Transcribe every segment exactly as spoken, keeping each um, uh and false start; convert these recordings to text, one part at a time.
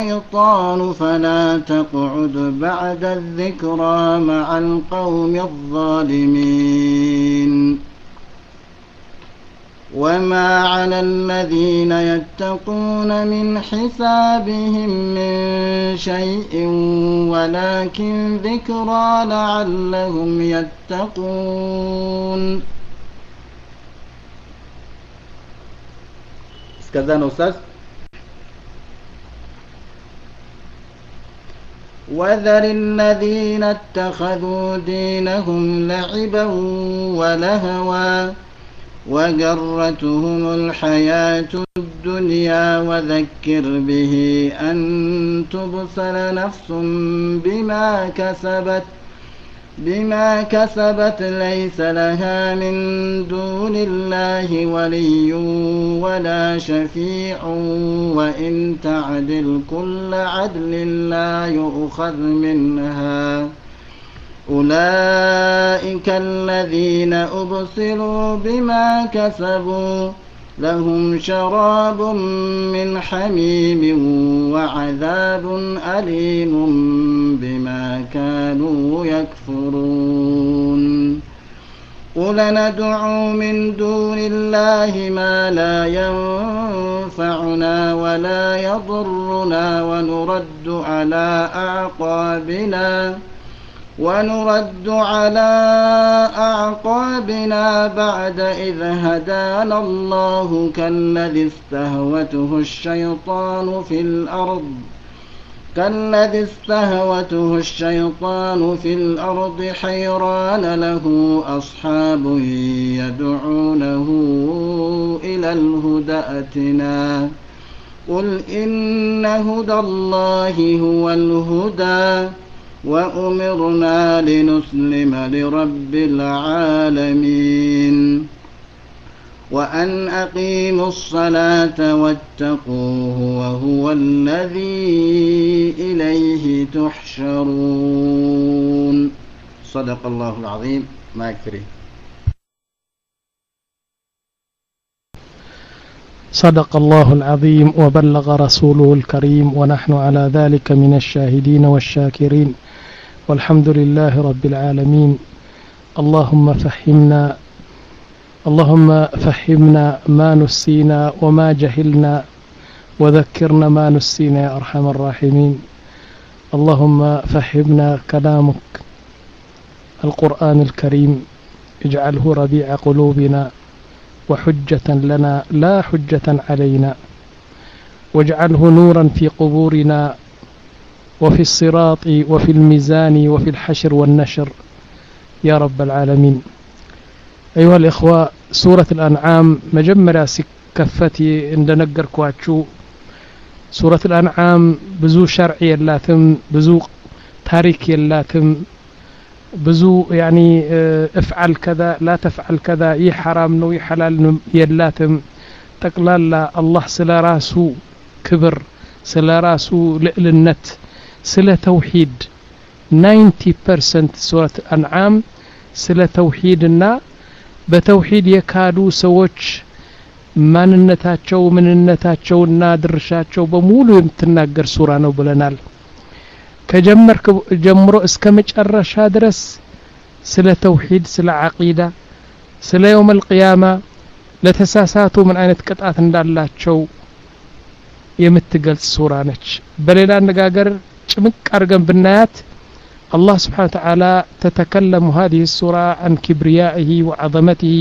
الشيطان فلا تقعد بعد الذكرى مع القوم الظالمين وما على الذين يتقون من حسابهم من شيء ولكن ذكرى لعلهم يتقون. اسكذان أستاذ. وذر الذين اتخذوا دينهم لعبا ولهوا وغرتهم الحياة الدنيا وذكر به أن تبصر نفس بما كسبت بما كسبت ليس لها من دون الله ولي ولا شفيع وإن تعدل كل عدل لا يؤخذ منها أولئك الذين أبصروا بما كسبوا لهم شراب من حميم وعذاب أليم بما كانوا يكفرون. قل ندعو من دون الله ما لا ينفعنا ولا يضرنا ونرد على أعقابنا ونرد على أعقابنا بعد إذ هدانا الله كالذي استهوته الشيطان في الأرض كالذي استهوته الشيطان في الأرض حيران له أصحاب يدعونه إلى الهدى ائتنا قل إن هدى الله هو الهدى وأمرنا لنسلم لرب العالمين وأن أقيموا الصلاة واتقوه وهو الذي إليه تحشرون. صدق الله العظيم. ما يكفي. صدق الله العظيم وبلغ رسوله الكريم ونحن على ذلك من الشاهدين والشاكرين والحمد لله رب العالمين. اللهم فهمنا اللهم فهمنا ما نسينا وما جهلنا وذكرنا ما نسينا يا أرحم الراحمين. اللهم فهمنا كلامك القرآن الكريم اجعله ربيع قلوبنا وحجة لنا لا حجة علينا واجعله نورا في قبورنا وفي الصراط وفي الميزان وفي الحشر والنشر يا رب العالمين. أيها الإخوة سورة الأنعام مجمرة سكفتي عند نقر كواتشو سورة الأنعام بزو شرعي اللاتم بزو تاريخي اللاتم بزو يعني افعل كذا لا تفعل كذا ي حرام نو ي حلال يلاتم تقلال الله سلا راسو كبر سلا راسو لئلنت سلا توحيد تسعين بالمئة سورة الأنعام سلا توحيدنا بتوحيد يكادو سوچ ማንነታቸው ምንነታቸውና ድርሻቸው በሙሉ የምትናገር ሱራ ነው ብለናል። ከጀመርክ ጀምሮ እስከ መጨረሻ ድረስ ስለ ተውሂድ ስለ አቂዳ ስለ يوم القيامة ለተሳሳቱ ምን አይነት ቅጣት እንዳላቸው የምትገልጽ ሱራ ነች። በሌላ አነጋገር ጭምቅ አርገን ብናያት الله سبحانه وتعالى تتكلم هذه السورة عن كبريائه وعظمته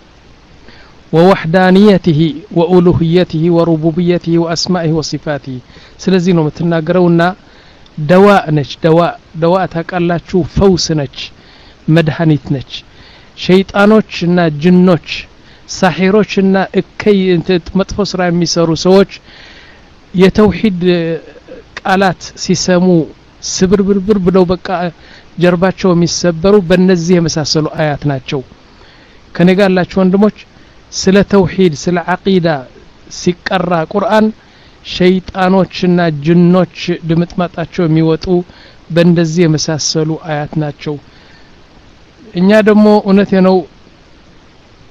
ووحدانيته وألوهيته وربوبيته وأسمائه وصفاته. ስለዚህ ነው የምትናገረውና دواء ነች دواء دواء ታቃላችሁ ፈውስ ነች መድኃኒት ነች። ሸይጣኖችና ጅኖች ሳሂሮችና እከይ መጥፎ ስራ የሚሰሩ ሰዎች የተውሂድ ቃላት ሲሰሙ ስብርብርብር ብለው በቃ ጀርባቸው የሚሰበሩ በእነዚህ የመሳሰሉ አያት ናቸው። ከኔ ጋር ያላችሁ ወንድሞች ስለ ተውሂድ ስለ አቂዳ ሲቀራ ቁርአን ሸይጣኖችና ጅኖች ድምጥማጣቸው የሚወጡ በእንደዚህ የመሳሰሉ አያት ናቸው። እኛ ደግሞ እውነቴ ነው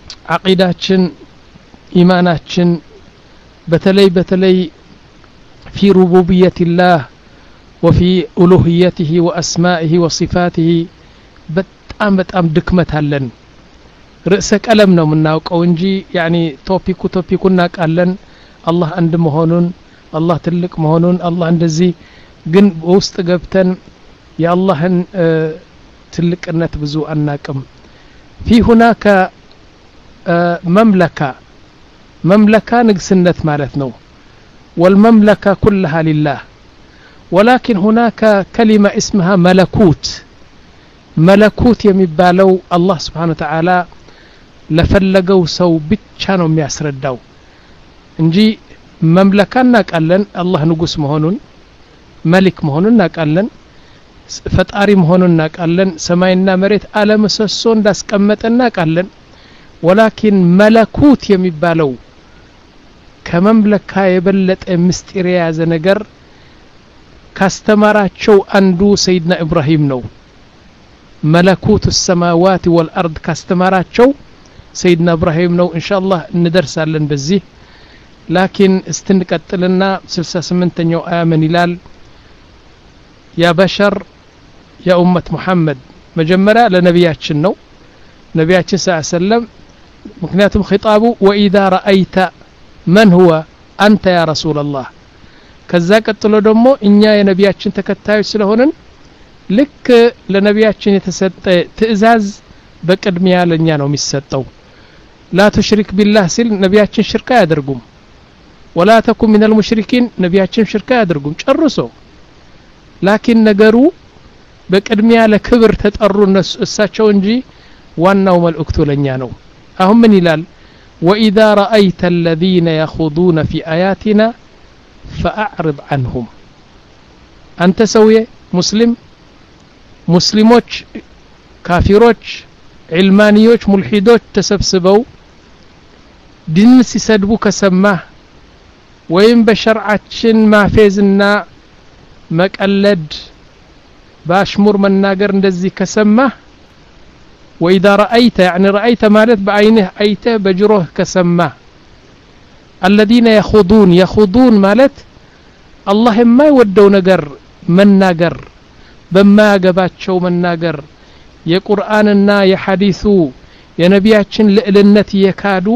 አቂዳችን ኢማናችን በተለይ በተለይ في ربوبية الله وفي ألوهيته وأسمائه وصفاته በጣም በጣም ድክመት አለን ርዕሰ ቀለም ነው የምናውቀው እንጂ يعني ቶፒኩ ቶፒኩ እናውቃለን አላህ አንድ መሆኑን አላህ ትልቅ መሆኑን አላህ እንደዚህ ግን ውስጥ ገብተን የአላህን ትልቅነት ብዙ አናቅም في هناك مملكة مملكة نقسنت ማለት ነው والمملكة كلها لله ولكن هناك كلمة اسمها ملكوت ملكوت የሚባለው الله سبحانه وتعالى ለፈለገው ሰው ብቻ ነው የሚያስረዳው እንጂ مملكة እናቃለን الله ንጉስ መሆኑን ملك መሆኑን እናቃለን ፈጣሪ መሆኑን እናቃለን ሰማይና መሬት አለመሰሶ እንዳስቀመጠ እናቃለን ولكن ملكوت የሚባለው ከመምለካ የበለጠ ምስጢር የያዘ ነገር ካስተማራቸው አንዱ ሰይድና ኢብራሂም ነው ملكوت السماوات والأرض ካስተማራቸው ሰይድና ኢብራሂም ነው ኢንሻአላህ እንደርሳለን በዚህ لكن استنقتلنا ስልሳ ስምንተኛው አያ ምን ይላል يا بشر يا أمة محمد مجمرة لنبياتنا نو نبياتنا صلى الله عليه وسلم مكنياتهم خطابه وإذا رأيت من هو أنت يا رسول الله كذا قتلوا دمو إنيا يا نبياتنا تكتايو سلهونن لك لنبياتنا يتسط تئزاز بقدميا لنيا نو ميسطو لا تشرك بالله سل نبياتنا شركا يادرغوم ولا تكن من المشركين نبياتنا شركا يادرغوم ጨርሶ لكن ነገሩ በቅድሚያ ለክብር ተጠሩ እሳቸው እንጂ ዋናው መልእክቱ ለኛ ነው አሁን ምን ይላል واذا رايت الذين يخوضون في اياتنا فاعرض عنهم انت سويه مسلم مسلموች ካፊሮች علمانيዎች ሙልሂዶች ተሰብስበው ዲን ሲሰድቡ ከሰማህ ወይም በሸርዓችን ማፌዝና መቀለድ باشمر مناجر እንደዚህ ከሰማህ واذا رايت يعني رايت ማለት بعينه ايته بجروه كسماه الذين يخوضون يخوضون ማለት الله ما يودው ነገር መናገር በማያገባቸው መናገር የቁርአንና የሐዲሱ የነቢያችን ልዕልነት የካዱ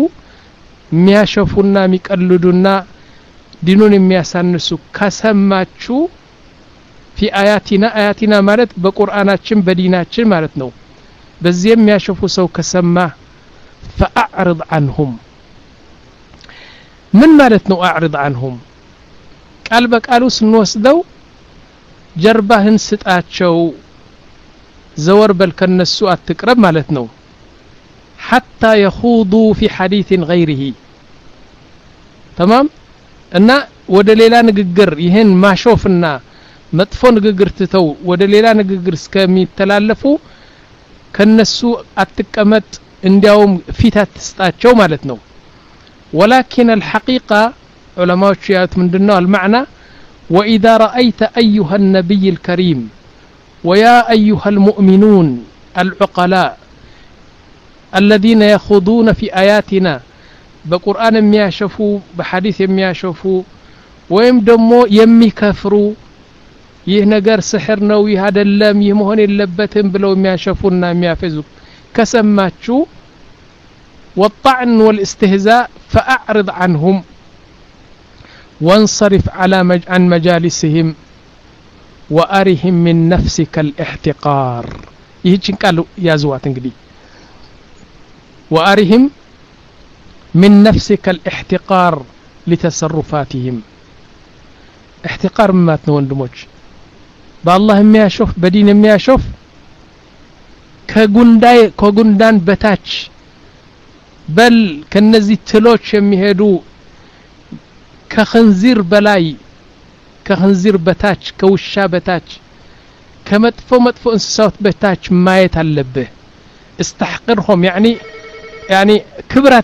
የሚያሸፉና የሚቀልዱና ዲኑን የሚያሳንሱ ከሰማችሁ في آياتنا آياتنا ማለት በቁርአናችን በዲናችን ማለት ነው በዚህም ያሸፉ ሰው ከሰማ فأعرض عنهم ምን ማለት ነው أعرض عنهم ቃል በቃሉ ስንወስደው ጀርባህን ስጣቸው ዘወር በል ከነሱ አትቅረብ ማለት ነው حتى يخوضوا في حديث غيره تمام እና ወደ ሌላ ንግግር ይሄን ማሾፍና መጥፎ ንግግር ትተው ወደ ሌላ ንግግር እስከሚተላለፉ ከነሱ አትቀመጥ እንዲያውም ፊት አትስጣቸው ማለት ነው ولكن الحقيقة علماء الشيعة ምንድነው المعنى واذا رايت ايها النبي الكريم ويا ايها المؤمنون العقلاء الذين يخوضون في اياتنا بقران የሚያሸፉ በሐዲስ የሚያሸፉ ወይም ደግሞ የሚከፍሩ ይህ ነገር ስሕር ነው ይህ አይደለም ይህ መሆን የለበትም ብለው የሚያሸፉና የሚያፈዙ ከሰማችሁ والطعن والاستهزاء فأعرض عنهم وانصرف على مج... عن مجالسهم وأرهم من نفسك الاحتقار ይህችን ቃል ያዙዋት እንግዲህ وأرهم من نفسك الاحتقار لتصرفاتهم احتقار ማለት ነው ወንድሞች በአላህ የሚያሾፍ በዲን የሚያሾፍ ከጉንዳይ ከጉንዳን በታች በል ከነዚህ ትሎች የሚሄዱ ከخنزير በላይ ከخنزير በታች ከውሻ በታች ከመጥፎ መጥፎ እንስሳት በታች ማየት አለብህ استحقرهم يعني يعني كبرت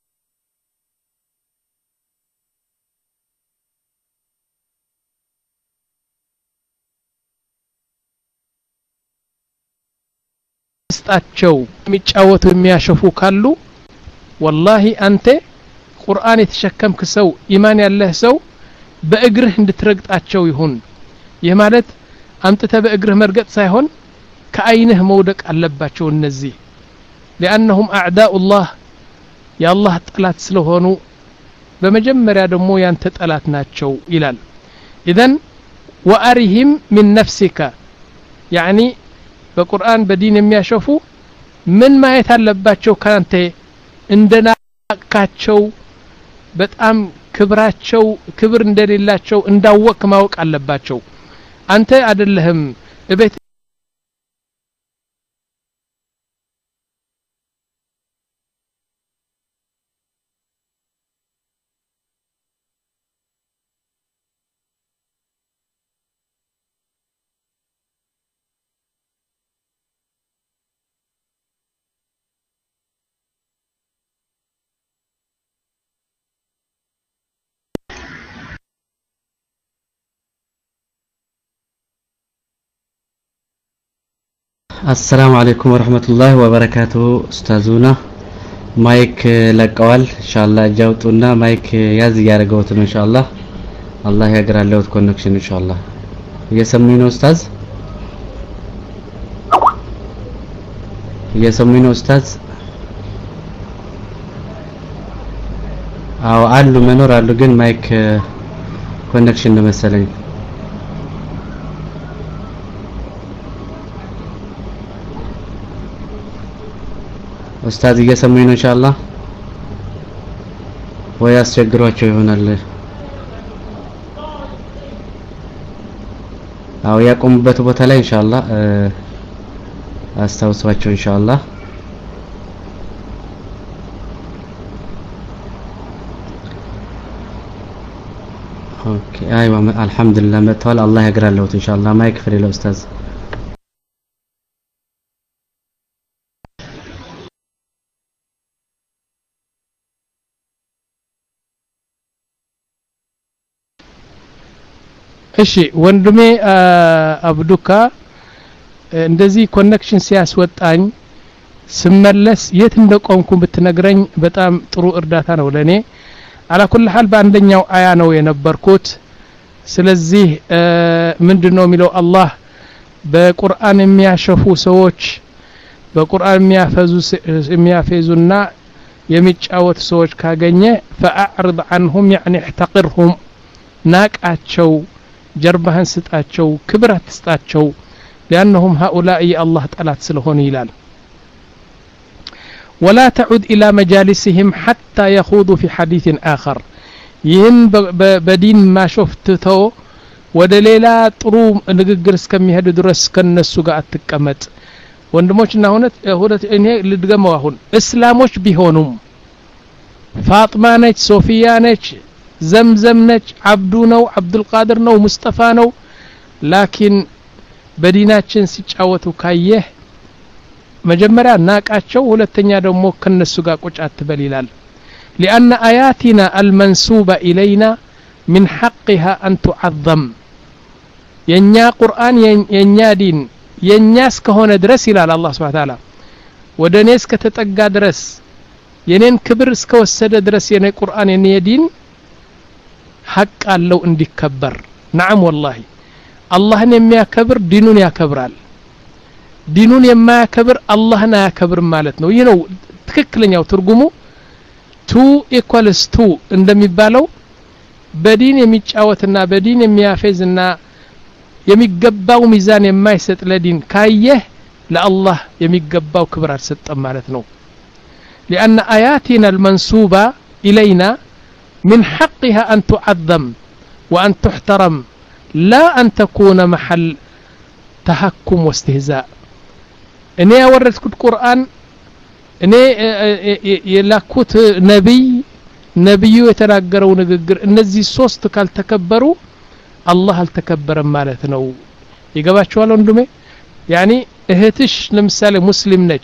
ስጣቸው የሚጫወቱ የሚያሸፉ ካሉ والله አንተ ቁርአን የተሸከምክ ሰው ኢማን ያለህ ሰው በእግርህ እንድትረግጣቸው ይሁን ይህ ማለት አምጥተ በእግርህ መርገጥ ሳይሆን ከአይንህ መውደቅ አለባቸው እነዚህ لانهم اعداء الله يا الله ጠላት ስለሆኑ በመጀመሪያ ደግሞ ያንተ ጠላት ናቸው ይላል اذا وارهم من نفسك يعني በቁርአን በዲን የሚያሸፉ ምን ማየት አለባቸው ካንተ እንደናቃቸው በጣም ክብራቸው ክብር እንደሌላቸው እንዳወቅ ማወቅ አለባቸው አንተ አይደለህም እቤት السلام عليكم ورحمة الله وبركاته أستاذنا مايك لقوال إن شاء الله جاوتونا مايك يازي يارغوتن إن شاء الله الله يقرأ له كونكشن إن شاء الله يسمينه أستاذ يسمينه أستاذ أو علو منور علو جن مايك كونكشن مثلا أستاذ يسمونه إن شاء الله ويسجروه يهونال أو يقوم بتبتله إن شاء الله أستوصوه إن شاء الله أوكي أيوة الحمد لله متولى الله يقرأ له إن شاء الله ما يكفر له أستاذ እሺ ወንድሜ አብዱካ እንደዚህ ኮኔክሽን ሲያስወጣኝ ስመለስ የት እንደቆምኩ ብትነግረኝ በጣም ጥሩ እርዳታ ነው ለኔ على كل حال በአንደኛው አያ ነው የነበርኩት ስለዚህ ምንድነው የሚለው አላህ በቁርአን የሚያሸፉ ሰዎች በቁርአን የሚያፈዙ የሚያፈዙና የሚጫወቱ ሰዎች ካገኘ فاعرض عنهم يعني احتقرهم ናቃቸው ጀርባህን ስጣቸው ክብር አትስጣቸው لانهم هؤلاء الله ጠላት ስለሆኑ ይላል ولا تعد الى مجالسهم حتى يخوضوا في حديث اخر ይህን በዲን ማሾፍትተው ወደ ሌላ ጥሩ ንግግር እስከሚሄዱ ድረስ ከነሱ ጋር አትቀመጥ ወንድሞችና ሆነት ሆነት እኔ ልድገመው አሁን እስላሞች ቢሆኑም ፋጥማ ነች ሶፊያ ነች ዘምዘም ነች አብዱ ነው አብዱል ቃድር ነው ሙስጠፋ ነው ላኪን በዲናችን ሲጫወቱ ካየህ መጀመሪያ ናቃቸው ሁለተኛ ደግሞ ከነሱ ጋር ቁጭ አትበል ይላል لأن آياتنا المنسوبة إلينا من حقها أن تعظم ينيا قرآن ينيا دين ينياس كهون درس إلى الله سبحانه وتعالى ودنيس كتتقى درس ينين كبر اسكوسد درس يني قرآن ينيا دين حق الله اندي كبر نعم والله الله يميا كبر دينون يا كبرال دينون يما كبر الله نا كبر مالتنا ينو تككلنياو ترجمو two equals two እንደሚባለው በዲን የሚጫወትና በዲን የሚያፈዝና የሚገባው ሚዛን የማይሰጥ ለዲን ካየህ ለአላህ የሚገባው ክብር አልሰጠም ማለት ነው لأن آياتنا المنسوبة إلينا من حقها أن تعظم وأن تحترم لا أن تكون محل تحكم واستهزاء إني أوردت القرآن እኔ የላኩት ነብይ ነብዩ የተናገረው ንግግር እነዚህ ሶስት ካልተከበሩ አላህ አልተከበረም ማለት ነው ይገባችኋል ወንድሜ ያኒ እህትሽ ለምሳሌ ሙስሊም ነች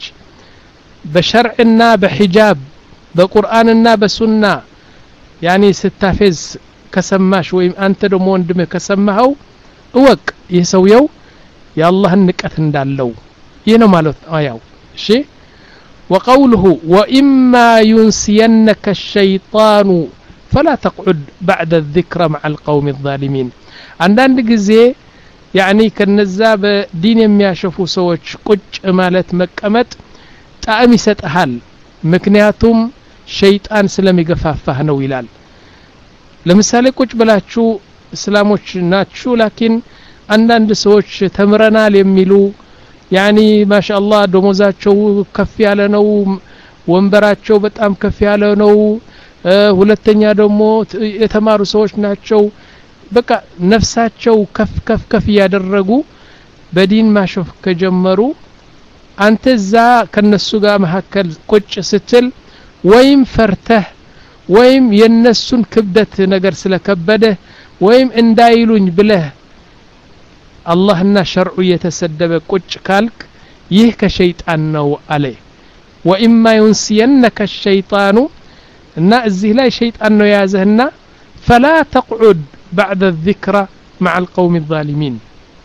በሸርዕና በሂጃብ በቁርአንና በሱና ያኒ ስታፈዝ ከሰማሽ ወይም አንተ ደግሞ ወንድሜ ከሰማኸው እወቅ ይህ ሰውየው የአላህን ንቀት እንዳለው ይህ ነው ማለት አያው እሺ وقوله وإما ينسينك الشيطان فلا تقعد بعد الذكرى مع القوم الظالمين عندنا ጊዜ يعني ከነዛ በዲን የሚያሸፉ ሰዎች ቁጭ ማለት መቀመጥ ጣዕም ይሰጣል ምክንያቱም ሸይጣን ስለሚገፋፋህ ነው ይላል ለምሳሌ ቁጭ ብላችሁ እስላሞች ናችሁ ላኪን አንዳንድ ሰዎች ተምረናል የሚሉ ያኒ ማሻአላህ ደሞዛቸው ከፍ ያለ ነው ወንበራቸው በጣም ከፍ ያለ ነው ሁለተኛ ደግሞ የተማሩ ሰዎች ናቸው በቃ ነፍሳቸው ከፍ ከፍ ከፍ ያደረጉ በዲን ማሾፍ ከጀመሩ አንተ ዛ ከነሱ ጋር መሐከል ቁጭ ስትል ወይም ፈርተህ ወይም የነሱን ክብደት ነገር ስለከበደ ወይም እንዳይሉኝ ብለህ አላህና ሸርዑ የተሰደበ ቁጭ ካልክ ይህ ከሸይጣን ነው አለ ወኢማ ينسينك الشيطان እና እዚህ ላይ ሸይጣን ነው ያዘህና فلا تقعد بعد الذكرى مع القوم الظالمين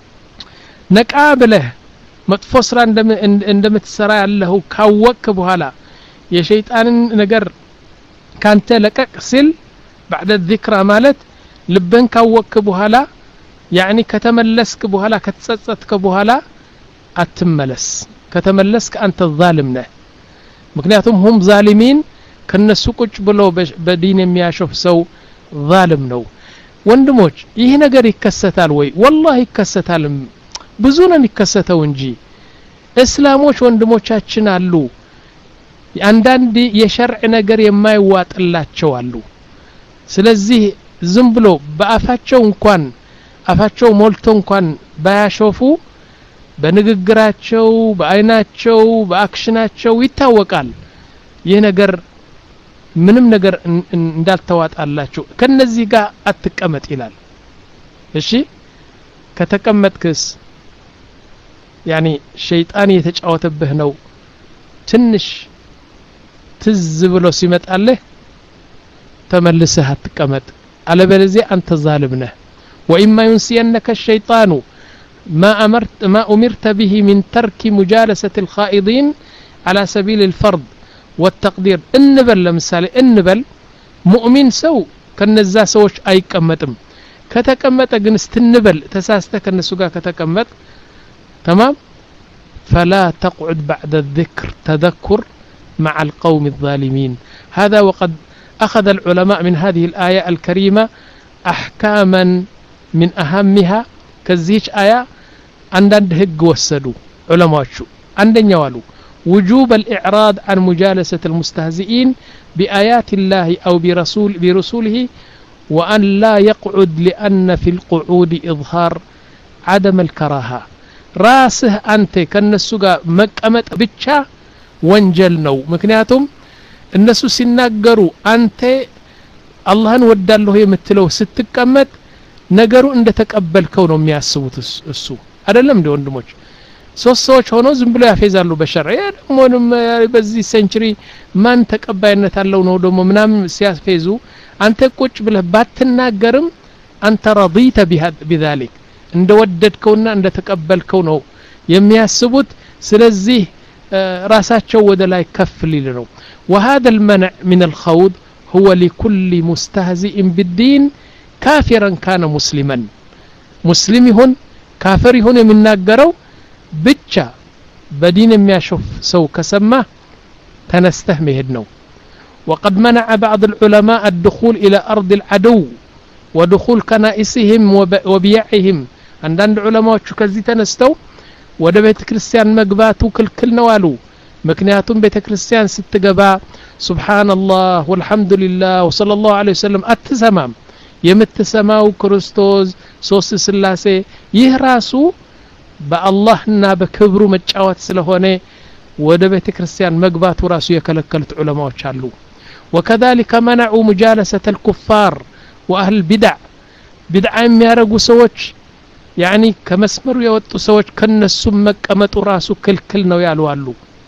ነቃብለህ መጥፎ ስራ እንደምትሰራ ያለው ካወቅ በኋላ የሸይጣንን ነገር ካንተ ለቀቅ ሲል بعد الذكرى ማለት ልብን ካወቅ በኋላ يعني ከተመለስክ በኋላ ከተጸጸትክ በኋላ አትመለስ ከተመለስክ አንተ ዛልም ነህ ምክንያቱም هم ዛሊሚን ከነሱ ቁጭ ብሎ በዲን የሚያሾፍ ሰው ዛልም ነው ወንድሞች ይህ ነገር ይከሰታል ወይ والله ይከሰታል ብዙ ነው የሚከሰተው እንጂ እስላሞች ወንድሞቻችን አሉ አንዳንድ የሸርዕ ነገር የማይዋጥላቸው አሉ ስለዚህ ዝም ብሎ በአፋቸው እንኳን አፋቸው ሞልቶ እንኳን ባያሾፉ በንግግራቸው በአይናቸው በአክሽናቸው ይታወቃል ይህ ነገር ምንም ነገር እንዳልተዋጣላችሁ ከነዚህ ጋር አትቀመጥ ይላል እሺ ከተቀመጥክስ يعني ሸይጣን የተጫወተብህ ነው ትንሽ ትዝ ብሎ ሲመጣልህ ተመልሰህ አትቀመጥ አለበለዚያ አንተ ዛልም ነህ وإما ينسينك الشيطان ما أمرت ما أمرت به من ترك مجالسة الخائضين على سبيل الفرض والتقدير انبل مثال انبل مؤمن سو كنزا سوش አይቀመጥም ከተቀመጠ ግን ስትንበል ተሳስተህ ከነሱ ጋር ከተቀመጥ تمام فلا تقعد بعد الذكر تذكر مع القوم الظالمين هذا وقد أخذ العلماء من هذه الآية الكريمة أحكاما من أهمها كزيش آية عندنا هج وسدوا علماء شو عندنا يوالو وجوب الإعراض عن مجالسة المستهزئين بآيات الله أو برسول برسوله وأن لا يقعد لأن في القعود إظهار عدم الكراهة راسه أنت كالنسوغا مكأمت بتشا وانجل نو مكنياتهم الناس سيناغروا أنت الله ودال له يمثلو ستكأمت نغروا عند تقبل كونه የሚያስቡት እሱ አይደለም እንደ ወንድሞች ሶስት ሰዎች ሆኖ ዝም ብለው ያፈዛሉ በሸርዕ ምንም በዚህ ሴንቸሪ ማን ተቀባይነት አለው ነው ደሞ ምናም ሲያፈዙ አንተ ቁጭ ብለህ ባትናገርም አንተ رضيت بذلك እንደወደድከውና እንደተቀበልከው ነው የሚያስቡት ስለዚህ ራሳቸው ወደ ላይ ከፍ ሊል ነው وهذا المنع من الخوض هو لكل مستهزئ بالدين كافرا كان مسلما مسلم يهون كافر يهون የሚናገረው ብቻ በዲን የሚያሾፍ ሰው ከሰማ ተነስተህ መሄድ ነው وقد منع بعض العلماء الدخول إلى أرض العدو ودخول كنائسهم وبيعهم عندنا علماء ከዚህ ተነስተው ወደ ቤተ ክርስቲያን መግባቱ ክልክል ነው አሉ ምክንያቱም ቤተ ክርስቲያን ስትገባ ሱብሃንአላህ ወልሐምዱሊላህ ወሰለላሁ ዐለይሂ ወሰለም አትሰማም የምትሰማው ክርስቶስ ሶስት ስላሴ ይህ ራሱ በአላህና በክብሩ መጫወት ስለሆነ ወደ ቤተ ክርስቲያን መግባቱ ራሱ የከለከሉት ዑለማዎች አሉ وكذلك منعوا مجالسة الكفار واهل البدع بدع የሚያረጉ ሰዎች يعني كمسمر يوطو ሰዎች ከነሱ መቀመጡ ራሱ ክልክል ነው ያሉ አሉ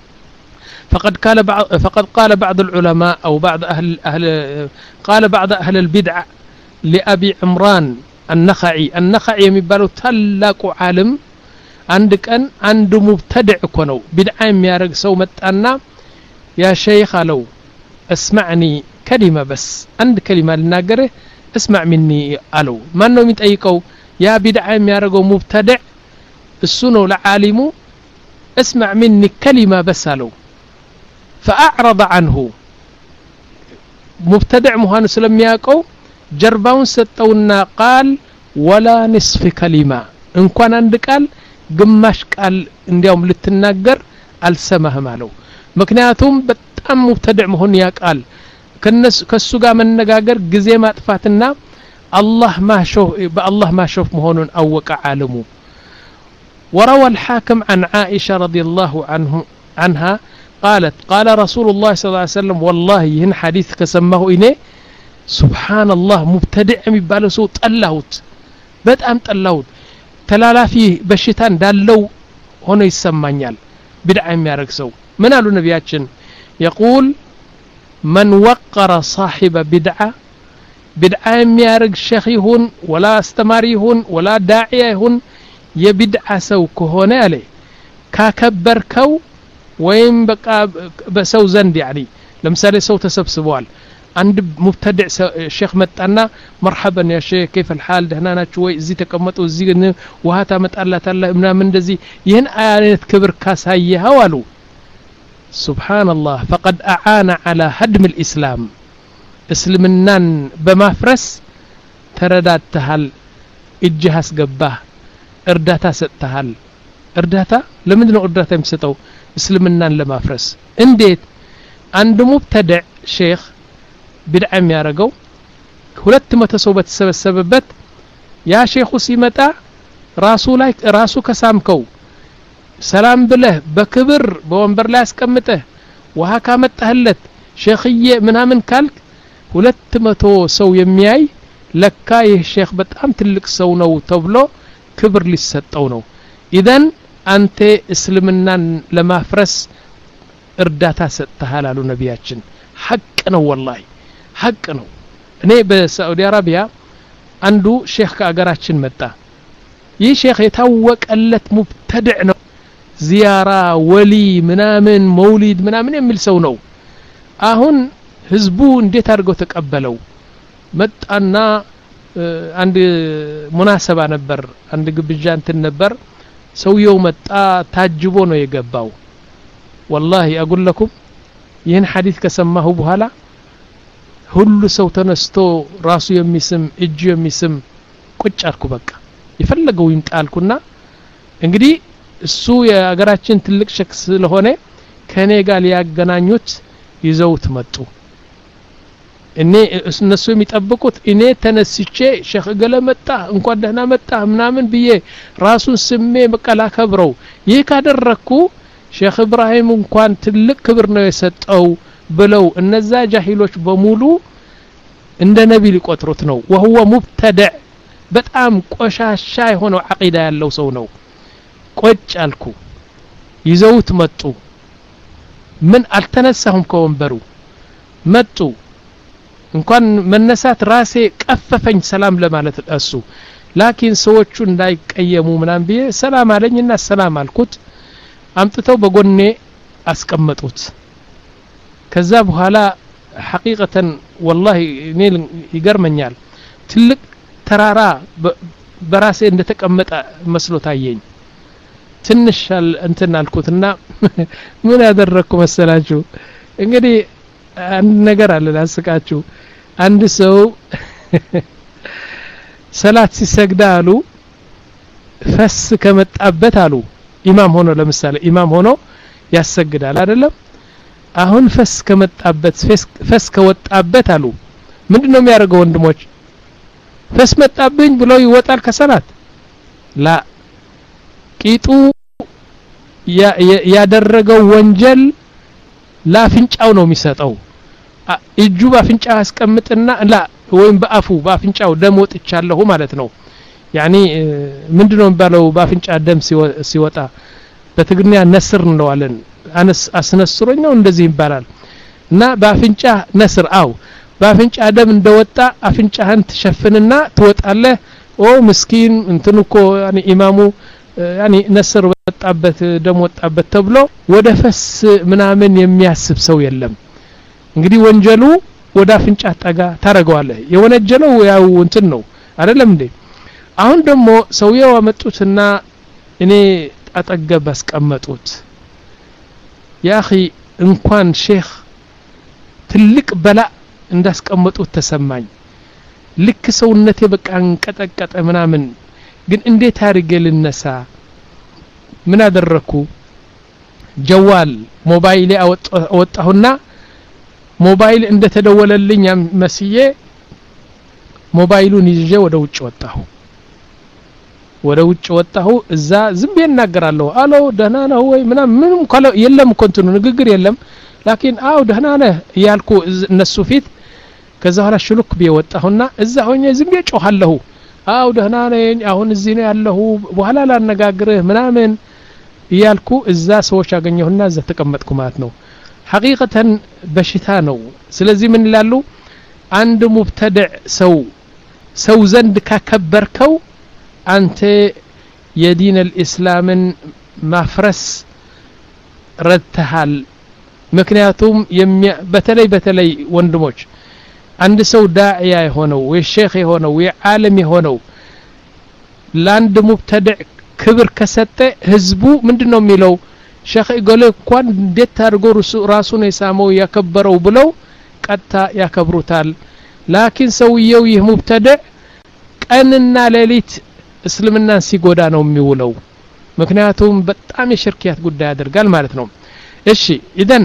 فقد قال بعض فقد قال بعض العلماء او بعض اهل اهل قال بعض اهل البدع لأبي عمران النخعي النخعي የሚባለው ታላቁ ዓለም አንድ ቀን አንድ ሙብተድዕ እኮ ነው ቢድዓ የሚያረግ ሰው መጣና ያ ሸይኽ አለው اسمعني كلمة بس عند كلمة للناقره اسمع مني قالوا ما أنه يتأيقوا يا بدعة يارقوا مبتدع السنو لعالمو اسمع مني كلمة بس قالوا فأعرض عنه مبتدع مهانو سلم ياقوا جرباون ستونا قال ولا نصف كلمة إن كان عندك قال قماش قال انديوم لتناقر አልሰማህም አለው ምክንያቱም በጣም ሙብተድዕ መሆን ያቃል ከነሱ ከሱ ጋር መነጋገር ጊዜ ማጥፋትና አላህ ማሾፍ በአላህ ማሾፍ መሆኑን አወቀ ዓለሙ وروى الحاكم عن عائشة رضي الله عنه عنها قالت قال رسول الله صلى الله عليه وسلم والله ين حديث كسمه إني سبحان الله مبتدع የሚባለው ሰው ጠላሁት በጣም ጠላሁት ተላላፊ በሽታን ዳለው ሆኖ ይሰማኛል بدعة ياركسو من قالوا نبياتشن يقول من وقر صاحب بدعة بدعة يارك شيخيهن ولا استماريهن ولا داعيهن يبدعة سو كهون عليه كاكبركو وين بقى بسو زند يعني لمثال سو تسبسبوال عند مبتدع الشيخ متانا مرحبا يا شيخ كيف الحال دهنا شوي زي تقمطوا زي وهاتا متالا تالا منا من دزي ين آيات كبر كاسايها والو سبحان الله فقد أعان على هدم الإسلام اسلمنان بمافرس تردات تهل اجهاس قباه ارداتا ستهل ارداتا لمن ارداتا يمستو اسلمنان لمافرس انديت عند مبتدع شيخ بدعة يارقو ሁለት መቶ ሰው በተሰበሰበበት ያ ሼኹ ሲመጣ ራሱ ላይ ራሱ ከሳምከው ሰላም ብለህ በክብር በወንበር ላይ አስቀምጠህ ውሃ ካመጣህለት ሼኽዬ ምናምን ካልክ ሁለት መቶ ሰው የሚያይ ለካ ይህ ሼኽ በጣም ትልቅ ሰው ነው ተብሎ ክብር ሊሰጠው ነው ኢዘን አንተ እስልምናን ለማፍረስ እርዳታ ሰጥተሃል አሉ ነቢያችን ሐቅ ነው ወላሂ ሐቅ ነው እኔ በሳዑዲ አረቢያ አንዱ ሼኽ ከአገራችን መጣ ይህ ሼኽ የታወቀለት ሙብተድዕ ነው ዚያራ ወሊ ምናምን መውሊድ ምናምን የሚል ሰው ነው አሁን ህዝቡ እንዴት አድርገው ተቀበለው መጣና አንድ ሙናሰባ ነበር አንድ ግብዣ እንትን ነበር ሰውየው መጣ ታጅቦ ነው የገባው والله اقول لكم ይህን ሐዲስ ከሰማሁ በኋላ ሁሉ ሰው ተነስቶ ራሱ የሚስም እጁ የሚስም ቁጭ አልኩ በቃ ይፈልገው ይምጣልኩና እንግዲህ እሱ የአገራችን ትልቅ ሸክ ስለሆነ ከኔ ጋር ሊያገናኙት ይዘውት መጡ እኔ እነሱ የሚጠብቁት እኔ ተነስቼ ሼኽ ገለመጣ እንኳን ደህና መጣ ምናምን ብዬ ራሱን ስሜ በቃ ላከብረው ይህ ካደረኩ ሼኽ ኢብራሂም እንኳን ትልቅ ክብር ነው የሰጠው ብለው እነዛ ጃሂሎች በሙሉ እንደ ነብይ ሊቆጥሩት ነው وهو مبتدع በጣም ቆሻሻ የሆነው አቂዳ ያለው ሰው ነው ቆጭ አልኩ ይዘውት መጡ ምን አልተነሳሁም ከወንበሩ መጡ እንኳን መነሳት ራሴ ቀፈፈኝ ሰላም ለማለት እሱ ላኪን ሰዎቹ እንዳይቀየሙ ምናም ቢየ ሰላም አለኝና ሰላም አልኩት አምጥተው በጎኔ አስቀመጡት ከዛ በኋላ حقيقة والله نيل يገርመኛል ትልቅ ተራራ በራሴ እንደተቀመጠ መስሎ ታየኝ ትንሽ እንትን አልኩትና ምን ያደረኩ መሰላችሁ እንግዲህ አንድ ነገር አለ ላስቃችሁ አንድ ሰው ሰላት ሲሰግድ አሉ ፈስ ከመጣበት አሉ ኢማም ሆኖ ለምሳሌ ኢማም ሆኖ ያሰግዳል አይደለም አሁን ፈስ ከመጣበት ፈስ ከወጣበት አሉ ምንድነው የሚያደርገው ወንድሞች ፈስ መጣብኝ ብሎ ይወጣል ከሰላት ላ ቂጡ ያደረገው ወንጀል ላፍንጫው ነው የሚሰጠው እጁ ባፍንጫ አስቀምጥና ላ ወይም በአፉ ባፍንጫው ደም ወጥቻለሁ ማለት ነው ያኒ ምንድነው የሚባለው ባፍንጫ ደም ሲወጣ በትግርኛ ነስር እንለዋለን አነስ አስነስሮኝ ነው እንደዚህ ይባላል እና ባፍንጫ ነስር አው ባፍንጫ ደም እንደወጣ አፍንጫህን ተሸፍንና ትወጣለህ ኦ ምስኪን እንትንኮ ያኒ ኢማሙ ያኒ ነስር ወጣበት ደም ወጣበት ተብሎ ወደ ፈስ ምናምን የሚያስብ ሰው የለም እንግዲህ ወንጀሉ ወደ አፍንጫ ጠጋ ታረጋዋለህ የወነጀለው ያው እንትን ነው አይደለም እንዴ አሁን ደግሞ ሰውየው አመጡትና እኔ አጠገብ አስቀመጡት ያኺ እንኳን ሼክ ትልቅ በላ እንዳስቀመጡት ተሰማኝ ልክ ሰውነቴ በቃ እንቀጠቀጠ ምናምን ግን እንዴት አድርጌ ልነሳ ምን አደረኩ ጀዋል ሞባይል አወጣሁና ሞባይል እንደተደወለልኝ መስዬ ሞባይሉን ይዤ ወደ ውጭ ወጣሁ ወደ ውጭ ወጣሁ እዛ ዝም ብዬ እናገራለሁ አሎ ደህና ነው ወይ ምናምን ምንም ካለ የለም ኮንቲኑ ንግግር የለም ላኪን አው ደህና ነህ ያልኩ እነሱ ፊት ከዛ ኋላ ሽሉክ ቢወጣሁና እዛ ሆኜ ዝም ብዬ ጮሃለሁ አው ደህና ነኝ አሁን እዚህ ነው ያለሁ በኋላ ላነጋግርህ ምናምን ያልኩ እዛ ሰዎች አገኘሁና እዛ ተቀመጥኩ ማለት ነው ሐቂቀተን በሽታ ነው ስለዚህ ምን ይላሉ አንድ ሙብተድዕ ሰው ሰው ዘንድ ካከበርከው አንተ የዲን الاسلامን ማፍረስ ረድተሃል ምክንያቱም በተለይ በተለይ ወንድሞች አንድ ሰው ዳዒያ የሆነው ወይ ሼክ የሆነው ወይ ዓለም የሆነው ላንድ ሙብተድዕ ክብር ከሰጠ ህዝቡ ምንድነው የሚለው ሼክ ይገለ እንኳን እንዴት አድርጎ ራሱን የሳመው ያከበረው ብለው ቀጣ ያከብሩታል ላኪን ሰውየው ይህ ሙብተድዕ ቀንና ሌሊት እስልምናን ሲጎዳ ነው የሚውለው ምክንያቱም በጣም የሽርክያት ጉዳይ ያደርጋል ማለት ነው እሺ ኢደን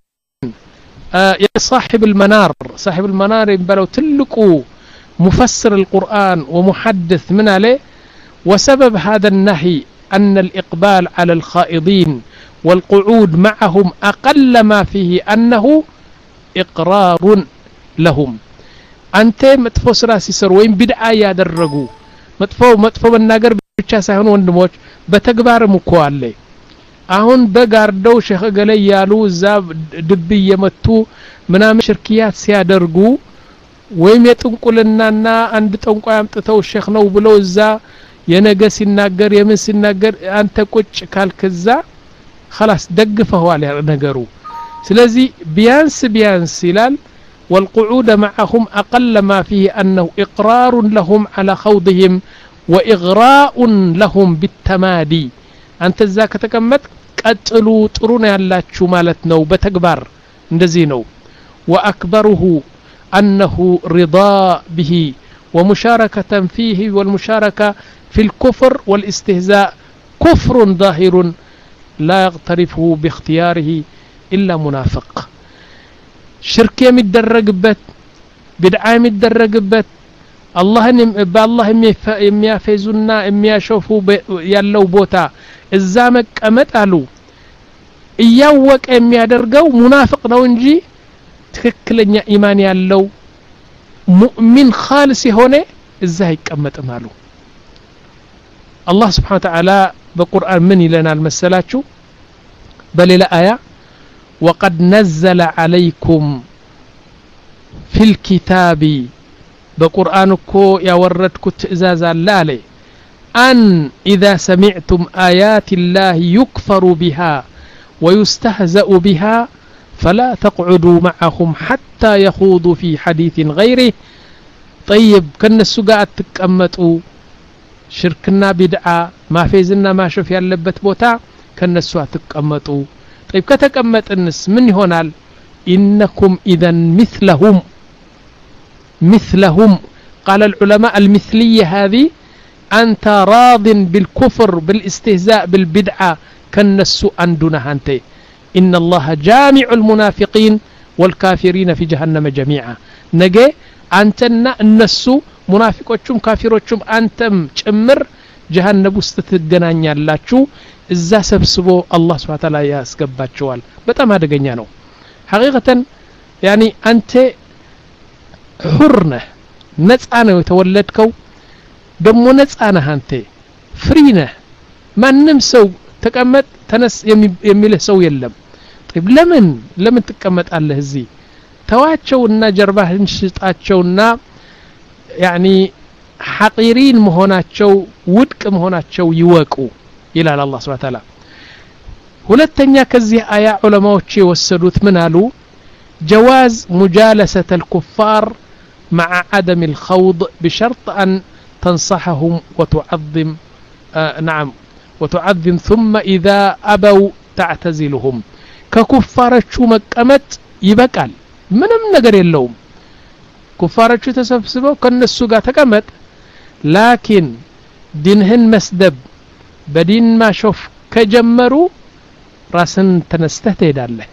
يا صاحب المنار صاحب المنار يبلو تلقو مفسر القرآن ومحدث من عليه وسبب هذا النهي أن الإقبال على الخائضين والقعود معهم أقل ما فيه أنه إقرار لهم أنت متفو سراسي سروين بدعا يادرقو متفو متفو بالناقر بيتشا ساهون وندموش بتقبار مكوالي አሁን በጋርደው ሼክ ገለይ ያሉ እዛ ድብ የመቱ ምናም ሽርኪያት ሲያደርጉ ወይም የጥንቁልናና አንድ ጠንቋይ አምጥተው ሼክ ነው ብለው እዛ የነገ ሲናገር የምን ሲናገር አንተ ቁጭ ካልከዛ خلاص ደግፈዋል ያ ነገሩ ስለዚህ ቢያንስ ቢያንስ ይላል والقعود معهم أقل ما فيه أنه إقرار لهم على خوضهم وإغراء لهم بالتمادي አንተ እዛ ከተቀመጥ ቀጥሉ ጥሩ ነው ያላችሁ ማለት ነው በተግባር እንደዚህ ነው واكبره انه رضا به ومشاركه فيه والمشاركه في الكفر والاستهزاء كفر ظاهر لا يغترفه باختياره الا منافق شرك يمدرجበት بدعه يمدرجበት አላህን በአላህ የሚያፈዙና የሚያሾፉ ያለው ቦታ እዛ መቀመጥ አሉ እያወቀ የሚያደርገው ሙናፊቅ ነው እንጂ ትክክለኛ ኢማን ያለው ሙእሚን ኻልስ የሆነ እዛ ይቀመጥም አሉ አላህ Subhanahu Wa Ta'ala በቁርአን ምን ይለናል መሰላችሁ በሌላ አያ وقد نزل عليكم في الكتاب بقرآن كو يوردكو تئزاز اللالي أن إذا سمعتم آيات الله يكفر بها ويستهزأ بها فلا تقعدوا معهم حتى يخوضوا في حديث غيره طيب كن السقاء تكأمتوا شركنا بدعة ما فيزنا ما شوف يالبت بوتا كن السقاء تكأمتوا طيب كتكأمت النس من هنا إنكم إذن مثلهم مثلهم قال العلماء المثلية هذه أنت راض بالكفر بالاستهزاء بالبدعة كالنسو أندنا هانتي إن الله جامع المنافقين والكافرين في جهنم جميعا نجي أنتنا النسو منافقوچم كافروچم أنتم چمر جهنم استتجنان ياللاچو إزا سبسبو الله سبحانه وتعالى ياسقباچوال بتام هذا جنيانو حقيقة يعني أنت حرنا نصانا يتولدكو دمو نصانا انت فرينا ማንም ሰው ተቀመጥ ተነስ የሚልህ ሰው የለም طيب ለምን ለምን ተቀመጣለህ እዚህ ተዋቸውና ጀርባህን ሽጣቸውና يعني حقيرين መሆናቸው ውድቅ መሆናቸው ይወቁ ይላል አላህ Subhanahu Wa Ta'ala ሁለተኛ ከዚህ አያ ዑለማዎች የወሰዱት ምን አሉ جواز مجالسة الكفار مع عدم الخوض بشرط أن تنصحهم وتعظم آه نعم وتعظم ثم إذا أبوا تعتزلهم ككفارة مكامت يبقال منم نجر اللوم كفارة تسبسبوا كالنسو قا تكامت لكن دينهن مسدب بدين ما شوف كجمروا راسن تنسته داله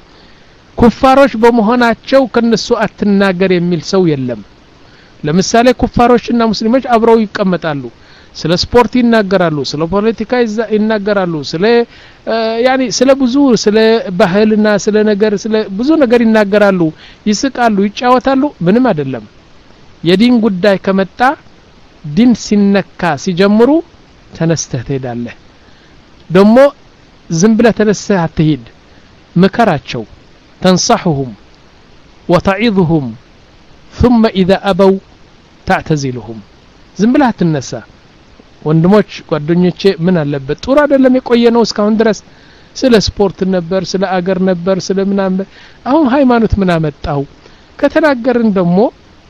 كفاروش بمهوناتቸው ከነሱ አትናገር የሚል ሰው የለም ለምሳሌ ኩፋሮችና ሙስሊሞች አብረው ይቀመጣሉ ስለ ስፖርት ይናገራሉ ስለ ፖለቲካ ይናገራሉ ስለ ያኒ ስለ ብዙ ስለ ባህልና ስለ ነገር ስለ ብዙ ነገር ይናገራሉ ይስቃሉ ይጫወታሉ ምንም አይደለም የዲን ጉዳይ ከመጣ ዲን ሲነካ ሲጀምሩ ተነስተህ ትሄዳለህ ደሞ ዝም ብለህ ተነስተህ አትሄድ መከራቸው تنصحهم وتعظهم ثم إذا أبوا تعتزلهم ዝም ብለህ አትነሳ ወንድሞች ጓደኞቼ ምን አለበት ጦር አይደለም የቆየነው እስካሁን ድረስ ስለ ስፖርት ነበር ስለ አገር ነበር ስለ ምናምን አሁን ሃይማኖት ምን አመጣው ከተናገርን ደግሞ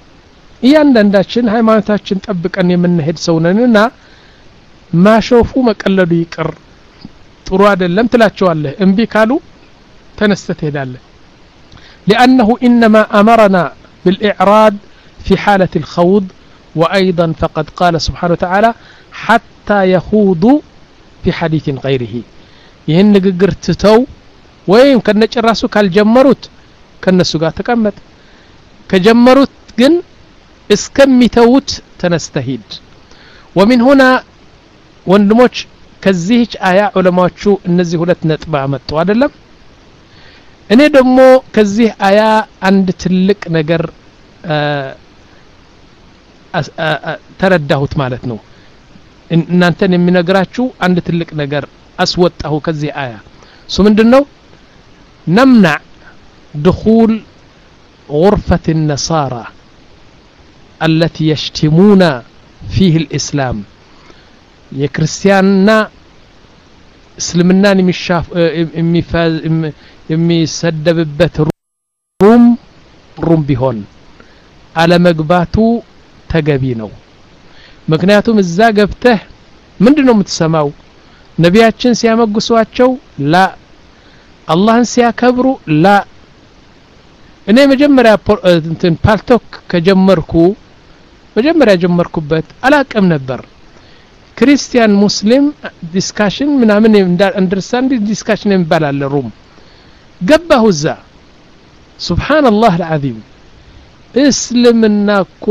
እያንዳንዳችን ሃይማኖታችን ጠብቀን የምንሄድ ሰው ነንና ማሾፉ መቀለዱ ይቅር ጥሩ አይደለም ትላቸዋለህ እምቢ ካሉ ተነስተህ ትሄዳለህ لأنه إنما أمرنا بالإعراض في حالة الخوض وأيضا فقد قال سبحانه وتعالى حتى يخوضوا في حديث غيره ይህን ንግግር ትተው ወይም ከነጭራሱ ካልጀመሩት ከነሱ ጋር ተቀመጥ ከጀመሩት ግን እስከሚተውት ተነስተሂድ ومن هنا ወንድሞች ከዚህች አያ ዑለማዎቹ እነዚህ ሁለት ነጥብ አመጡ አይደለም እኔ ደግሞ ከዚህ አያ አንድ ትልቅ ነገር ተረዳሁት ማለት ነው እናንተን የሚነግራችሁ አንድ ትልቅ ነገር አስወጣሁ ከዚህ አያ ሱ ምንድነው نمنع دخول غرفة النصارى التي يشتمون فيه الإسلام የክርስቲያንና እስልምናን የሚሻፍ የሚፋዝ የሚሰደብበት ሩም ሩም ቢሆን አለመግባቱ ተገቢ ነው ምክንያቱም እዛ ገብተህ ምንድነው የምትሰማው ነቢያችን ሲያመግሷቸው ላ አላህን ሲያከብሩ ላ እኔ መጀመሪያ እንትን ፓልቶክ ከጀመርኩ መጀመሪያ ጀመርኩበት አላቀም ነበር ክርስቲያን ሙስሊም ዲስካሽን ምናምን አንደርስታንድ ዲስካሽን እንባላለ ሩም ገባሁ እዛ ሱብሃንአላህ العظيم እስልምና እኮ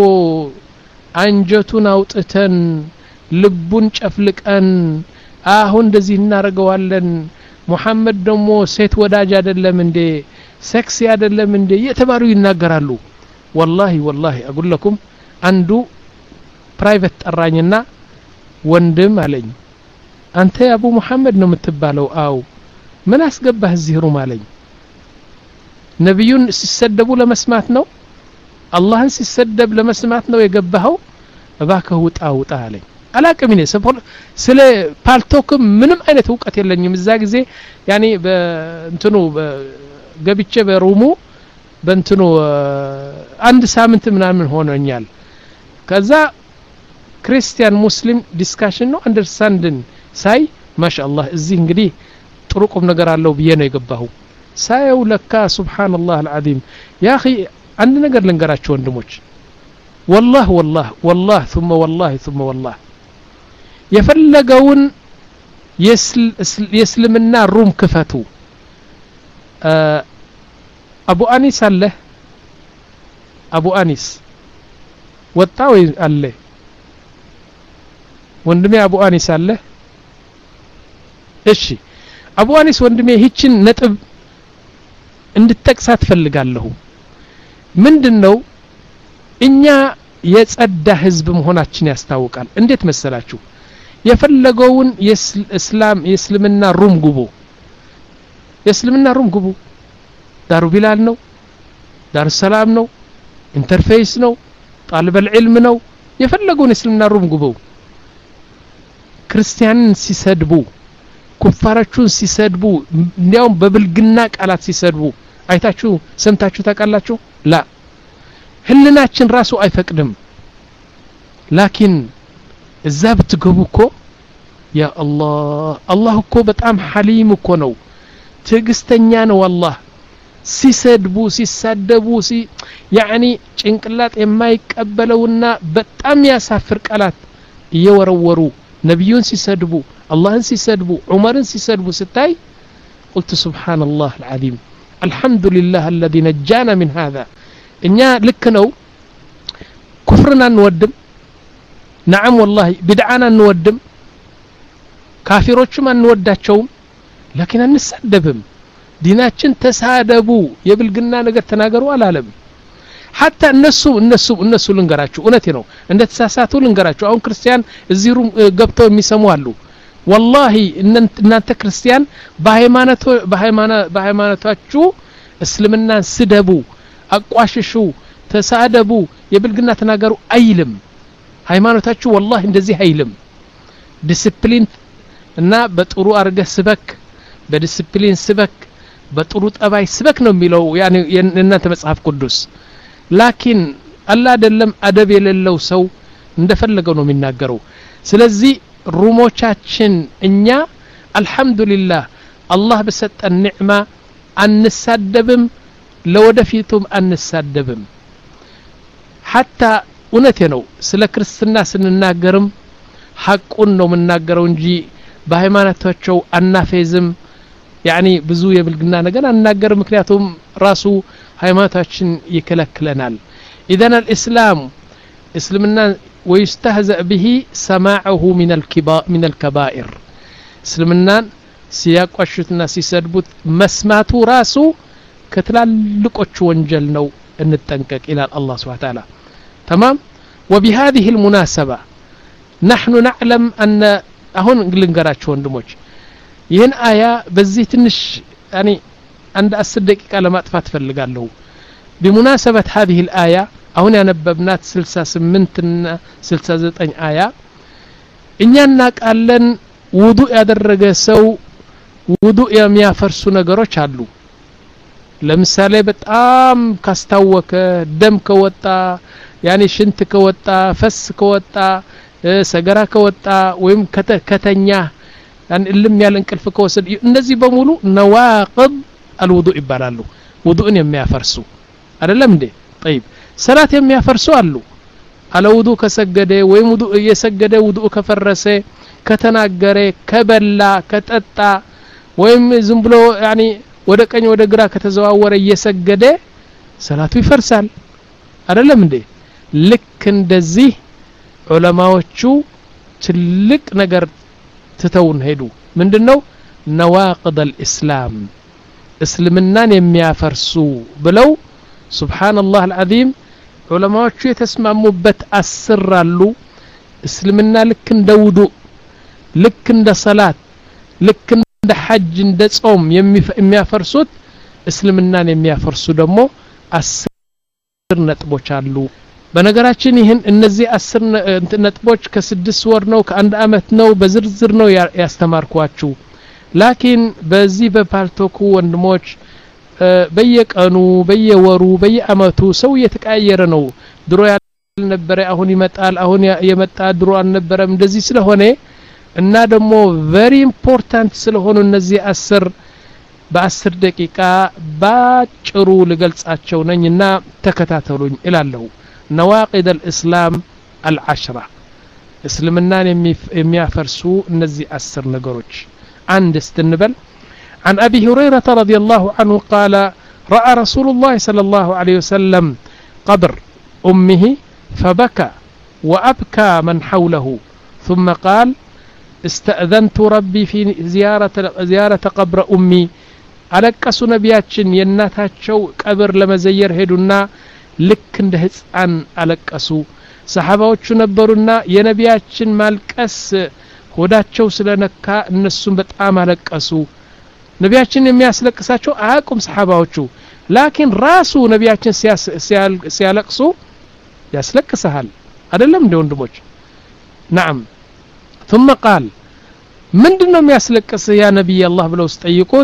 አንጀቱን አውጥተን ልቡን ጨፍልቀን አሁን እንደዚህ እናረጋዋለን ሙሐመድ ደግሞ ሴት ወዳጅ አይደለም እንዴ ሴክሲ አይደለም እንዴ የተባሉ ይናገራሉ والله والله اقول لكم አንዱ ፕራይቬት ጠራኝና ወንድም አለኝ አንተ አቡ መሐመድ ነው የምትባለው አው ምን አስገባህ እዚህ ሩም አለኝ ነብዩን ሲሰደቡ ለመስማት ነው አላህን ሲሰደብ ለመስማት ነው የገባኸው እባክህ ውጣ ውጣ አለኝ አላቀም እኔ ስለ ፓልቶክ ምንም አይነት ዕውቀት የለኝም እዛ ጊዜ ያኒ በእንትኑ ገብቼ በሩሙ በእንትኑ አንድ ሳምንት ምናምን ሆነኛል ከዛ ክርስቲያን ሙስሊም ዲስካሽን ነው አንደርስታንድን ሳይ ማሻአላህ እዚህ እንግዲህ ጥሩ ቁም ነገር አለው ብዬ ነው የገባው ሳይው ለካ ሱብሃንአላህ العظيم يا اخي አንድ ነገር ልንገራችሁ ወንድሞች والله والله والله ثم والله ثم والله የፈለገውን የእስልምና ሩም ክፈቱ አቡ አኒስ አለ አቡ አኒስ ወጣው አለ ወንድሜ አቡ አኒስ አለ እሺ አቡ አኒስ ወንድሜ ይህችን ነጥብ እንድትጠቅሳት ፈልጋለሁ ምንድነው እኛ የጸዳ ህዝብ መሆናችን ያስታውቃል እንዴት መሰላችሁ የፈለገውን የእስላም የእስልምና ሩም ግቡ የእስልምና ሩም ግቡ ዳሩ ቢላል ነው ዳር ሰላም ነው ኢንተርፌስ ነው ጣልበ العلم ነው የፈለገውን የእስልምና ሩም ግቡ ክርስቲያንን ሲሰድቡ ኩፋራቹን ሲሰድቡ እንዲያውም በብልግና ቃላት ሲሰድቡ አይታችሁ ሰምታችሁ ታውቃላችሁ ላ ህልናችን ራሱ አይፈቅድም ላኪን እዛ ብትገቡ እኮ ያ አላህ አላህ እኮ በጣም ሐሊም እኮ ነው ትዕግስተኛ ነው والله ሲሰድቡ ሲሳደቡ ሲ ያኒ ጭንቅላት የማይቀበለውና በጣም ያሳፍር ቃላት እየወረወሩ ነብዩን ሲሰድቡ አላህን ሲሰድቡ ዑመርን ሲሰድቡ ስታይ قلت سبحان الله العظيم الحمد لله الذي نجانا من هذا እኛ ልክ ነው ኩፍርና እንወድም نعم والله بدعنا እንወድም ካፊሮችም አንወዳቸውም لكن አንሰደብም ዲናችን ተሳደቡ የብልግና ነገር ተናገሩ አላለም حتى እነሱ እነሱ እነሱ ልንገራችሁ እውነቴ ነው እንደተሳሳቱ ልንገራችሁ አሁን ክርስቲያን እዚህ ሩም ገብተው የሚሰሙ አሉ والله እናንተ ክርስቲያን በሃይማኖት በሃይማኖታችሁ እስልምናን ስደቡ አቋሽሹ ተሳደቡ የብልግና ተናገሩ አይልም ሃይማኖታችሁ والله እንደዚህ አይልም ዲሲፕሊን እና በጥሩ አርገ ስበክ በዲሲፕሊን ስበክ በጥሩ ጠባይ ስበክ ነው የሚለው ያኒ እናንተ መጽሐፍ ቅዱስ ላኪን አላ አይደለም አደብ የሌለው ሰው እንደፈለገው ነው የሚናገረው ስለዚህ ሩሞቻችን እኛ አልহামዱሊላህ አላህ በሰጠን ኒዕማ አንሳደብም ለወደፊቱም አንሳደብም حتى እውነቴ ነው ስለ ክርስትና ስንናገርም ሐቁን ነው የምናገረው እንጂ በሃይማኖታቸው አናፌዝም ያኒ ብዙ የብልግና ነገር አንናገር ምክንያቱም ራሱ ሃይማኖታችን ይከለክለናል اذا الاسلام اسلمنا ويستهزأ به سماعه من الكبائر من الكبائر اسلمنا ሲያቋሽቱና ሲሰድቡት መስማቱ ራሱ ከትላልቆች ወንጀል ነው እንጠንቀቅ ይላል አላህ Subhanahu Wa Ta'ala تمام وبهذه المناسبة نحن نعلم أن አሁን ልንገራችሁ ወንድሞች ይህን አያ በዚህ ትንሽ يعني عند عشر دقيقة ለማጥፋት ፈልጋለሁ بمناسبة هذه الآية አሁን ያነበብናት ስልሳ ስምንት እና ስልሳ ዘጠኝ አያ እኛና ቃለን ውዱእ ያደረገ ሰው ውዱእ የሚያፈርሱ ነገሮች አሉ ለምሳሌ በጣም ካስታወከ ደም ከወጣ ያኒ ሽንት ከወጣ ፈስ ከወጣ ሰገራ ከወጣ ወይም ከተኛ ያን እልም ያለ እንቅልፍ ከወሰድ እነዚህ በሙሉ ነዋቅድ الوضوء ይባላሉ ውዱእን የሚያፈርሱ አይደለም እንዴ طيب ሰላት የሚያፈርሱ አሉ አለ ውዱእ ከሰገደ ወይም ውዱእ የሰገደ ውዱእ ከፈረሰ ከተናገረ ከበላ ከጠጣ ወይም ዝም ብሎ ያኒ ወደ ቀኝ ወደ ግራ ከተዘዋወረ እየሰገደ ሰላቱ ይፈርሳል አይደለም እንዴ ልክ እንደዚህ ዑለማዎቹ ትልቅ ነገር ትተውን ሄዱ ምንድነው ነዋቅድ الاسلام እስልምናን የሚያፈርሱ ብለው ሱብሃንአላህ አልዓዚም ዑለማዎቹ የተስማሙበት አስራሉ እስልምና ልክ እንደ ውዱእ ልክ እንደ ሰላት ልክ እንደ ሐጅ እንደ ጾም የሚያፈርሱት እስልምናን የሚያፈርሱ ደግሞ አስር ነጥቦች አሉ በነገራችን ይሄን እነዚህ አስር ነጥቦች ከስድስት ወር ነው ከአንድ አመት ነው በዝርዝር ነው ያስተማርኳችሁ ላኪን በዚህ በፓልቶኩ ወንድሞች በየቀኑ በየወሩ በየአመቱ ሰው እየተቀያየረ ነው ድሮ ያልነበረ አሁን ይመጣል አሁን የመጣ ድሮ አልነበረም እንደዚህ ስለሆነ እና ደግሞ very important ስለሆነ እነዚህ አስር በ10 ደቂቃ ባጭሩ ልገልጻቸው ነኝና ተከታተሉኝ እላለሁ نواقض الإسلام العشرة اسلمنان يميافرسو نزي أسر نقروش عند استنبل عن أبي هريرة رضي الله عنه قال رأى رسول الله صلى الله عليه وسلم قبر أمه فبكى وأبكى من حوله ثم قال استأذنت ربي في زيارة, زيارة قبر أمي ألقسوا نبياتشن يناتاتشو قبر لما زير هدونا ልክ እንደ ህፃን አለቀሱ ሰሃባዎቹ ነበሩና የነቢያችን ማልቀስ ሆዳቸው ስለነካ እነሱም በጣም አለቀሱ ነቢያችን የሚያስለቅሳቸው አያቁም ሰሃባዎቹ ላኪን ራሱ ነቢያችን ሲያለቅሱ ያስለቅሳል አይደለም እንደ ወንድሞች نعم ثم قال ምንድነው የሚያስለቅስ ያ ነብይ አላህ ብለው ሲጠይቁት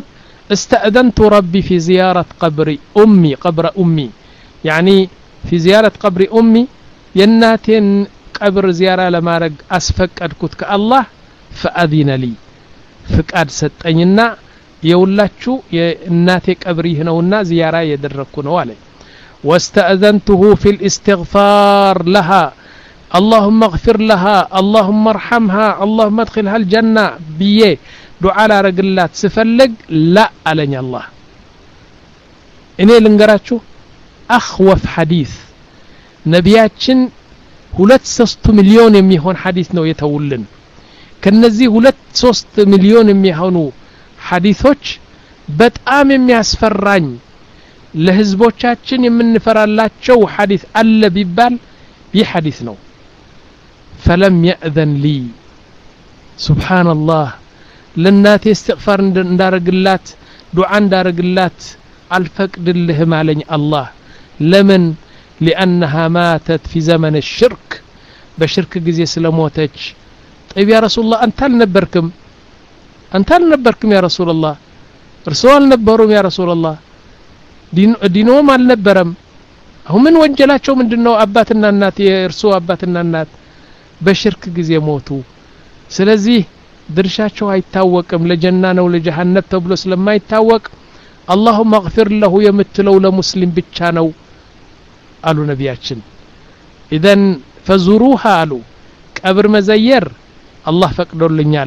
استأذنت ربي في زيارة قبر أمي قبر أمي يعني في زيارة قبر أمي يناتين قبر زيارة لما رج أسفك أدكت كالله فأذن لي فقاد ستأنينا يولاتشو يناتي قبري هنا زيارة يدركون والي واستأذنته في الاستغفار لها اللهم اغفر لها اللهم ارحمها اللهم ادخلها الجنة بيه دعاء رجلات سفلق لا ألني الله إني لنقراتشو أخوف حديث نبياتشن ሁለት ሶስት ሚሊዮን የሚሆን ሐዲስ ነው የተውልን ከነዚህ ሁለት ሶስት ሚሊዮን የሚሆኑ ሐዲሶች በጣም የሚያስፈራኝ ለህዝቦቻችን የምንፈራላቸው ሐዲስ አለ ቢባል ይህ ሐዲስ ነው فلم يأذن لي سبحان الله ለናቴ استغفار እንዳረግላት ዱዓ እንዳረግላት አልፈቅድልህም አለኝ አላህ ለምን لأنها ماتت في زمن الشرك بشرك جزي سلموتج طيب يا رسول الله أنت هل نبركم أنت هل نبركم يا رسول الله رسول نبرهم يا رسول الله دين دينهم هل نبرم هم من وجلاتهم من دينه أباتنا النات يرسوا أباتنا النات بشرك جزي موتوا سلزي درشاتشو هيتاوقم لجنان ولجهنم تبلس لما يتاوق اللهم اغفر له يمتلو لمسلم بتشانو قالوا نبياتشن إذن فزوروها قالوا قبر مزير الله فقدر لنيال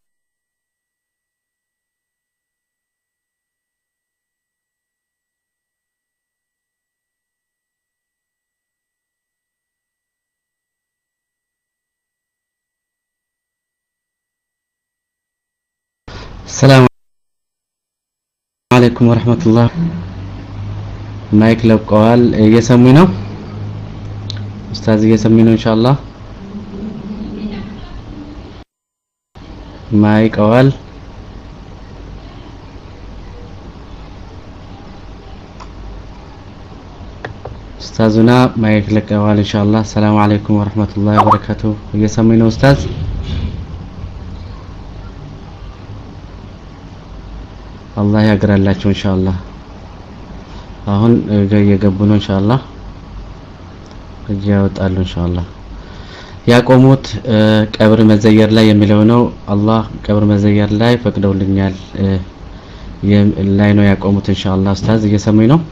السلام عليكم ورحمة الله مايك لو قال يسمينه أستاذ يسمينه إن شاء الله مايك قال أستاذنا مايك لك قال إن شاء الله السلام عليكم ورحمة الله وبركاته يسمينه أستاذ الله يقرأ لك إن شاء الله አሁን እየገቡ ነው ኢንሻአላህ እያወጣሉ ኢንሻአላህ ያቆሙት ቀብር መዘየር ላይ የሚለው ነው አላህ ቀብር መዘየር ላይ ፈቅደውልኛል ላይ ነው ያቆሙት ኢንሻአላህ ኡስታዝ እየሰሙኝ ነው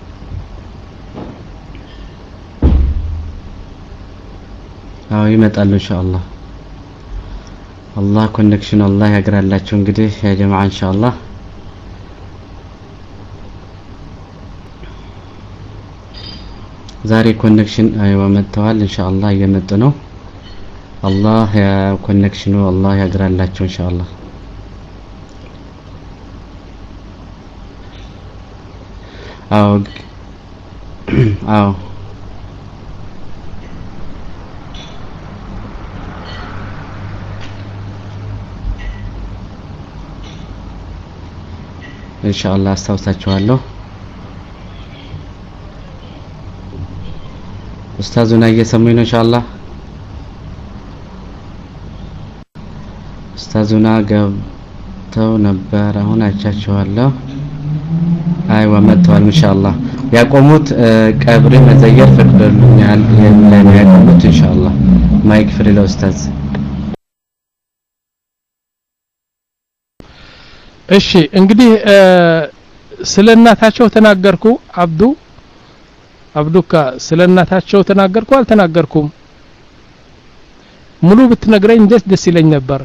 አዎ ይመጣሉ ኢንሻአላህ አላህ ኮኔክሽን አላህ ያግራላችሁ እንግዲህ ያ ጀማዓ ኢንሻአላህ ዛሬ ኮኔክሽን አይዋ መጥተዋል ኢንሻአላህ እየመጡ ነው አላህ ያ ኮኔክሽኑ አላህ ያግራላችሁ ኢንሻአላህ አው አው ኢንሻአላህ አስተዋውሳችኋለሁ ኡስታዙና እየሰሙኝ ነው ኢንሻአላህ ኡስታዙና ገብተው ነበር አሁን አቻቸዋለሁ አይዋ መጥተዋል ኢንሻአላህ ያቆሙት ቀብር መዘየር ፈቅደውልኛል የሚለው ያቆሙት ኢንሻአላህ ማይክ ፍሪ ለኡስታዝ እሺ እንግዲህ ስለናታቸው ተናገርኩ አብዱ አብዱካ ስለናታቸው ተናገርኩ አልተናገርኩም ሙሉ ብትነግረኝ ደስ ደስ ይለኝ ነበር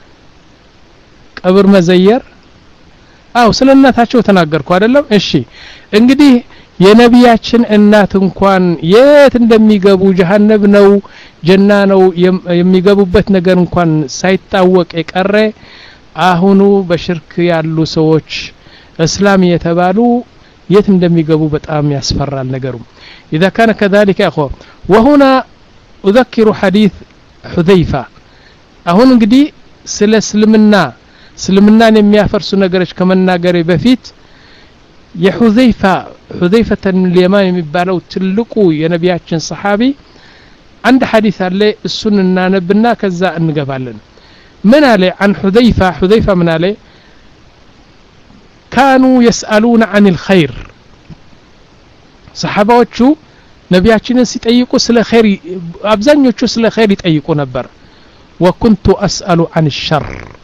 ቀብር መዘየር አው ስለናታቸው ተናገርኩ አይደለም እሺ እንግዲህ የነቢያችን እናት እንኳን የት እንደሚገቡ ጀሃነም ነው ጀና ነው የሚገቡበት ነገር እንኳን ሳይታወቅ የቀረ አሁኑ በሽርክ ያሉ ሰዎች እስላም የተባሉ የት እንደሚገቡ በጣም ያስፈራል ነገሩ اذا كان كذلك يا اخوه وهنا اذكر حديث حذيفه አሁን እንግዲህ ስለ እስልምና እስልምናን የሚያፈርሱ ነገሮች ከመናገሬ በፊት የሁዘይፋ ሁዘይፈተ اليمان የሚባለው ትልቁ የነቢያችን ሰሃቢ አንድ ሐዲስ አለ እሱን እናነብና ከዛ እንገባለን ምን አለ عن حذيفه حذيفه من አለ كانوا يسألون عن الخير صحابዎቹ ነቢያችንን ሲጠይቁ ስለ ኸይር አብዛኞቹ ስለ ኸይር ይጠይቁ ነበር وكنت أسأل عن الشر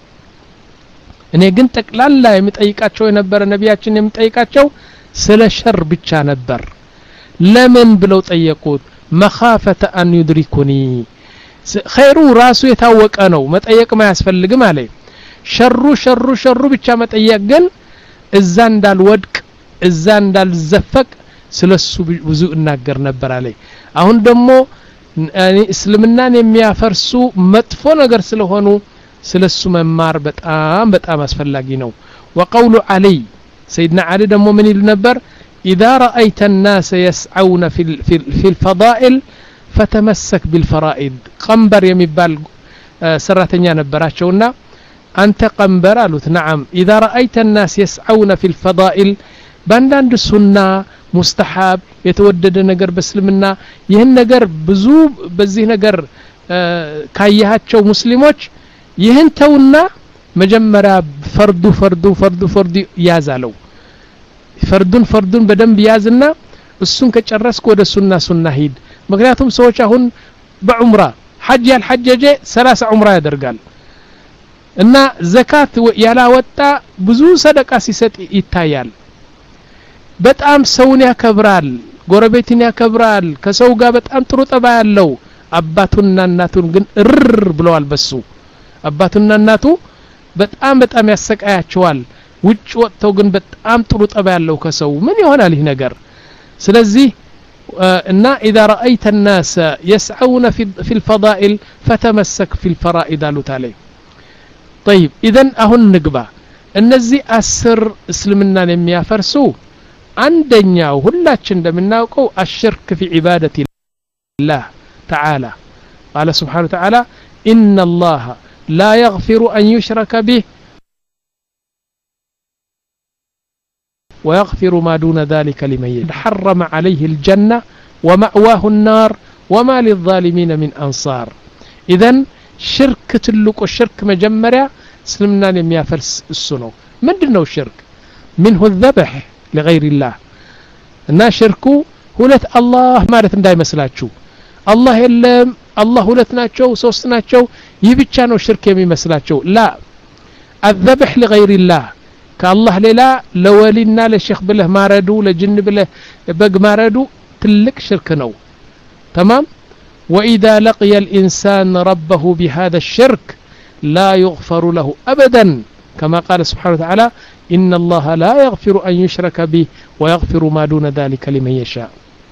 እኔ ግን ጠቅላላ የሚጠይቃቸው የነበረ ነቢያችን የሚጠይቃቸው ስለ ሸር ብቻ ነበር ለምን ብለው ጠየቁት مخافة أن يدركني ኸይሩ ራሱ የታወቀ ነው መጠየቅ ማያስፈልግም አለ ሸሩ ሸሩ ሸሩ ብቻ መጠየቅ ግን እዛ እንዳልወድቅ እዛ እንዳልዘፈቅ ስለሱ ብዙ እናገር ነበር አለ አሁን ደግሞ እኔ እስልምናን የሚያፈርሱ መጥፎ ነገር ስለሆኑ ስለሱ መማር በጣም በጣም አስፈላጊ ነው وقول علي سيدنا علي ደግሞ ምን ይል ነበር اذا رايت الناس يسعون في في في الفضائل فتمسك بالفرائض قنبر የሚባል ሰራተኛ ነበራቸውና አንተ ቀንበር አሉት نعم اذا رايت الناس يسعون في الفضائل ባንዳንድ ሱና ሙስተሐብ የተወደደ ነገር በእስልምና ይሄን ነገር ብዙ በዚህ ነገር ካያቸው ሙስሊሞች ይሄን ተውና መጀመሪያ ፈርዱ ፈርዱ ፈርዱ ፈርዱ ያዛለው ፈርዱን ፈርዱን በደንብ ያዝና እሱን ከጨረስኩ ወደ ሱና ሱና ሂድ ምክንያቱም ሰዎች አሁን በዑምራ ሐጅ ያልሐጀጀ ሰላሳ ዑምራ ያደርጋል እና ዘካት ያላወጣ ብዙ ሰደቃ ሲሰጥ ይታያል በጣም ሰውን ያከብራል ጎረቤትን ያከብራል ከሰው ጋር በጣም ጥሩ ጠባ ያለው አባቱና እናቱን ግን እር ብለዋል በሱ አባቱና እናቱ በጣም በጣም ያሰቃያቸዋል ውጭ ወጥተው ግን በጣም ጥሩ ጠባ ያለው ከሰው ምን ይሆናል ይህ ነገር ስለዚህ እና اذا رايت الناس يسعون في في الفضائل فتمسك في الفرائض عليه طيب اذا አሁን ንግባ እነዚህ አስር እስልምናን የሚያፈርሱ አንደኛው ሁላችን እንደምናውቀው الشرك في عبادة الله تعالى قال سبحانه وتعالى إن الله لا يغفر أن يشرك به ويغفر ما دون ذلك لمن يشاء حرم عليه الجنة ومأواه النار وما للظالمين من أنصار إذن شرك تلك الشرك مجمرة سلمنا لم يفرس السنو من دنو الشرك منه الذبح لغير الله እና ሽርኩ ሁለት አላህ ማለት እንዳይመስላችሁ አላህ የለም አላህ ሁለት ናቸው ሶስት ናቸው ይህ ብቻ ነው ሽርክ የሚመስላችሁ لا الذبح لغير الله ከአላህ ሌላ ለወሊና ለሼኽ ብለህ ማረዱ ለጅን ብለህ በግ ማረዱ ትልቅ ሽርክ ነው تمام واذا لقي الانسان ربه بهذا الشرك لا يغفر له ابدا كما قال سبحانه وتعالى إن الله لا يغفر أن يشرك به ويغفر ما دون ذلك لمن يشاء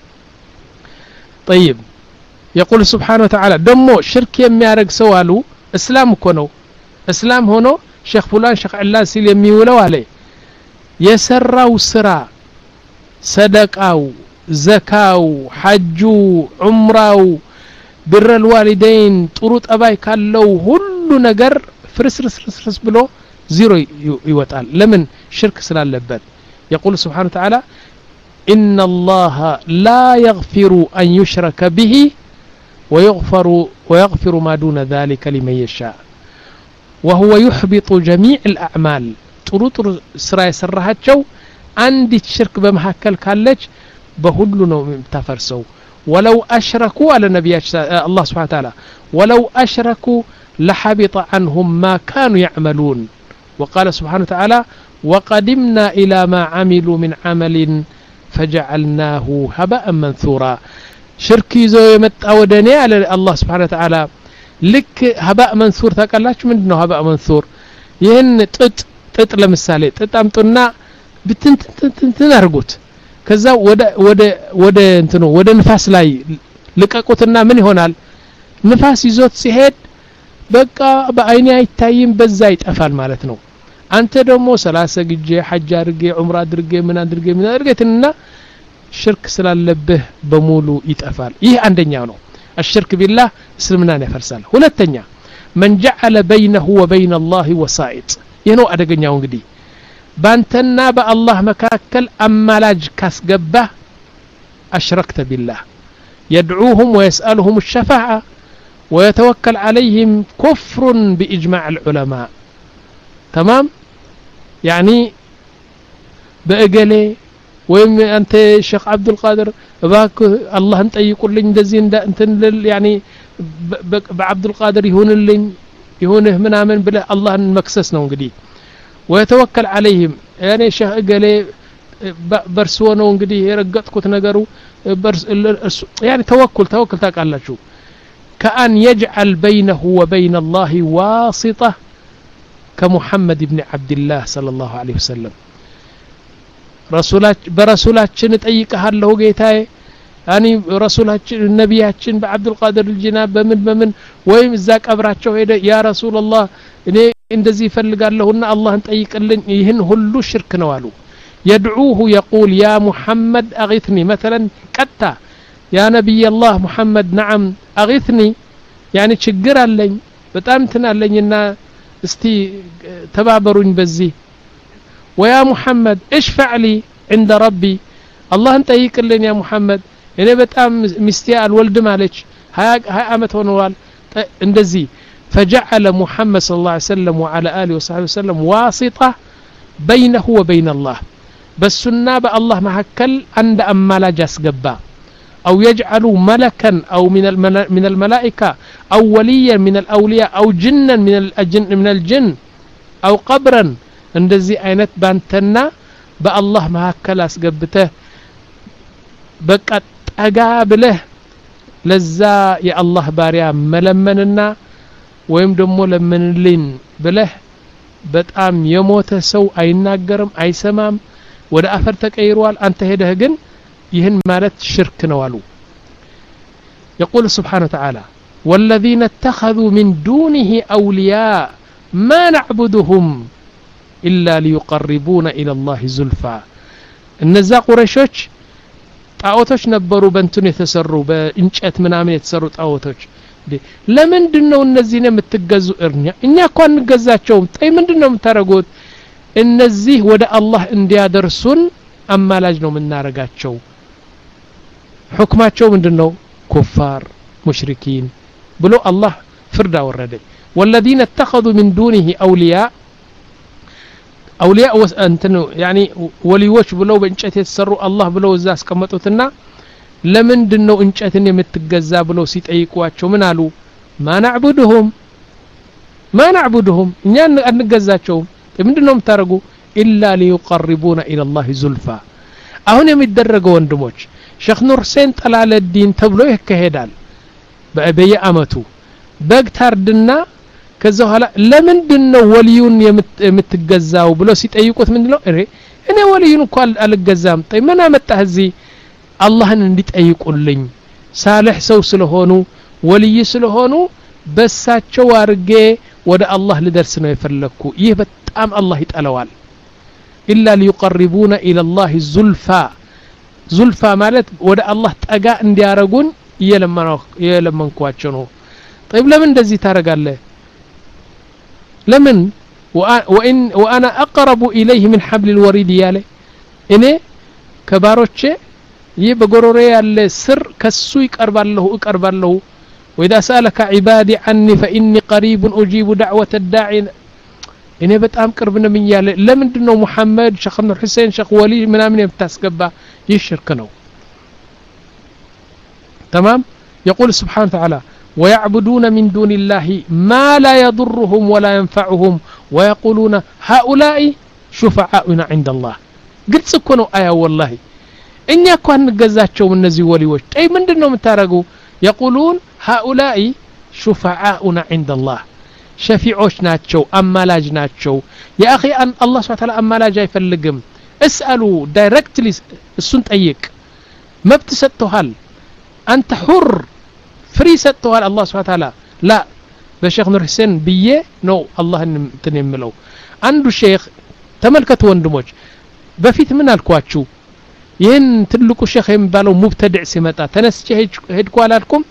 طيب يقول سبحانه وتعالى دمو شرك يميارق سوالو اسلام كونو اسلام هونو شيخ فلان شيخ علان سيل يميولو عليه يسراو سرا صدقاو زكاو حجو عمراو بر الوالدين طروط أباي كالو هلو نجر فرس رس رس رس بلو زيرو يوتال لمن شرك سلالبت يقول سبحانه وتعالى إن الله لا يغفر أن يشرك به ويغفر ويغفر ما دون ذلك لمن يشاء وهو يحبط جميع الأعمال طرطر سراي سرهاتشو عندي الشرك بمحكل كالج بهلو نو تفرسو ولو أشركوا على نبي الله سبحانه وتعالى ولو أشركوا لحبط عنهم ما كانوا يعملون وقال سبحانه وتعالى وقدمنا إلى ما عملوا من عمل فجعلناه هباء منثورا شركي زو يمتع ودني على الله سبحانه وتعالى لك هباء منثور تقلاش منه هباء منثور ይህን ጥጥ ጥጥ ለምሳሌ ጥጥ አምጡና ብትንትን አርጉት ከዛ ወደ ወደ ወደ እንትኑ ወደ ንፋስ ላይ ልቀቁትና ምን ይሆናል ንፋስ ይዞት ሲሄድ በቃ በአይኔ አይታይም በዛ ይጠፋል ማለት ነው አንተ ደግሞ ሰላሳ ግጄ ሐጅ አድርጌ ዑምራ አድርጌ ምን አድርጌ ምን አድርጌትና ሽርክ ስላለብህ በሙሉ ይጠፋል ይህ አንደኛው ነው الشرك بالله እስልምናን ያፈርሳል ሁለተኛ من جعل بينه وبين الله وسائط ይህ ነው አደገኛው እንግዲህ ባንተና በአላህ መካከል አማላጅ ካስገባህ أشركت بالله يدعوهم ويسألهم الشفاعة ويتوكل عليهم كفر بإجماع العلماء تمام يعني በእገሌ ወይም አንተ ሼክ አብዱል ቃድር እባክ አላህን ጠይቁልኝ እንደዚህ እንትን ያኒ በአብዱል ቃድር ይሁንልኝ ይሁንህ ምናምን ብለህ አላህን መክሰስ ነው እንግዲህ ወይተወከል عليهم ያኔ ሼክ እገሌ በርሶ ነው እንግዲህ የረገጥኩት ነገሩ ያኒ ተወኩል ተወኩል ታቃላችሁ كأن يجعل بينه وبين الله واسطة كمحمد بن عبد الله صلى الله عليه وسلم رسولات برسولاتችን ጠይቀሃለሁ ጌታዬ ያኒ ረሱላችን ነብያችን በአብዱል ቃድር الجناب በምን በምን ወይም እዛ ቀብራቸው ሄደ ያ ረሱላህ እኔ እንደዚህ ፈልጋለሁና አላህን ጠይቅልኝ ይህን ሁሉ ሽርክ ነው አሉ يدعوه يقول يا محمد اغثني مثلا قطع يا نبي الله محمد نعم اغثني يعني ችግር አለኝ በጣም ትናለኝና እስቲ ተባበሩኝ በዚህ ويا محمد اشفع لي عند ربي الله انطيق لنا يا محمد እኔ በጣም ሚስቴ አልወልድ ማለች ሀያ አመት ሆኗል እንደዚህ فجعل محمد صلى الله عليه وسلم وعلى اله وصحبه وسلم واسطة بينه وبين الله بالسنة بالله مهكل عند أمالاج أسقبا أو يجعل ملكا أو من من الملائكة أو وليا من الأولياء أو جنا من الجن من الجن أو قبرا እንደዚህ አይነት ባንተና በአላህ መሐከል አስገብተህ በቃ ጠጋ ብለህ ለዛ የአላህ ባሪያ መለመንና ወይም ደግሞ ለምንልን ብለህ በጣም የሞተ ሰው አይናገርም አይሰማም ወደ አፈር ተቀይሯል አንተ ሄደህ ግን ይህን ማለት ሽርክ ነው አሉ يقول سبحانه وتعالى والذين اتخذوا من دونه أولياء ما نعبدهم إلا ليقربونا إلى الله زلفى እነዛ ቁረሾች ጣዖቶች ነበሩ በእንትን የተሰሩ በእንጨት ምናምን የተሰሩ ጣዖቶች ለምንድነው እነዚህን የምትገዙ እርኛ እኛ እኮ አንገዛቸውም ጣይ ምንድነው የምታረጉት እነዚህ ወደ አላህ እንዲያደርሱን አማላጅ ነው የምናረጋቸው ሁክማቸው ምንድነው ኩፋር ሙሽሪኪን ብሎ አላህ ፍርድ አወረደ والذين اتخذوا من دونه أولياء أولياء أنتنو يعني وليوش بلو بإنشأت يتسروا الله بلو الزاس كمتوتنا لمن دنو إنشأتني متجزا بلو سيت أيقواتشو من قالوا ما نعبدهم ما نعبدهم إننا نجزاتشو من دنهم ترجو إلا ليقربونا إلى الله زلفى أهون يمدرجوا وندموش شيخ نور حسين طلع الدين تبلو يكهدال بأبي أمتو بقتردنا ከዛው ኋላ ለምንድነው ወልዩን የምትገዛው ብሎ ሲጠይቁት ምንድነው እሬ እኔ ወልዩን እንኳን አልገዛም ጠይ ምን አመጣህ እዚህ አላህን እንዲጠይቁልኝ ሳልህ ሰው ስለሆኑ ወልይ ስለሆኑ በሳቸው አርጌ ወደ አላህ ልደርስ ነው የፈለኩ ይህ በጣም አላህ ይጠላዋል ኢላ ሊይቀርቡና ኢላ አላህ ዙልፋ ዙልፋ ማለት ወደ አላህ ጠጋ እንዲያረጉን የለመናው የለመንኳቸው ነው طيب ለምን እንደዚህ ታረጋለህ لمن وإن وأنا أقرب إليه من حبل الوريد ياله إني كباروتشي يبغوروري على سر كسوي قرب الله قرب الله وإذا سألك عبادي عني فإني قريب أجيب دعوة الداعي إني بتأم قربنا من ياله لمن دنو محمد شيخ نور حسين شيخ ولي من أمن يبتسقبا يشركنو تمام يقول سبحانه وتعالى ويعبدون من دون الله ما لا يضرهم ولا ينفعهم ويقولون هؤلاء شفعاؤنا عند الله قلت سكنوا آية والله إن يكون نجزاتهم النزي وليوش أي من دنهم تارقوا يقولون هؤلاء شفعاؤنا عند الله شفيعوش ناتشو أما لاج ناتشو يا أخي أن الله سبحانه وتعالى أما لاج يفلقم اسألوا دايركتلي السنت أيك ما بتستهل أنت حر فري ستوال الله سبحانه وتعالى لا بشيخ نور حسين بيه نو الله تنملو عنده شيخ تملكت وندموج بفيت من الكواتشو ين تلقوا شيخ يمبالو مبتدع سمتا تنسجي هيدكو علىكم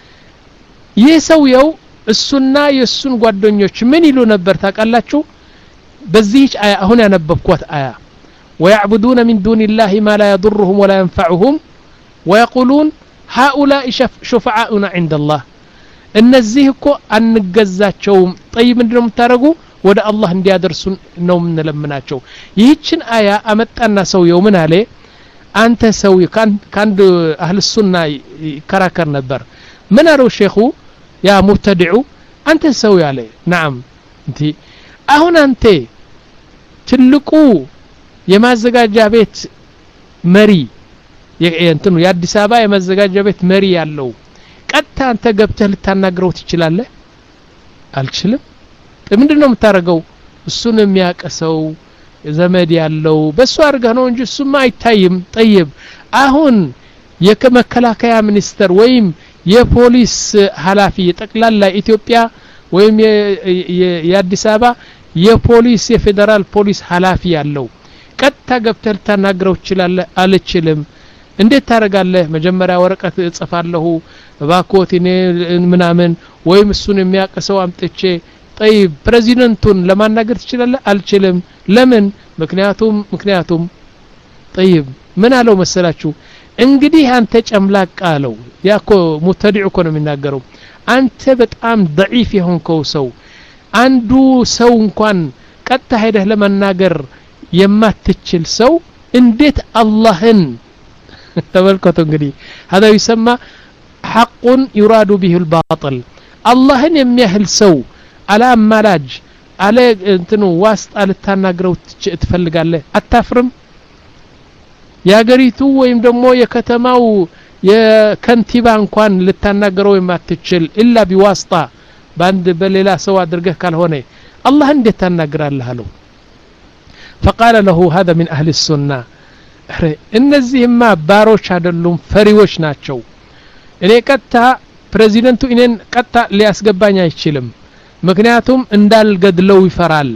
يسويو السنة يسن قدنيوش من يلو نبر تاقالاتشو بزيج آية هنا نببكوات آية ويعبدون من دون الله ما لا يضرهم ولا ينفعهم ويقولون هؤلاء شفعاؤنا عند الله النزيه كو انجزاتهم طيب ምንድነው የምታረጉ ወደ አላህ እንዲያደርሱን ነው ምንለምናቸው ይህችን አያ አመጣና ሰውየው ምን አለ አንተ ሰውየው ካንድ አህል ሱና ይከራከር ነበር ምን አለው ሼኹ ያ ሙብተዲዑ አንተ ሰው ያለ نعم እንት አሁን አንተ ትልቁ የማዘጋጃ ቤት መሪ የእንትኑ የአዲስ አበባ የማዘጋጃ ቤት መሪ ያለው ቀጥታ አንተ ገብተህ ልታናግረው ትችላለህ አልችልም ምንድነው የምታረገው እሱን የሚያቀሰው ዘመድ ያለው በሱ አርጋ ነው እንጂ እሱማ አይታይም طيب አሁን የከመከላከያ ሚኒስተር ወይም የፖሊስ ኃላፊ ጠቅላላ ኢትዮጵያ ወይም የአዲስ አበባ የፖሊስ የፌደራል ፖሊስ ኃላፊ ያለው ቀጥታ ገብተህ ልታናግረው ትችላለህ አልችልም እንዴት ታረጋለህ መጀመሪያ ወረቀት ጽፋለሁ ባኮቲኔ ምናምን ወይም እሱን የሚያቀሰው አምጥቼ طيب ፕሬዚደንቱን ለማናገር ትችላለህ አልችልም ለምን ምክንያቱም ምክንያቱም طيب ምን አለው መሰላችሁ እንግዲህ አንተ ጨምላቃ አለው ያኮ ሙተዲዑ እኮ ነው የሚናገረው አንተ በጣም ضعيف የሆንከው ሰው አንዱ ሰው እንኳን ቀጥታ ሄደህ ለማናገር የማትችል ሰው እንዴት አላህን ተመልከቱ እንግዲህ هذا يسمى حق يراد به الباطل አላህን የሚያህል ሰው አላ ማላጅ አለ እንትኑ ዋስጥ አልታናግረው ትፈልጋለህ አታፍርም ያገሪቱ ወይም ደግሞ የከተማው የከንቲባ እንኳን ልታናገረው የማትችል ኢላ ቢዋስጣ ባንድ በሌላ ሰው አድርገህ ካልሆነ አላህ እንዴት ታናግራለህ አለው فقال له هذا من اهل السنه እነዚህማ ባሮች አይደሉም ፈሪዎች ናቸው እኔ ቀጥታ ፕሬዚደንቱ እኔን ቀጥታ ሊያስገባኝ አይችልም ምክንያቱም እንዳልገድለው ይፈራል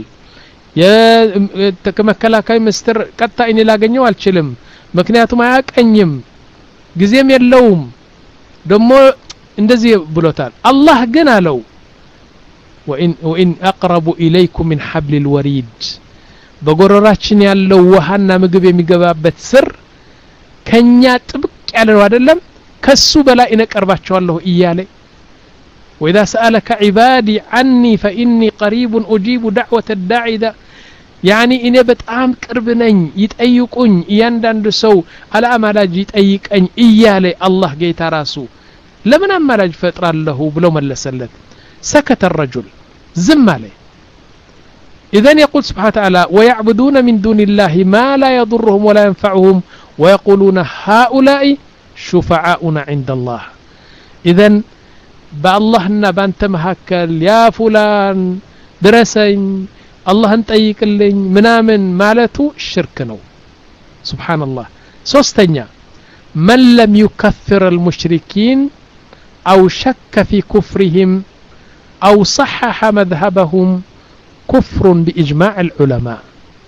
የመከላከያ ሚኒስትር ቀጥታ እኔ ላገኘው አልችልም ምክንያቱም አያቀኝም ጊዜም የለውም ደሞ እንደዚህ ብሎታል አላህ ግን አለው وإن وإن أقرب إليكم من حبل الوريد በጎረራችን ያለው ውሃና ምግብ የሚገባበት ስር ከኛ ጥብቅ ያለ ነው አይደለም ከሱ በላይ እነቀርባቸዋለሁ እያለ وإذا سألك عبادي عني فإني قريب أجيب دعوة الداعي ذا يعني إن በጣም ቅርብ ነኝ ይጠይቁኝ እያንዳንዱ ሰው አላ አማላጅ ይጠይቀኝ እያለ አላህ ጌታ ራሱ ለምን አማላጅ ፈጥራለሁ ብሎ መለሰለት سكت الرجل ዝም አለ إذن يقول سبحانه وتعالى ويعبدون من دون الله ما لا يضرهم ولا ينفعهم ويقولون هؤلاء شفعاؤنا عند الله إذن بالله بانت مهكل يا فلان درسين الله انطيقلኝ ምናምን ማለቱ ሽርክ ነው سبحان الله ሶስተኛ من لم يكفر المشركين أو شك في كفرهم أو صحح مذهبهم كفر بإجماع العلماء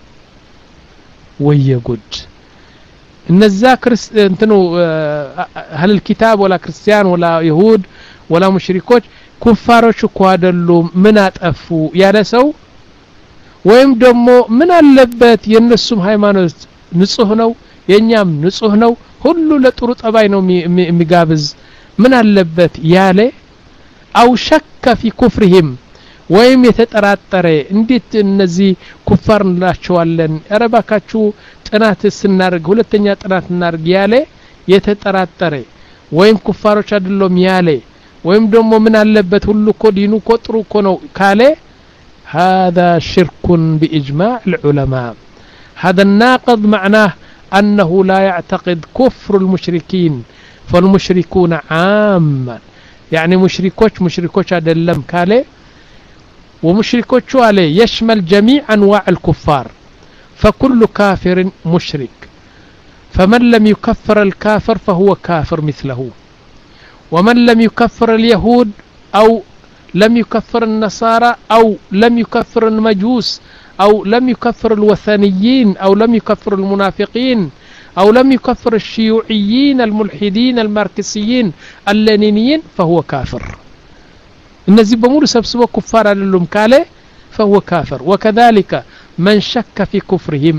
ويقود النزا كريس انتنو هل الكتاب ولا كريستيان ولا يهود ولا مشركوች ኩፋሮች እኮ አይደሉም ምን አጠፉ ያለ ሰው ወይም ደግሞ ምን አለበት የነሱም ሃይማኖት ንጹህ ነው የኛም ንጹህ ነው ሁሉ ለጥሩ ጠባይ ነው የሚጋብዝ ምን አለበት ያለ አው ሸከ في كفرهم ወይም የተጠራጠረ እንዴት እነዚህ ኩፋር እንላቸዋለን አረባካችሁ ጥናት ስናርግ ሁለተኛ ጥናት እናርግ ያለ የተጠራጠረ ወይም ኩፋሮች አይደሉም ያለ ወይም ደግሞ ምን አለበት ሁሉ እኮ ዲኑ እኮ ጥሩ እኮ ነው ካለ هذا شرك بإجماع العلماء هذا الناقض معناه أنه لا يعتقد كفر المشركين فالمشركون عاما يعني مشركوش مشركوش أدلم كاله ومشركوش عليه يشمل جميع أنواع الكفار فكل كافر مشرك فمن لم يكفر الكافر فهو كافر مثله ومن لم يكفر اليهود أو لم يكفر النصارى أو لم يكفر المجوس أو لم يكفر الوثنيين أو لم يكفر المنافقين أو لم يكفر الشيوعيين الملحدين الماركسيين اللينيين فهو كافر النزي بمول سبسبوا كفار للهم كاله فهو كافر وكذلك من شك في كفرهم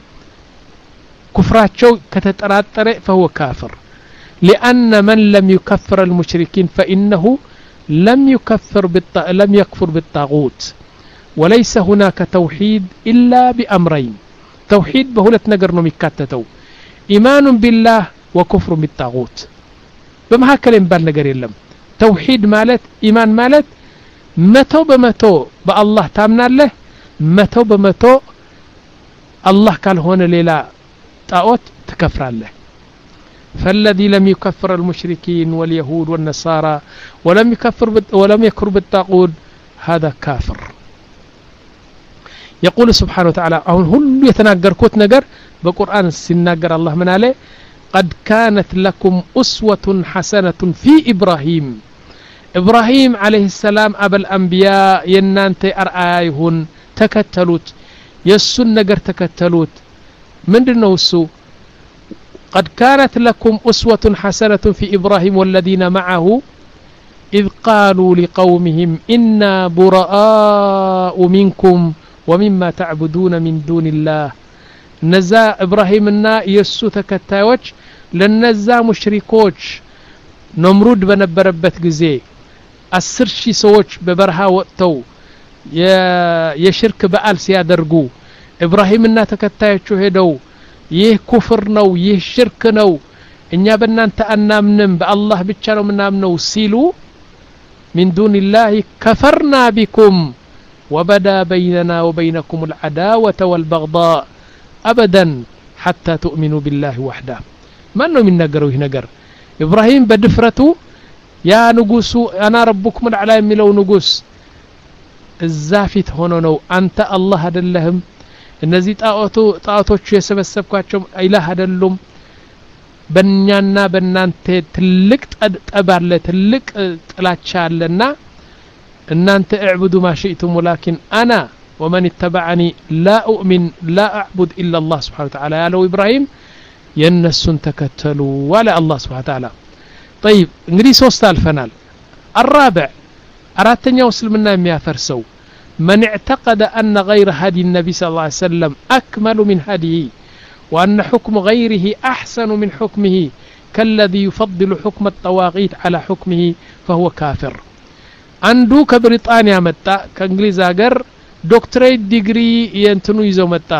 كفراتشو كتتراتر فهو كافر لأن من لم يكفر المشركين فإنه لم يكفر بالط... لم يكفر بالطاغوت وليس هناك توحيد إلا بأمرين توحيد بهولت نجر نو ميكاتتو إيمان بالله وكفر بالطاغوت بما هكذا ينبال نجر يلم توحيد مالت إيمان مالت متو بمتو بالله تامنا له متو بمتو الله قال هنا ليلا طاغوت تكفر له فالذي لم يكفر المشركين واليهود والنصارى ولم يكفر ولم يكفر بالطاغوت هذا كافر يقول سبحانه وتعالى أهون هل يتناقر كوت نقر بقرآن سنناقر الله من عليه قد كانت لكم أسوة حسنة في إبراهيم إبراهيم عليه السلام أبا الأنبياء ينانت أرآيهن تكتلوت يسن نقر تكتلوت من دنوسو قد كانت لكم أسوة حسنة في إبراهيم والذين معه إذ قالوا لقومهم إنا براء منكم ومما تعبدون من دون الله نزا إبراهيمنا يسو تكتاوش لنزا مشركوش نمرود بنبربت جزي أسر شي سوش ببرها وقتو يشرك بقال سيادرقو إبراهيمنا تكتاوش هدو يه كفر نو يه شرك نو إنيا بنان تأنامنم بالله بيتشانو منامنو سيلو من دون الله كفرنا بكم وبدا بيننا وبينكم العداوة والبغضاء أبدا حتى تؤمنوا بالله وحده ما أنه من نقره نقر إبراهيم بدفرته يا نقوس أنا ربكم العلا يملو نقوس الزافت هنا أنت الله هذا اللهم እነዚህ ጣዖቶቹ የሰበሰብኳቸው ኢላህ አይደሉም በእኛና በእናንተ ትልቅ ጠብ አለ ትልቅ ጥላቻ አለና እናንተ እዕቡዱ ማ شئتم ولكن انا ومن اتبعني لا اؤمن لا اعبد الا الله سبحانه وتعالى ያለው ኢብራሂም የነሱን ተከተሉ ወላ አላህ سبحانه وتعالى طيب እንግዲህ ሶስት አልፈናል الرابع አራተኛው እስልምና የሚያፈርሰው من اعتقد أن غير هدي النبي صلى الله عليه وسلم أكمل من هديه وأن حكم غيره أحسن من حكمه كالذي يفضل حكم الطواغيت على حكمه فهو كافر عنده كبريطانيا متى كإنجليز أجر دكتوريت ديجري ينتنو يزو متى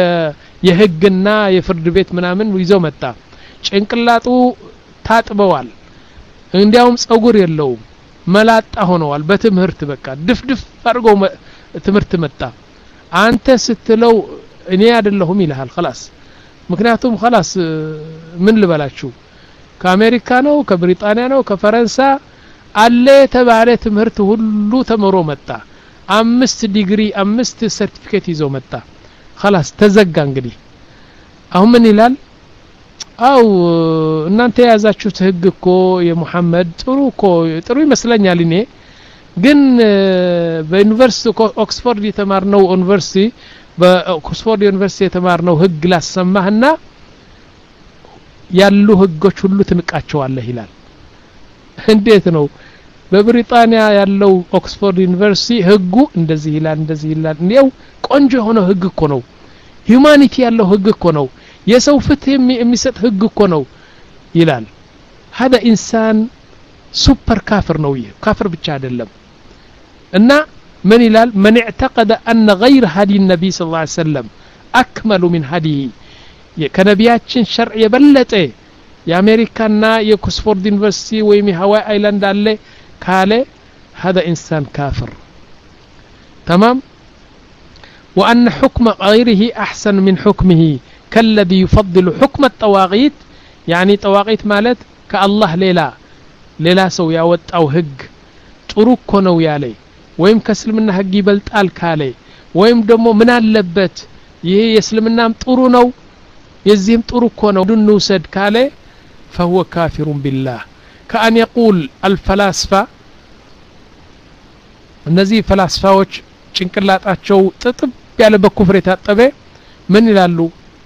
يهجنا يفرد بيت منامن ويزو متى ጭንቅላቱ ታጥበዋል እንዲያውም ጸጉር የለውም መላጣ ሆነዋል በትምህርት በቃ ድፍድፍ አድርጎ ትምህርት መጣ አንተ ስትለው እኔ አይደለሁም ይልሃል خلاص ምክንያቱም خلاص ምን ልበላችሁ ከአሜሪካ ነው ከብሪጣንያ ነው ከፈረንሳ አለ ተባለ ትምህርት ሁሉ ተመሮ መጣ አምስት ዲግሪ አምስት ሰርቲፊኬት ይዞ መጣ خلاص ተዘጋ እንግዲህ አሁን ምን ይላል አው እናንተ ያዛችሁት ህግ እኮ የሙሐመድ ጥሩ እኮ ጥሩ ይመስለኛል እኔ ግን በዩኒቨርሲቲ ኦክስፎርድ የተማርነው ዩኒቨርሲቲ በኦክስፎርድ ዩኒቨርሲቲ የተማርነው ህግ ላሰማህና ያሉ ህጎች ሁሉ ትንቃቸዋለህ ይላል እንዴት ነው በብሪጣንያ ያለው ኦክስፎርድ ዩኒቨርሲቲ ህጉ እንደዚህ ይላል እንደዚህ ይላል ነው ቆንጆ ሆኖ ህግ እኮ ነው ሂዩማኒቲ ያለው ህግ እኮ ነው የሰው ፍትህ የሚሰጥ ህግ እኮ ነው ይላል هذا انسان سوبر كافر ነው ይሄ ካፍር ብቻ አይደለም እና ምን ይላል من اعتقد ان غير هدي النبي صلى الله عليه وسلم اكمل من هديه ከነቢያችን ሸርዕ የበለጠ የአሜሪካና የኦክስፎርድ ዩኒቨርሲቲ ወይም የሃዋይ አይላንድ አለ ካለ هذا انسان كافر تمام وان حكم غيره احسن من حكمه كالذي يفضل حكم الطواغيت يعني طواغيت مالت كالله ليلا ليلا سو ያወጣው ህግ ጥሩ እኮ ነው ያለይ ወይም ከእስልምና ህግ ይበልጣል ካለይ ወይም ደግሞ ምን አለበት ይሄ የእስልምናም ጥሩ ነው የዚህም ጥሩ እኮ ነው ድንውሰድ ካለ فهو كافر بالله كأن يقول الفلاسفة እነዚህ ፈላስፋዎች ጭንቅላታቸው ጥጥብ ያለ በኩፍር የታጠበ ምን ይላሉ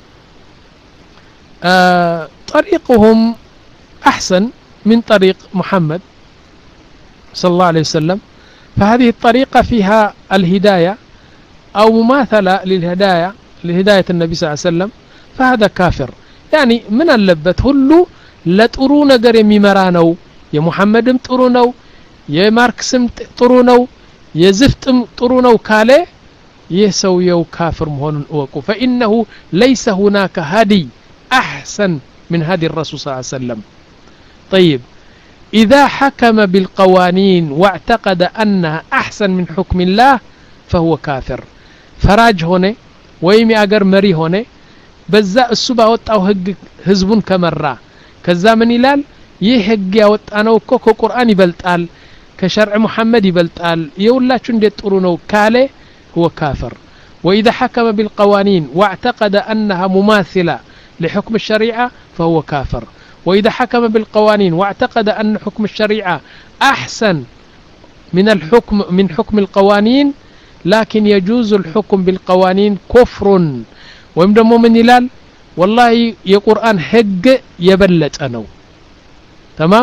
آه طريقهم أحسن من طريق محمد صلى الله عليه وسلم فهذه الطريقة فيها الهداية أو مماثلة للهداية لهداية النبي صلى الله عليه وسلم فهذا كافر يعني من اللبت هلو لا ترون قريم مرانو يا محمد ترونو يا ماركسم ترونو يا زفتم ترونو كاله يسويو كافر مهون وقو فإنه ليس هناك هدي أحسن من هدي الرسول صلى الله عليه وسلم. طيب إذا حكم بالقوانين واعتقد أنها أحسن من حكم الله فهو كافر. فراج هنا ويمي أجر مري هنا بزا السبا وطاو هج حزبون كمرة كذا من يلال يهج يوط أنا وكوكو قرآن يبلطال كشرع محمد يبلطال يولاچو انديت ጥሩ ነው ካለ هو كافر. وإذا حكم بالقوانين واعتقد أنها مماثلة لحكم الشريعة فهو كافر. وإذا حكم بالقوانين واعتقد أن حكم الشريعة أحسن من الحكم من حكم القوانين لكن يجوز الحكم بالقوانين كفر. ويمدمو من يلال والله يقرآن حق يبلط أنو تمام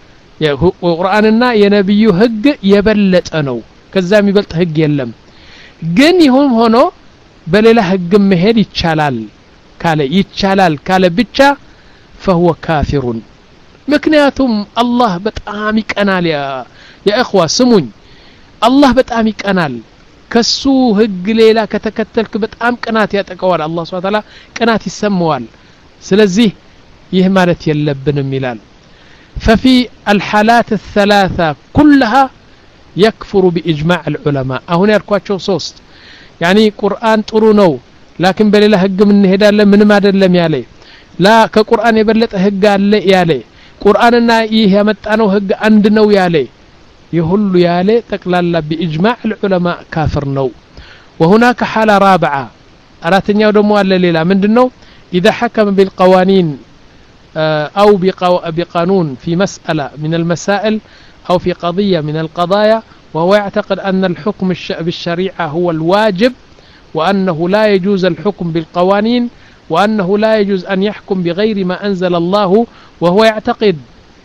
وقرآننا ينبي حق يبلط أنو كذا يبلط حق يلم ግን ይሁን ሆኖ በሌላ ህግ መሄድ ይቻላል ካለ ይቻላል ካለ ብቻ فهو كافر. ምክንያቱም አላህ በጣም ይቀናል ያ ያ اخوا ስሙኝ አላህ በጣም ይቀናል ከሱ ህግ ሌላ ከተከተልክ በጣም ቅናት ያጠቀዋል አላህ Subhanahu Wa Ta'ala ቅናት ይሰማዋል ስለዚህ ይህ ማለት የለብንም ይላል ففي الحالات الثلاثه كلها يكفر بإجماع العلماء. هنا يركواቸው ሶስት يعني قرآن ጥሩ ነው لكن በሌላ ህግ ምን ሄዳለን ምንም አይደለም ያለ ላ ከቁርአን የበለጠ ህግ አለ ያለ ቁርአንና ይህ ያመጣነው ህግ አንድ ነው ያለ يهل يالي تقلال بإجماع العلماء كافر نو. وهناك حالة رابعة أراتن يودموا الليلة من دنو إذا حكم بالقوانين أو بقانون في مسألة من المسائل أو في قضية من القضايا وهو يعتقد أن الحكم بالشريعة هو الواجب وأنه لا يجوز الحكم بالقوانين وأنه لا يجوز أن يحكم بغير ما أنزل الله وهو يعتقد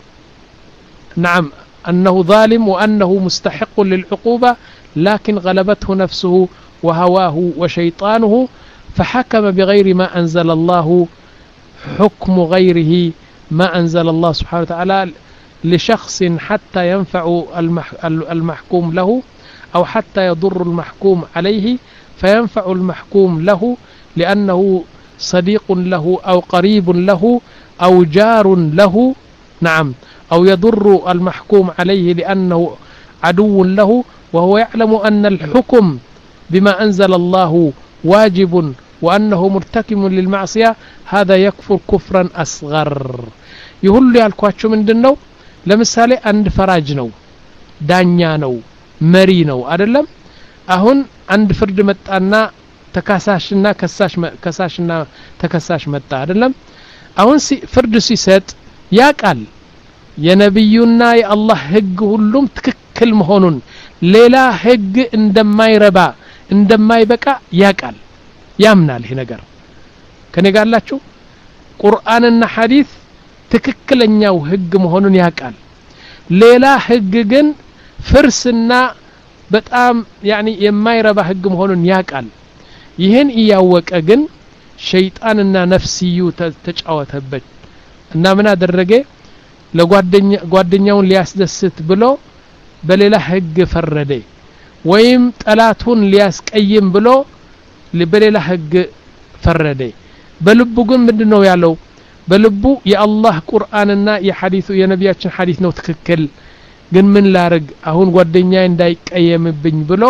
نعم أنه ظالم وأنه مستحق للعقوبة لكن غلبته نفسه وهواه وشيطانه فحكم بغير ما أنزل الله حكم غيره ما أنزل الله سبحانه وتعالى لشخص حتى ينفع المحكوم له أو حتى يضر المحكوم عليه فينفع المحكوم له لأنه صديق له أو قريب له أو جار له نعم أو يضر المحكوم عليه لأنه عدو له وهو يعلم أن الحكم بما أنزل الله واجب وأنه مرتكب للمعصية هذا يكفر كفرا أصغر. يقول لي الكواتشو من دنو لمثالي عند فراج نو دانيا نو مري نو أدلم أهون عند فرد متأنا تكاساشنا كساش كساشنا تكساش متى أدلم أهون سي فرد سيسات ياكل የነብዩና የአላህ ህግ ሁሉም ትክክል መሆኑን ሌላ ህግ እንደማይረባ እንደማይበቃ ያቃል ያምናል። ይሄ ነገር ከኔ ጋር አላችሁ ቁርአንና ሐዲስ ትክክለኛው ህግ መሆኑን ያቃል ሌላ ህግ ግን ፍርስና በጣም ያኒ የማይረባ ህግ መሆኑን ያቃል። ይሄን እያወቀ ግን ሸይጣንና ነፍስዩ ተጫወተበት እና ምን አደረገ ለጓደኛ ጓደኛውን ሊያስደስት ብሎ በሌላ ህግ ፈረደ ወይም ጠላቱን ሊያስቀይም ብሎ በሌላ ህግ ፈረደ። በልቡ ግን ምንድነው ያለው በልቡ የአላህ ቁርአንና የሐዲሱ የነቢያችን ሐዲስ ነው ትክክል ግን ምን ላርግ አሁን ጓደኛዬ እንዳይቀየምብኝ ብሎ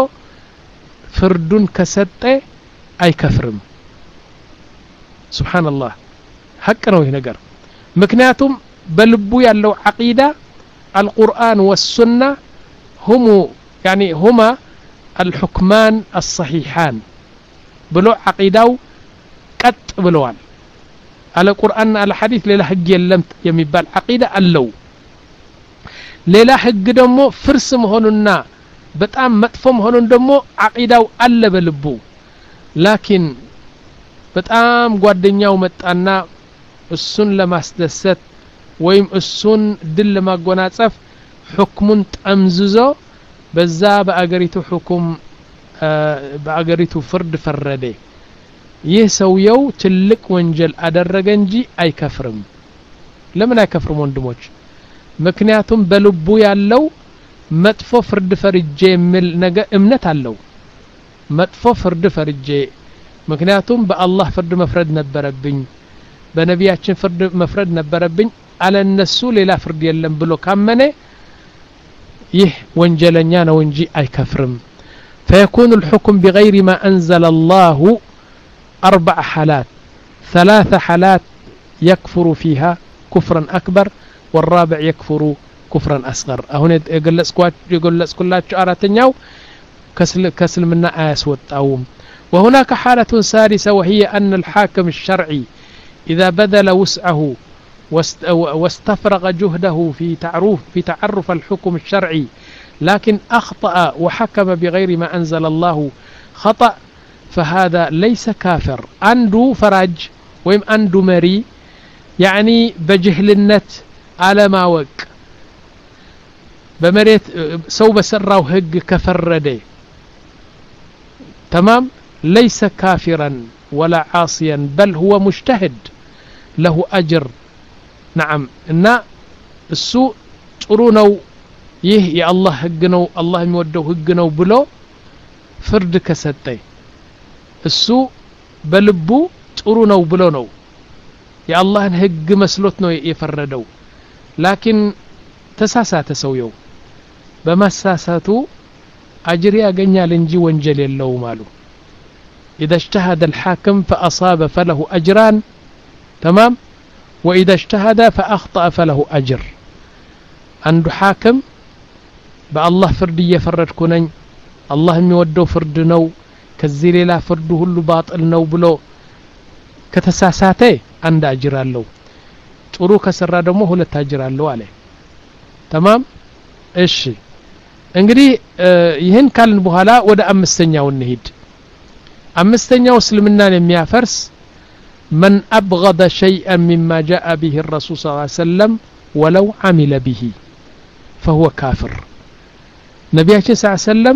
ፍርዱን ከሰጠ አይከፍርም። ሱብሃንአላህ ሐቅ ነው ይሄ ነገር ምክንያቱም በልቡ ያለው عقيدة القرآن والسنة هم يعني هما الحكمان الصحيحان بلو عقيدة قط بلوان على القرآن على الحديث للا حق يلم يميبال عقيدة اللو للا حق دمو فرس مهوننا بتام مطفو مهونن دمو عقيدة ألا بلبو لكن بتام ጓደኛው መጣና እሱን ለማስደሰት ወይም እሱን ድል ለማጎናጸፍ ሁክሙን ጠምዝዞ በዛ በአገሪቱ ሁክም በአገሪቱ ፍርድ ፈረደ። ይህ ሰውየው ትልቅ ወንጀል አደረገ እንጂ አይከፍርም። ለምን አይከፍርም ወንድሞች? ምክንያቱም በልቡ ያለው መጥፎ ፍርድ ፈርጄ የሚል ነገር እምነት አለው። መጥፎ ፍርድ ፈርጄ ምክንያቱም በአላህ ፍርድ መፍረድ ነበረብኝ በነቢያችን ፍርድ መፍረድ ነበረብኝ አለነሱ ሌላ ፍርድ የለም ብሎ ካመነ ይህ ወንጀለኛ ነው እንጂ አይከፍርም فيكون الحكم بغير ما أنزل الله أربع حالات ثلاث حالات يكفر فيها كفرا أكبر والرابع يكفر كفرا أصغر هنا يقول لك أراتنياو كسل كسل منا آيس والتأوم وهناك حالة سادسة وهي أن الحاكم الشرعي إذا بذل وسعه واستفرغ جهده في تعرف في تعرف الحكم الشرعي لكن أخطأ وحكم بغير ما أنزل الله خطأ فهذا ليس كافر عنده فرج ويم عنده مري يعني بجهل النت على ما وق بمريت سو بسراو هج كفرده تمام ليس كافرا ولا عاصيا بل هو مجتهد له أجر نعم إن السوء ጥሩነው ይህ የአላህ ህግ ነው አላህ የሚወደው ህግ ነው ብሎ ፍርድ ከሰጠ እሱ በልቡ ጥሩ ነው ብሎ ነው የአላህን ህግ መስሎት ነው የፈረደው ላኪን ተሳሳተ ሰውየው በማሳሳቱ አጅር ያገኛል እንጂ ወንጀል የለውም አሉ إذا اجتهد الحاكم فأصاب فله أجران تمام وإذا اجتهد فأخطأ فله أجر عند حاكم بالله فرد يفرد كونن الله የሚወደው ፍርድ ነው ከዚህ ሌላ ፍርድ ሁሉ ባጥል ነው ብሎ ከተሳሳተ አንድ አጅር አለው ጥሩ ከሰራ ደግሞ ሁለት አጅር አለው አለ تمام እሺ እንግዲህ ይሄን ካልን በኋላ ወደ አምስተኛው እንሂድ አምስተኛው እስልምናን የሚያፈርስ من أبغض شيئا مما جاء به الرسول صلى الله عليه وسلم ولو عمل به فهو كافر نبينا صلى الله عليه وسلم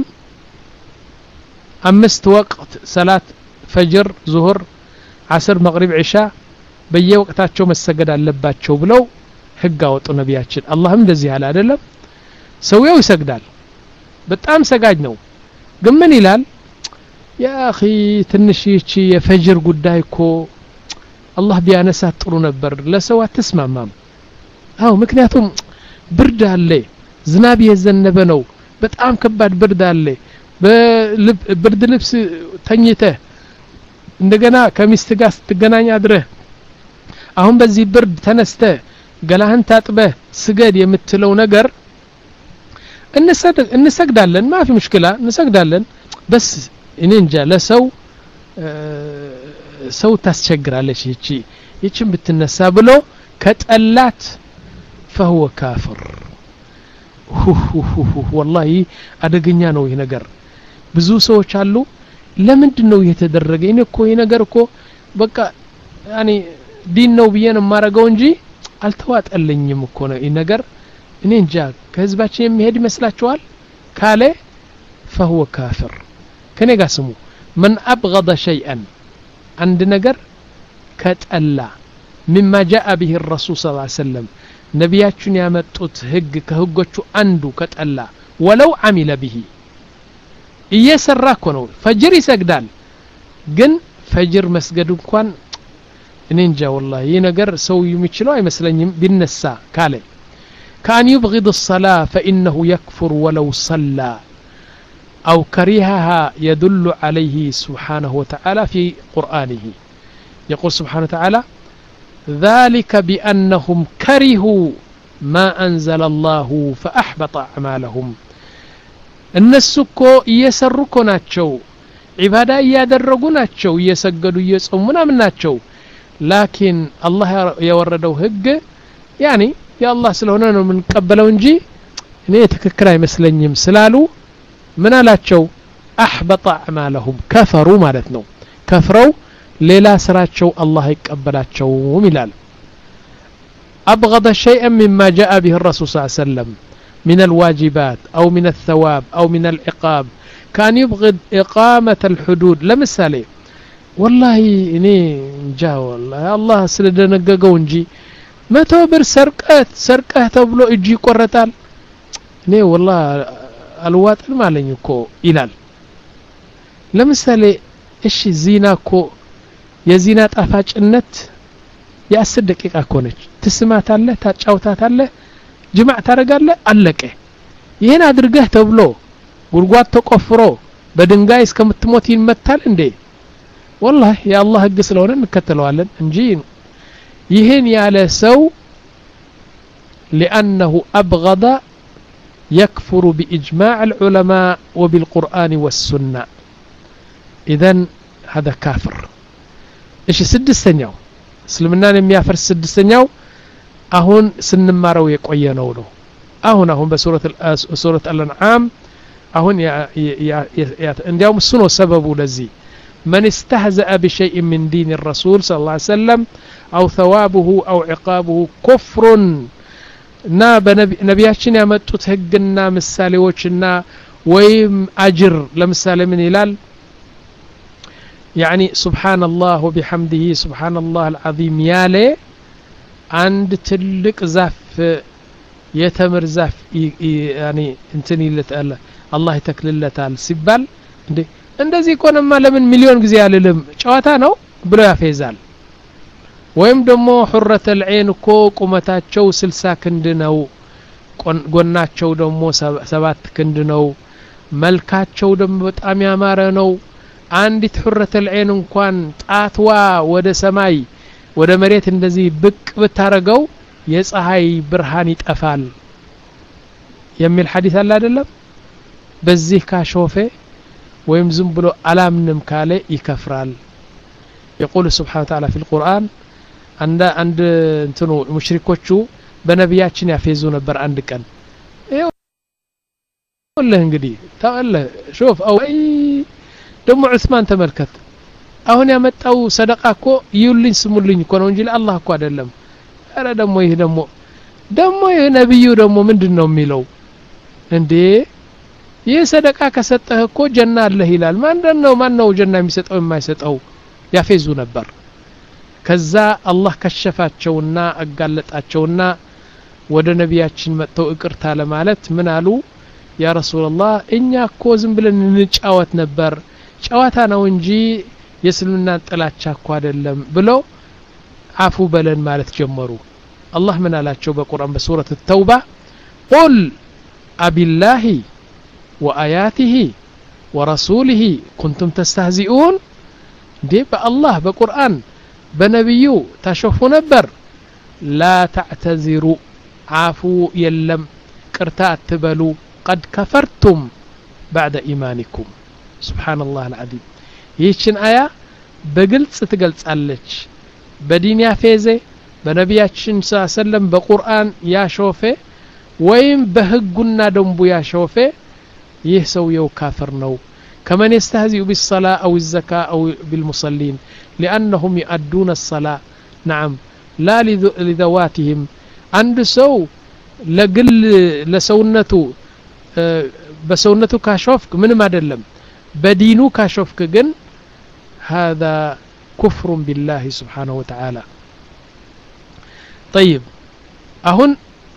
أمست وقت صلاة فجر ظهر عصر مغرب عشاء بيه وقتاتشو مسجد አለባቸው ብለው ህግ አወጡ ነብያችን አላህም እንደዚህ ያለ አይደለም ሰውየው ይሰግዳል በጣም ሰጋጅ ነው ግን ምን ይላል ያ اخي ትንሽ ይቺ የፈጅር ጉዳይ እኮ አላህ ቢያነሳት ጥሩ ነበር ለሰው አትስማማም አው ምክንያቱም ብርድ አለ ዝናብ የዘነበ ነው በጣም ከባድ ብርድ አለ በብርድ ልብስ ተኝተህ እንደገና ከሚስት ጋር ስትገናኝ አድረህ አሁን በዚህ ብርድ ተነስተ ገላህን ታጥበህ ስገድ የምትለው ነገር እንሰግድ እንሰግዳለን ማፊ ሙሽኪላ እንሰግዳለን በስ እኔ እንጃ ለሰው ሰው ታስቸግራለች እቺ እቺን ብትነሳ ብሎ ከጠላት فهو كافر والله አደገኛ ነው ይሄ ነገር ብዙ ሰዎች አሉ ለምንድነው የተደረገ እኔ እኮ ይሄ ነገር እኮ በቃ ያኒ ዲን ነው ብዬን ማረጋው እንጂ አልተዋጠልኝም እኮ ነው ይሄ ነገር እኔ እንጃ ከህዝባችን የሚሄድ ይመስላችኋል ካለ فهو كافر ከኔ ጋር ስሙ من أبغض شيئا عند ነገር ከጠላ مما جاء به الرسول صلى الله عليه وسلم ነብያችን ያመጡት ህግ ከህጎቹ አንዱ ከጠላ ወለው عمل به እየሰራ እኮ ነው ፈጅር ይሰግዳል ግን ፈጅር መስገድ እንኳን እኔ እንጃ والله ይሄ ነገር ሰው የሚችለው አይመስለኝም ቢነሳ ካለ كان يبغض الصلاة فإنه يكفر ولو صلى أو كرهها يدل عليه سبحانه وتعالى في قرآنه يقول سبحانه وتعالى ذلك بأنهم كرهوا ما أنزل الله فأحبط أعمالهم الناس كو يسركو ناتشو عبادة يادرقو ناتشو يسجدوا يصومون من ناتشو لكن الله يوردوا هج يعني يا الله سلونا من قبلوا نجي نيه تككراي مسلنيم سلالو من አላቸው احبط اعمالهم كفروا ማለት ነው كفروا ሌላ ስራቸው አላህ ይቀበላቸውም ይላል ابغض شيئا مما جاء به الرسول صلى الله عليه وسلم من الواجبات او من الثواب او من العقاب كان يبغض اقامه الحدود لمثالي والله اني انجا والله الله ስለደነገገው እንጂ መቶ ብር ሰርቀት ሰርቀህ ተብሎ እጅ ይቆረጣል እኔ والله الواتل مالن يكو إلال ለምሳሌ እሺ ዚና እኮ የዚና ጣፋጭነት የአስር ደቂቃ እኮ ነች ትስማታለህ ታጫውታታለህ ጅማዕ ታረጋለህ አለቀ ይሄን አድርገህ ተብሎ ጉርጓት ተቆፍሮ በድንጋይ እስከምትሞት ይመታል እንዴ والله يا الله ህግ ስለሆነ እንከተለዋለን እንጂ ይሄን ያለ ሰው لأنه أبغض يكفر بإجماع العلماء وبالقرآن والسنة إذن هذا كافر إيش سدستنياو اسلمنا የሚያፈርስ ስድስተኛው አሁን ስንማረው የቆየነው ነው አሁን አሁን በሱረት ሱረት አልአንዓም አሁን እንዲያውም እሱ ነው ሰበቡ ለዚህ من استهزأ بشيء من دين الرسول صلى الله عليه وسلم أو ثوابه أو عقابه كفر نا بنبياتنا يمتوت هقنا مساليوچنا ويم أجر لمسالي من إلال يعني سبحان الله وبحمده سبحان الله العظيم يالي عند تلك زاف يتمر زاف يعني انتني لتقال الله يتكلل لتال سبال እንደዚህ ቆነማ ለምን ሚሊዮን ጊዜ ያለለም ጨዋታ ነው ብሎ ያፈይዛል ወይም ደግሞ ሁረተ العين እኮ ቁመታቸው ስልሳ ክንድ ነው ጎናቸው ደግሞ ሰባት ክንድ ነው መልካቸው ደግሞ በጣም ያማረ ነው አንዲት ሁረተ العين እንኳን ጣትዋ ወደ ሰማይ ወደ መሬት እንደዚህ ብቅ ብታረገው የፀሐይ ብርሃን ይጠፋል የሚል ሐዲስ አለ አይደለም በዚህ ካሾፈ ወይም ዝም ብሎ አላምንም ካለ ይከፍራል يقول سبحانه وتعالى في القرآن عند عند እንትኑ ሙሽሪኮቹ በነብያችን ያፈዙ ነበር አንድ ቀን ወላሂ እንግዲህ ታለ شوف او اي ደሞ ዑስማን ተመልከት አሁን ያመጣው ሰደቃ እኮ ይውልኝ ስሙልኝ እኮ ነው እንጂ ለአላህ እኮ አይደለም አረ ደሞ ይሄ ደሞ ደሞ ይሄ ነብዩ ደሞ ምንድነው የሚለው እንዴ ይህ ሰደቃ ከሰጠህ እኮ ጀና አለህ ይላል ማንደነው ማንነው ጀና የሚሰጠው የማይሰጠው ያፈዙ ነበር ከዛ አላህ ከሸፋቸውና አጋለጣቸውና ወደ ነብያችን መጥተው እቅርታ ለማለት ምን አሉ ያ ረሱላህ እኛ እኮ ዝም ብለን እንጫወት ነበር ጨዋታ ነው እንጂ የስልምና ጥላቻ እኮ አይደለም ብለው አፉ በለን ማለት ጀመሩ አላህ ምን አላቸው በቁርአን በሱረት التوبة قل أبالله وآياته ورسوله كنتم تستهزئون دي بالله بقرآن بنبيو تشوفوا نبر لا تعتذروا عافوا يلم كرتات تبلوا قد كفرتم بعد إيمانكم سبحان الله العظيم يشن آية بقلت تقلت عليك بدين يا فيزي بنبياتشن صلى الله عليه وسلم بقرآن يا شوفي وين بهقنا دنبو يا شوفي يهسو يو كافر نو كمن يستهزئ بالصلاة أو الزكاة أو بالمصلين لأنهم يؤدون الصلاة نعم لا لذواتهم عند سو لقل لسونته بسونته كاشوفك من ما دلم بدينو كاشوفك جن هذا كفر بالله سبحانه وتعالى طيب أهن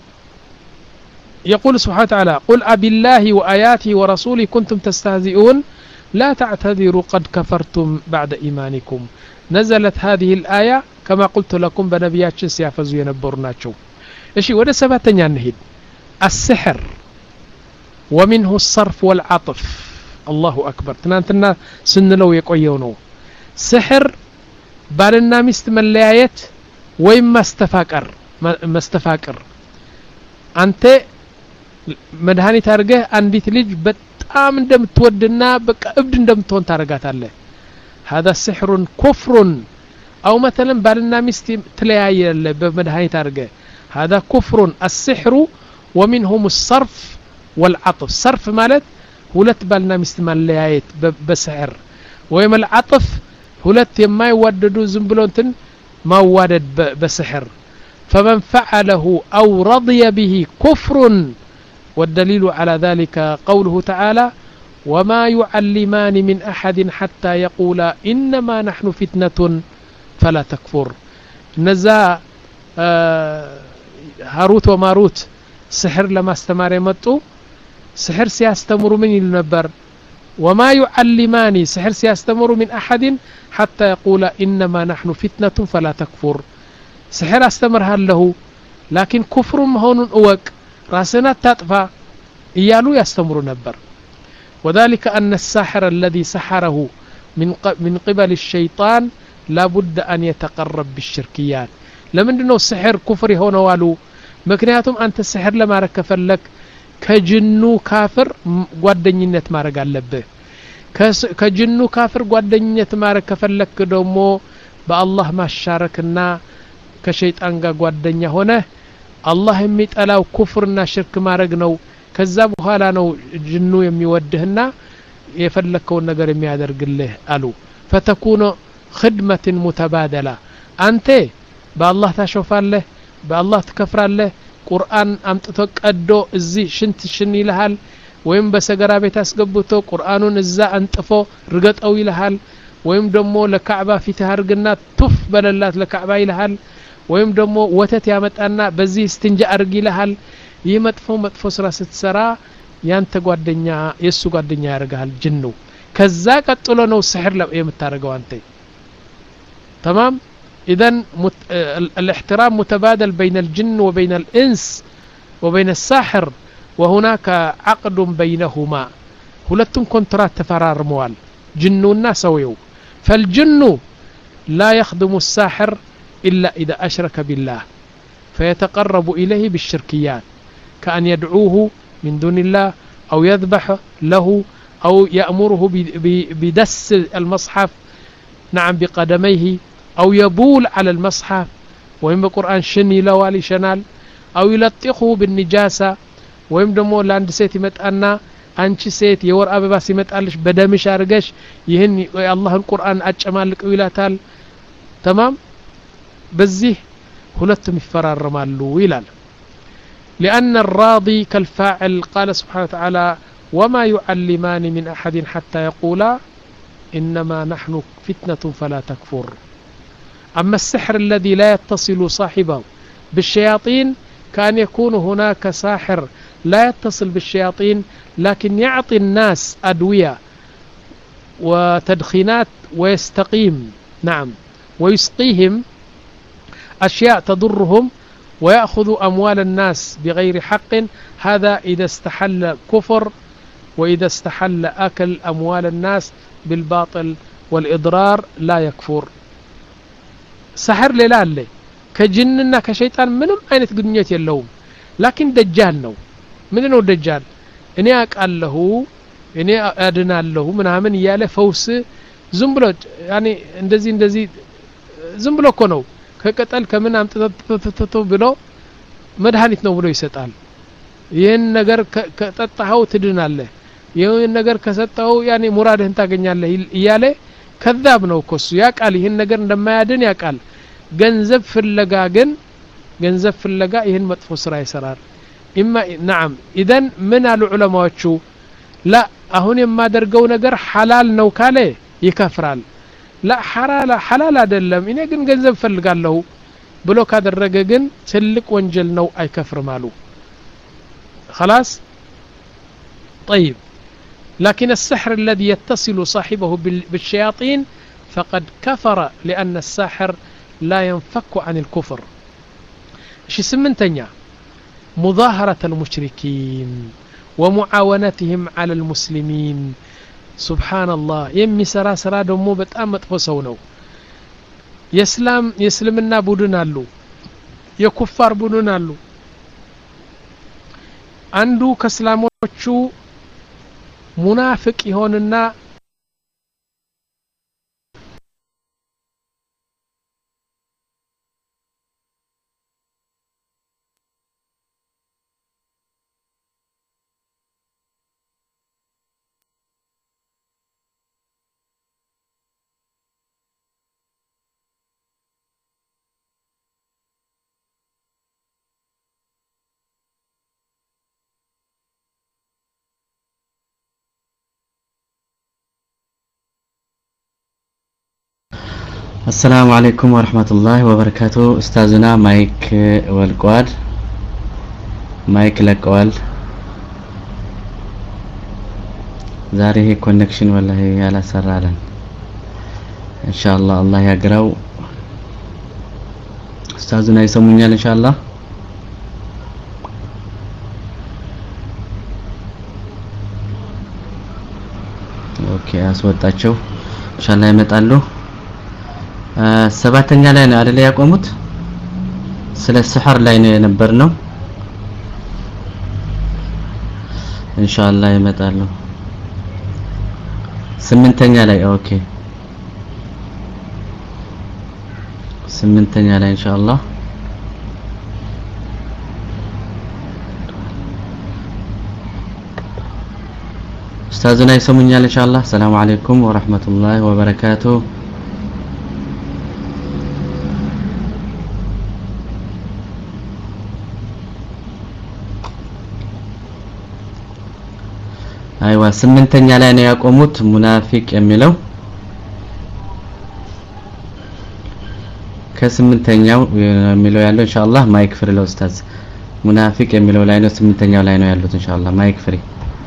يقول سبحانه وتعالى قل أبالله وآياته ورسوله كنتم تستهزئون لا تعتذروا قد كفرتم بعد إيمانكم نزلت هذه الآية كما قلت لكم بنبيات سيافزوا ينبرناتشو إشي وده سباتن ينهد السحر ومنه الصرف والعطف الله أكبر تنانتنا سنلو يقويونو سحر بالنا مستمليات ويما استفاكر ما استفاكر أنت مدهاني تارجه عندي تلج بتأم دم تودنا بك أبد دم تون تارجات الله هذا سحر كفر أو مثلا بالنا مستي تلاعي بمدهاني تارجه هذا كفر السحر ومنهم الصرف والعطف صرف مالت هولت بالنا مستمال ليايت بسحر ويم العطف هولت يما يوددو زنبلونتن ما ودد بسحر فمن فعله أو رضي به كفر والدليل على ذلك قوله تعالى وما يعلمان من أحد حتى يقولا إنما نحن فتنة فلا تكفر نزا آه هاروت وماروت سحر لما استمر يمتو سحر سيستمر من النبر وما يعلمان سحر سيستمر من أحد حتى يقول إنما نحن فتنة فلا تكفر سحر استمرها له لكن كفر هون أوك راسنا تطفى إيالو يستمر نبر وذلك أن الساحر الذي سحره من من قبل الشيطان لابد أن يتقرب بالشركيات لمن دنو السحر كفر هون والو مكنياتهم أنت السحر لما ركفلك كجنو كافر ጓደኝነት ማረግ አለብህ ከጅኑ ካፍር ጓደኝነት ማረግ ከፈለክ ደግሞ በአላህ ማሻረክና ከሸይጣን ጋር ጓደኛ ሆነ አላህ የሚጠላው ኩፍርና ሽርክ ማረግ ነው ከዛ በኋላ ነው ጅኑ የሚወድህና የፈለከው ነገር የሚያደርግልህ አሉ فتكون خدمة متبادلة አንተ በአላህ ታሾፋለህ በአላህ ትከፍራለህ ቁርአን አምጥቶ ቀዶ እዚ ሽንት ሽን ይልሃል ወይም በሰገራ ቤት አስገብቶ ቁርአኑን እዛ አንጥፎ ርገጠው ይልሃል ወይም ደግሞ ለካዕባ ፊት አርግና ቱፍ በለላት ለካዕባ ይልሃል ወይም ደግሞ ወተት ያመጣና በዚህ እስትንጃ አርግ ይልሃል ይመጥፎ መጥፎ ስራ ስትሰራ ያንተ ጓደኛ የሱ ጓደኛ ያርጋል ጅኑ ከዛ ቀጥሎ ነው ስሕር የምታረገው አንተ تمام إذن مت... الاحترام متبادل بين الجن وبين الإنس وبين الساحر وهناك عقد بينهما هلتم كونترات تفرار موال جن الناس ويو فالجن لا يخدم الساحر إلا إذا أشرك بالله فيتقرب إليه بالشركيات كأن يدعوه من دون الله أو يذبح له أو يأمره ب... ب... بدس المصحف نعم بقدميه أو يبول على المصحف ويم بقرآن شني لوالي شنال أو يلطخه بالنجاسة ويم دمو لاند سيت يمطانا አንቺ ሴት የወር አበባ ሲመጣልሽ በደምሽ አርገሽ ይሄን የአላህን ቁርአን አጨማልቀው ይላታል تمام በዚህ ሁለቱም ይፈራረማሉ ይላል لأن الراضي كالفاعل قال سبحانه وتعالى وما يعلمان من أحد حتى يقولا إنما نحن فتنة فلا تكفر أما السحر الذي لا يتصل صاحبه بالشياطين كان يكون هناك ساحر لا يتصل بالشياطين لكن يعطي الناس أدوية وتدخينات ويستقيم نعم ويسقيهم أشياء تضرهم ويأخذ أموال الناس بغير حق هذا إذا استحل كفر وإذا استحل أكل أموال الناس بالباطل والإضرار لا يكفر سحر لا لا كجننا كشيطان منهم أين تقنيت يلوم لكن دجال نو منو دجال إني أقال له إني أدنى له منها من ياله فوس زنبلو يعني اندزي اندزي زنبلو كونو كقتل كمن أم تتتتتو بلو مدهانيت نو بلو يسطال ይህን ነገር ከጠጣኸው ትድናለህ ይህን ነገር ከሰጠኸው ያኔ ሙራድህን ታገኛለህ እያለ ከዛብ ነው እኮ እሱ ያቃል ይህን ነገር እንደማያድን ያቃል ገንዘብ ፍለጋ ግን ገንዘብ ፍለጋ ይህን መጥፎ ስራ ይሰራል إما نعم إذن من العلماء لا أهون የማደርገው ነገር حلال ነው ካለ ይከፍራል لا حلال حلال አይደለም እኔ ግን ገንዘብ ፈልጋለሁ ብሎ ካደረገ ግን ትልቅ ወንጀል ነው አይከፍርም አሉ خلاص طيب لكن السحر الذي يتصل صاحبه بالشياطين فقد كفر لأن الساحر لا ينفك عن الكفر شي سمنتنيا مظاهرة المشركين ومعاونتهم على المسلمين سبحان الله يمي سرا سرا دمو بتام مطفو سو ነው የእስላም የእስልምና ቡድን አሉ የኩፋር ቡድን አሉ አንዱ ከእስላሞቹ ሙናፊቅ ይሆንና السلام عليكم ورحمة الله وبركاته استاذنا مايك والقواد مايك لقوال ዛሬ ይሄ ኮኔክሽን ወላሂ ያላሰራለን ኢንሻአላህ አላህ ያግራው ኡስታዙና ይሰሙኛል ኢንሻአላህ ኦኬ አስወጣቸው ኢንሻአላህ ይመጣሉ ሰባተኛ ላይ ነው አይደል ያቆሙት ስለ ስህር ላይ ነው የነበርነው ኢንሻአላህ ይመጣሉ ስምንተኛ ላይ ኦኬ ስምንተኛ ላይ ኢንሻአላህ ኡስታዙና ይሰሙኛል ኢንሻአላህ ሰላም አለይኩም ወራህመቱላሂ ወበረካቱ አይዋ ስምንተኛ ላይ ነው ያቆሙት ሙናፊቅ የሚለው ከስምንተኛው የሚለው ያለው ኢንሻአላህ ማይክ ፍሪ ለኡስታዝ ሙናፊቅ የሚለው ላይ ነው ስምንተኛው ላይ ነው ያሉት ኢንሻአላህ ማይክ ፍሪ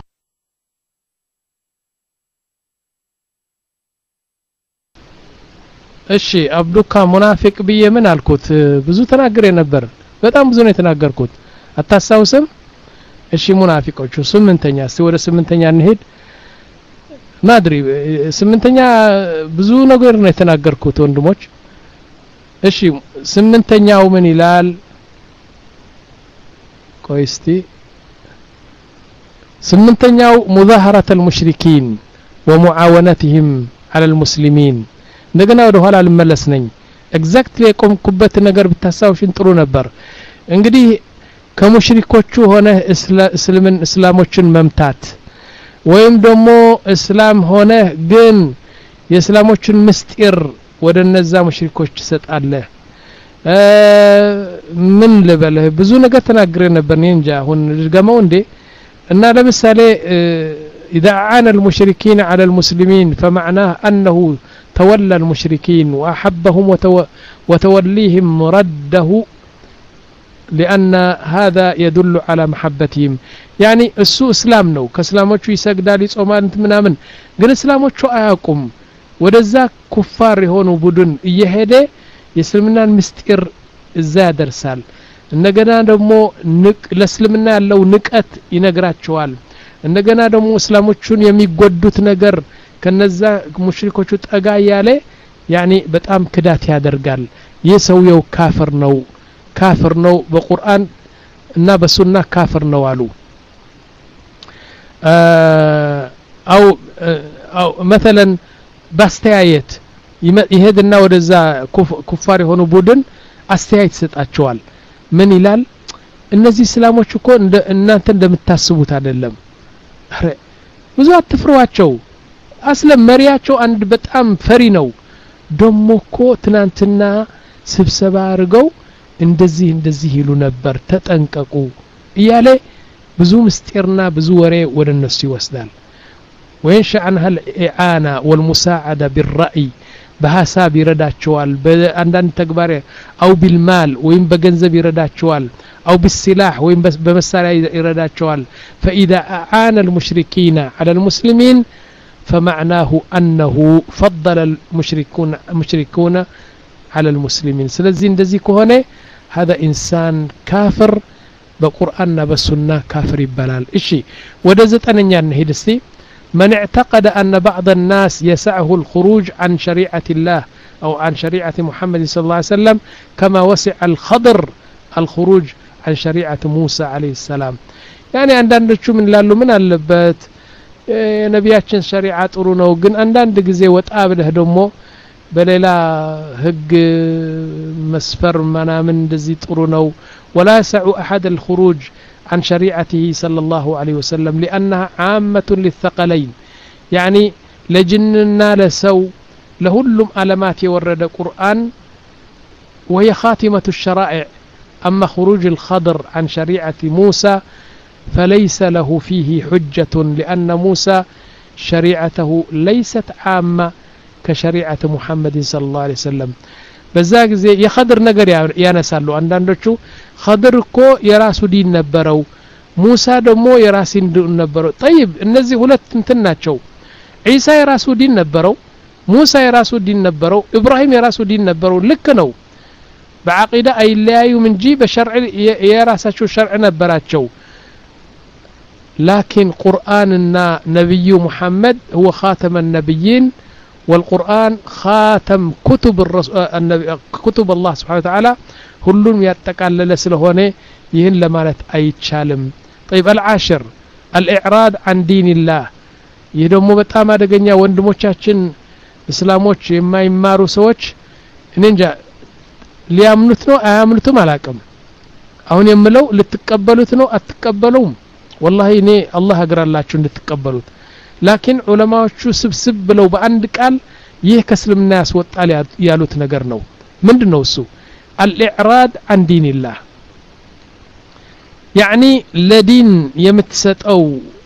እሺ አብዱካ ሙናፊቅ ብዬ ምን አልኩት ብዙ ተናግሬ ነበር በጣም ብዙ ነው የተናገርኩት አታሳውስም እሺ ሙናፊቆቹ ስምንተኛ እስቲ ወደ ስምንተኛ እንሄድ ማድሪ ስምንተኛ ብዙ ነገር ነው የተናገርኩት ወንድሞች እሺ ስምንተኛው ምን ይላል ቆይስቲ ስምንተኛው ሙዛሃራት المشركين ومعاونتهم على المسلمين እንደገና ወደ ኋላ ልመለስ ነኝ ኤግዛክትሊ የቆምኩበት ነገር ብታሳውሽን ጥሩ ነበር እንግዲህ ከሙሽሪኮቹ ሆነ እስልምን እስላሞችን መምታት ወይም ደግሞ እስላም ሆነ ግን የእስላሞችን ምስጢር ወደ እነዛ ሙሽሪኮች ተሰጣለ ምን ልበልህ ብዙ ነገር ተናግሬ ነበር እንጃ አሁን ልገመው እንዴ እና ለምሳሌ اذا عان المشركين على المسلمين فمعناه انه تولى المشركين واحبهم وتوليهم رده لأن هذا يدل على محبتهم يعني السوء اسلام ነው ከእስላሞቹ ይሰግዳል ይጾማል ምናምን ግን እስላሞቹ አያውቁም ወደዛ ኩፋር የሆኑ ቡድን እየሄደ የእስልምናን ምስጢር እዛ ያደርሳል እንደገና ደግሞ ለእስልምና ያለው ንቀት ይነግራቸዋል እንደገና ደግሞ እስላሞቹን የሚጎዱት ነገር ከነዛ ሙሽሪኮቹ ጠጋ ያለ يعني በጣም ክዳት ያደርጋል የሰውየው ካፍር ነው ካፍር ነው በቁርአን እና በሱና ካፍር ነው አሉ አው አው مثلا ባስተያየት ይሄድና ወደዛ ኩፋር የሆኑ ቡድን አስተያየት ሰጣቸዋል ምን ይላል እነዚህ እስላሞች እኮ እናንተ እንደምታስቡት አይደለም አረ ብዙ አትፍሯቸው አስለም መሪያቸው አንድ በጣም ፈሪ ነው ደሞኮ ትናንትና ስብሰባ አርገው እንደዚህ እንደዚህ ይሉ ነበር ተጠንቀቁ እያለ ብዙ ምስጢርና ብዙ ወሬ ወደ እነሱ ይወስዳል وينشأ عنها الإعانة والمساعدة بالرأي بحساب يرداتشوال بأندان تكبار أو بالمال وين بجنزب يرداتشوال أو بالسلاح وين بس بمسارة يرداتشوال فإذا أعان المشركين على المسلمين فمعناه أنه فضل المشركون المشركون على المسلمين سلزين دزي كهونه هذا إنسان كافر بقرآن بسنة كافر بلال إشي ودزت أنني نهيدستي من اعتقد أن بعض الناس يسعه الخروج عن شريعة الله أو عن شريعة محمد صلى الله عليه وسلم كما وسع الخضر الخروج عن شريعة موسى عليه السلام يعني عندنا شو من لالو من اللبات نبياتشن شريعة طرونه وقن عندنا دقزي وتقابله دمو بليلا هق مسفر منا من دزي طرونه ولا يسع أحد الخروج عن شريعته صلى الله عليه وسلم لأنها عامة للثقلين يعني لجننا لسو لهلم علامات يورد القرآن وهي خاتمة الشرائع أما خروج الخضر عن شريعة موسى فليس له فيه حجة لأن موسى شريعته ليست عامة كشريعة محمد صلى الله عليه وسلم በዛግ ጊዜ የኸድር ነገር ያነሳሉ አንዳንዶቹ ኸድር እኮ የራሱ ዲን ነበረው ሙሳ ደግሞ የራሱ ዲን ነበረው طيب እነዚህ ሁለት እንትን ናቸው ኢሳ የራሱ ዲን ነበረው ሙሳ የራሱ ዲን ነበረው ኢብራሂም የራሱ ዲን ነበረው ልክ ነው በአቂዳ አይለያዩም እንጂ በሸርዕ የራሳቸው ሸርዕ ነበራቸው لكن قرآننا نبي محمد هو خاتم النبيين والقرآن خاتم كتب النبي كتب الله سبحانه وتعالى ሁሉም ያጠቃለለ ስለሆነ ይህን ለማለት አይቻልም طيب العاشر الإعراض عن دين الله ይህ ደግሞ በጣም አደገኛ ወንድሞቻችን እስላሞች የማይማሩ ሰዎች እኔ እንጃ ሊያምኑት ነው አያምኑትም አላቅም አሁን የምለው ልትቀበሉት ነው አትቀበሉም والله እኔ አላህ አግራላችሁ እንድትቀበሉት لكن ዑለማዎቹ ስብስብ ብለው በአንድ ቃል ይህ ከእስልምና ያስወጣል ያሉት ነገር ነው ምንድነው እሱ الإعراض عن دين الله يعني لدين የምትሰጠው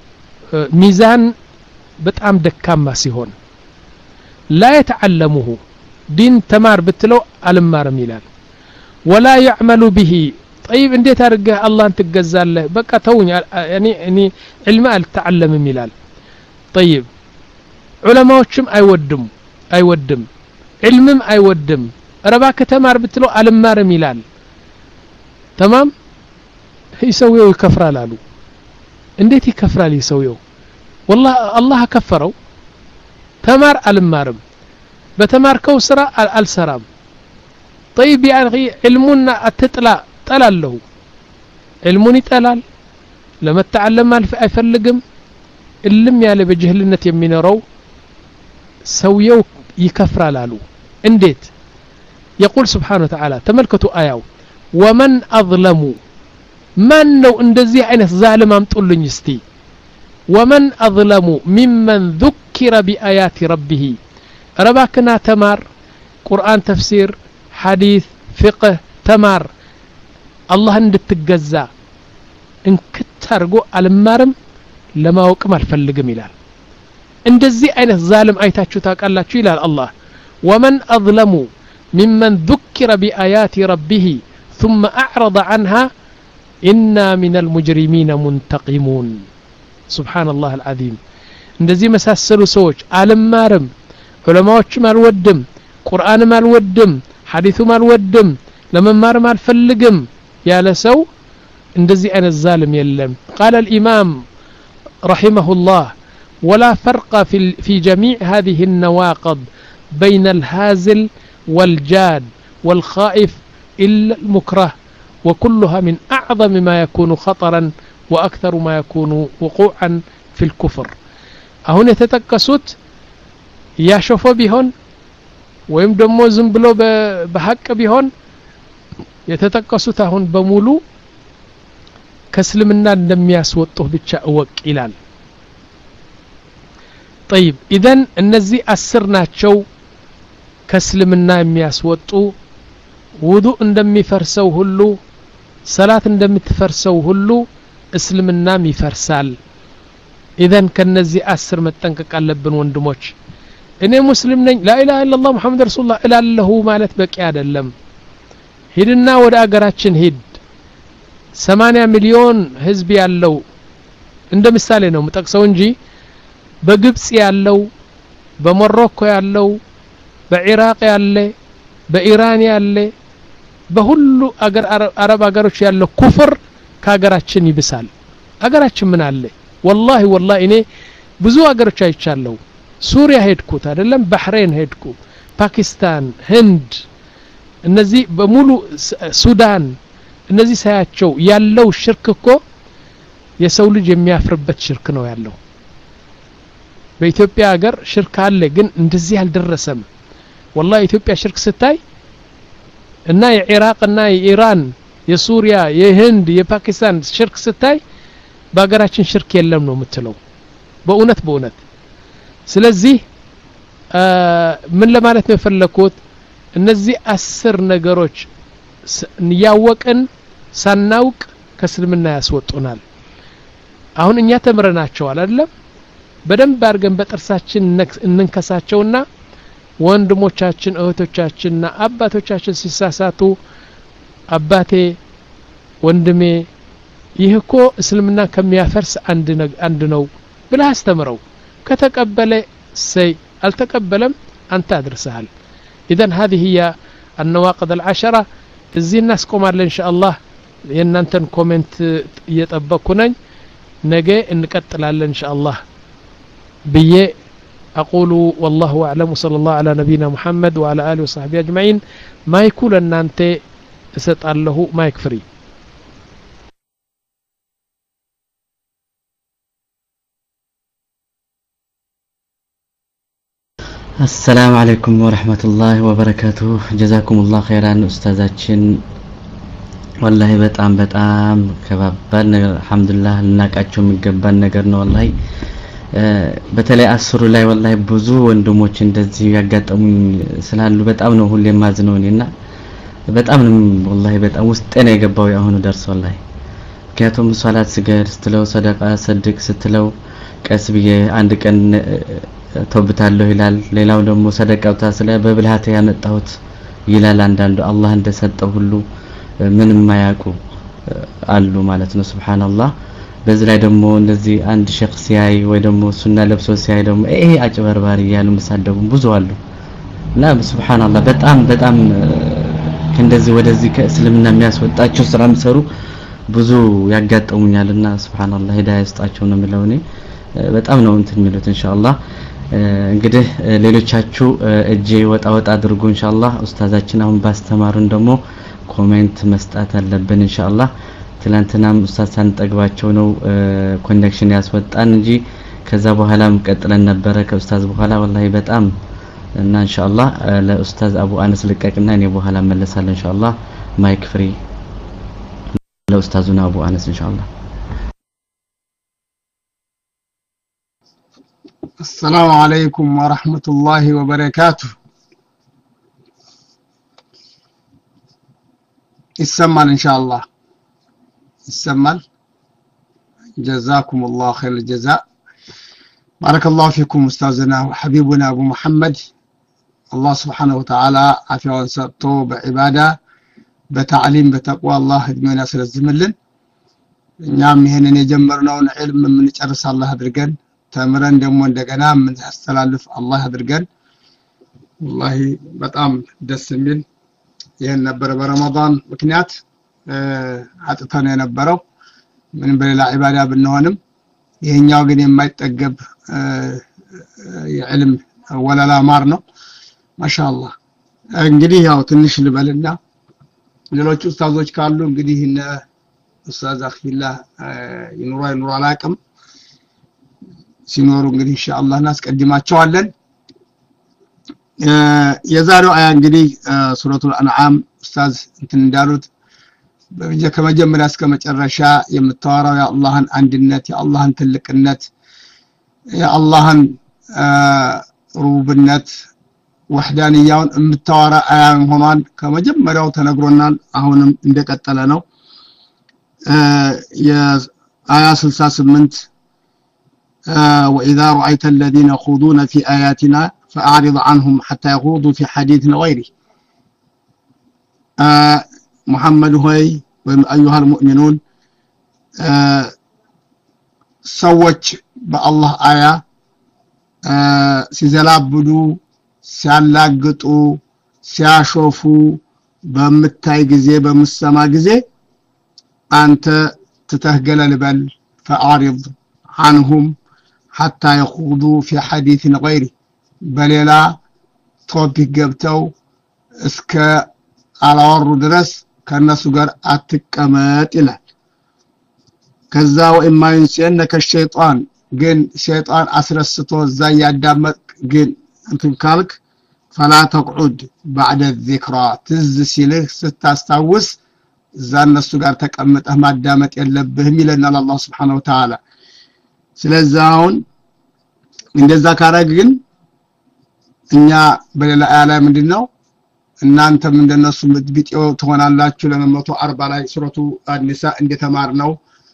ሚዛን በጣም ደካማ ሲሆን لا يتعلمه دين تمار بتلو አልማርም ይላል ولا يعمل به طيب እንዴት አድርገህ አላህን ትገዛለህ በቃ ተውኝ يعني እኔ علم አልተዓለምም ይላል طيب ዑለማዎችም አይወድም አይወድም علمም አይወድም ረባከ ተማር ብትለው አልማርም ይላል تمام ይሰውየው ይከፍራል አሉ እንዴት ይከፍራል ይሰውየው والله الله ከፈረው ተማር አልማርም በተማርከው ስራ አልሰራም طيب يا اخي علمنا اتطلع طلالله علمون يطلال لما تعلم አይፈልግም እልም ያለ በጅህልነት የሚኖረው ሰውየው ይከፍራል አሉ እንዴት يقول سبحانه وتعالى تملكتوا آياو ومن أظلم من لو اندزي عينه ظالم امطلن يستي ومن أظلم ممن ذكر بآيات ربه رباكنا تمار قرآن تفسير حديث فقه تمار الله اندتجزا ان كترغو المارم لما وقم الفلغم ይላል እንደዚህ አይነት ዛልም አይታችሁ ታውቃላችሁ ይላል አላህ ومن أظلم ممن ذكر بآيات ربه ثم أعرض عنها إنا من المجرمين منتقمون سبحان الله العظيم እንደዚህ መሳሰሉ ሰዎች አልማርም ዑለማዎችም አልወድም ቁርአንም አልወድም ሐዲሱም አልወድም ለመማርም አልፈልግም ያለ ሰው እንደዚህ አይነት ዛልም የለም قال الإمام رحمه الله ولا فرق في في جميع هذه النواقض بين الهازل والجاد والخائف إلا المكره وكلها من أعظم ما يكون خطرا وأكثر ما يكون وقوعا في الكفر هنا يتتكسوت يا شوفوا بهون ويم دمو زنبلو بحق بهون يتتكسوت هون بمولو كسلمنا لم يسوطه بتشاوق إلال طيب إذن النزي أسرنا تشو كسلمنا የሚያስወጡ ውዱእ እንደሚፈርሰው ሁሉ ሰላት እንደምትፈርሰው ሁሉ እስልምናም ይፈርሳል ኢዘን ከነዚህ አስር መጠንቀቅ አለብን ወንድሞች እኔ ሙስሊም ነኝ ላኢላሃ ኢላላህ ሙሐመድ ረሱላህ እላለሁ ማለት በቂ አይደለም ሂድና ወደ አገራችን ሂድ ሰማንያ ሚሊዮን ህዝብ ያለው እንደ ምሳሌ ነው መጠቅሰው እንጂ በግብጽ ያለው በሞሮኮ ያለው በኢራቅ ያለ በኢራን ያለ በሁሉ አገር አረብ አገሮች ያለው ኩፍር ከሀገራችን ይብሳል አገራችን ምን አለ والله والله እኔ ብዙ አገሮች አይቻለሁ ሱሪያ ሄድኩት አይደለም ባህሬን ሄድኩ ፓኪስታን ህንድ እነዚህ በሙሉ ሱዳን እነዚህ ሳያቸው ያለው ሽርክ እኮ የሰው ልጅ የሚያፍርበት ሽርክ ነው ያለው በኢትዮጵያ ሀገር ሽርክ አለ ግን እንደዚህ አልደረሰም والله ኢትዮጵያ ሽርክ ስታይ እና የኢራቅ እና የኢራን የሱሪያ የህንድ የፓኪስታን ሽርክ ስታይ በአገራችን ሽርክ የለም ነው የምትለው በእውነት በእውነት ስለዚህ ምን ለማለት ነው የፈለኩት እነዚህ አስር ነገሮች ያወቅን ሳናውቅ ከስልምና ያስወጡናል አሁን እኛ ተምረናቸዋል አይደለም በደንብ አድርገን በጥርሳችን እንንከሳቸውና ወንድሞቻችን እህቶቻችንና አባቶቻችን ሲሳሳቱ አባቴ ወንድሜ ይህ እኮ እስልምና ከሚያፈርስ አንድ አንድ ነው ብለህ አስተምረው ከተቀበለ ሰይ አልተቀበለም አንተ አድርሰሃል اذا هذه هي النواقض العشرة እዚህ እናስቆማለን ኢንሻአላህ የእናንተን ኮሜንት እየጠበቅኩ ነኝ ነገ እንቀጥላለን ኢንሻአላህ ብዬ أقول والله أعلم صلى الله على نبينا محمد وعلى آله وصحبه أجمعين ما يكون أن أنت ستقال له ما يكفري السلام عليكم ورحمة الله وبركاته جزاكم الله خيرا أستاذاتشن والله بتأم بتأم كبابان الحمد لله لناقاتشو مقبان نقرنا والله በተለይ አስሩ ላይ والله ብዙ ወንድሞች እንደዚህ ያጋጠሙኝ ስላሉ በጣም ነው ሁሌ ማዝነውኝና በጣም ነው والله በጣም ውስጤ ነው የገባው ያሁኑ ደርሶ والله ምክንያቱም ሶላት ስገድ ስትለው ሰደቃ ሰድቅ ስትለው ቀስ ብዬ አንድ ቀን ተውብታለሁ ይላል ሌላው ደግሞ ሰደቃው ታስለ በብልሃት ያመጣሁት ይላል አንዳንዱ አላህ እንደሰጠው ሁሉ ምንም ማያውቁ አሉ ማለት ነው ሱብሃንአላህ በዚህ ላይ ደግሞ እንደዚህ አንድ ሸክስ ሲያይ ወይ ደግሞ ሱና ለብሶ ሲያይ ደግሞ ይሄ አጭበርባሪ ያሉ መሳደቡ ብዙ አሉ እና ሱብሃንአላህ በጣም በጣም እንደዚህ ወደዚህ ከእስልምና የሚያስወጣቸው ስራ መስሩ ብዙ ያጋጠሙኛልና ሱብሃንአላህ ሂዳያ ይስጣቸው ነው የሚለው እኔ በጣም ነው እንትን የሚሉት ኢንሻአላህ እንግዲህ ሌሎቻችሁ እጄ ወጣ ወጣ አድርጉ ኢንሻአላህ ኡስታዛችን አሁን ባስተማሩን ደግሞ ኮሜንት መስጣት አለብን ኢንሻአላህ ትላንትናም ኡስታዝ ሳንጠግባቸው ነው ኮኔክሽን ያስወጣን እንጂ ከዛ በኋላም ቀጥለን ነበር ከኡስታዝ በኋላ والله በጣም እና ኢንሻአላህ ለኡስታዝ አቡ አነስ ልቀቅና እኔ በኋላ መለሳለሁ ኢንሻአላህ ማይክ ፍሪ ለኡስታዙና አቡ አነስ ኢንሻአላህ السلام عليكم ورحمة الله وبركاته يسمال إن شاء الله يسمال جزاكم الله خير الجزاء بارك الله فيكم أستاذنا وحبيبنا أبو محمد الله سبحانه وتعالى عافية وانسبته بعبادة بتعليم بتقوى الله ادمينا سر الزملن نعم هنا يجمرنا علم من نጨርስ الله አድርገን ተምረን ደግሞ እንደገና ምን ያስተላልፍ አላህ አድርገን والله በጣም ደስ የሚል ይሄን ነበር በረመዳን ምክንያት አጥተን የነበረው ምን በሌላ ኢባዳ ብንሆንም ይሄኛው ግን የማይጠገብ የዕልም ወላላ ማር ነው ማሻአላህ እንግዲህ ያው ትንሽ ልበልና ሌሎች ኡስታዞች ካሉ እንግዲህ እነ ኡስታዝ አኺላህ ይኑራ ይኑራ አላቅም ሲኖሩ እንግዲህ ኢንሻአላህ እናስቀድማቸዋለን የዛሬው አያ እንግዲህ ሱረቱል አንዓም ኡስታዝ እንትን እንዳሉት በመጀ ከመጀመሪያ እስከ መጨረሻ የምታወራው የአላህን አንድነት የአላህን ትልቅነት የአላህን ሩብነት ወህዳንያውን የምታወራ አያ ሆኗን ከመጀመሪያው ተነግሮናል አሁንም እንደቀጠለ ነው የአያ ስልሳ ስምንት وإذا رأيت الذين يخوضون في آياتنا فأعرض عنهم حتى يخوضوا في حديث غيره آه محمد هوي أيها المؤمنون آه سوّج بالله آية آه سيزلابدو سيالاقطو سياشوفو بمتاي جزي بمسما جزي أنت تتهجل لبل فأعرض عنهم حتى يخوضوا في حديث غيره بللا توبيك جبتو اسك على ور درس كان سجر اتقمط الى كذا واما ينسينك الشيطان جن شيطان اسرستو زي يادمق جن انتم كالك فلا تقعد بعد الذكرى تز سيله ستاستاوس زان السجر تقمطه ማዳመጥ የለብህም ይለናል አላህ Subhanahu Wa Ta'ala ስለዛውን እንደዛ ካረግ ግን እኛ በሌላ አያላ ምንድነው እናንተም እንደነሱ ምድብጤው ትሆናላችሁ ለመቶ አርባ ላይ ሱረቱ አኒሳ እንደተማርነው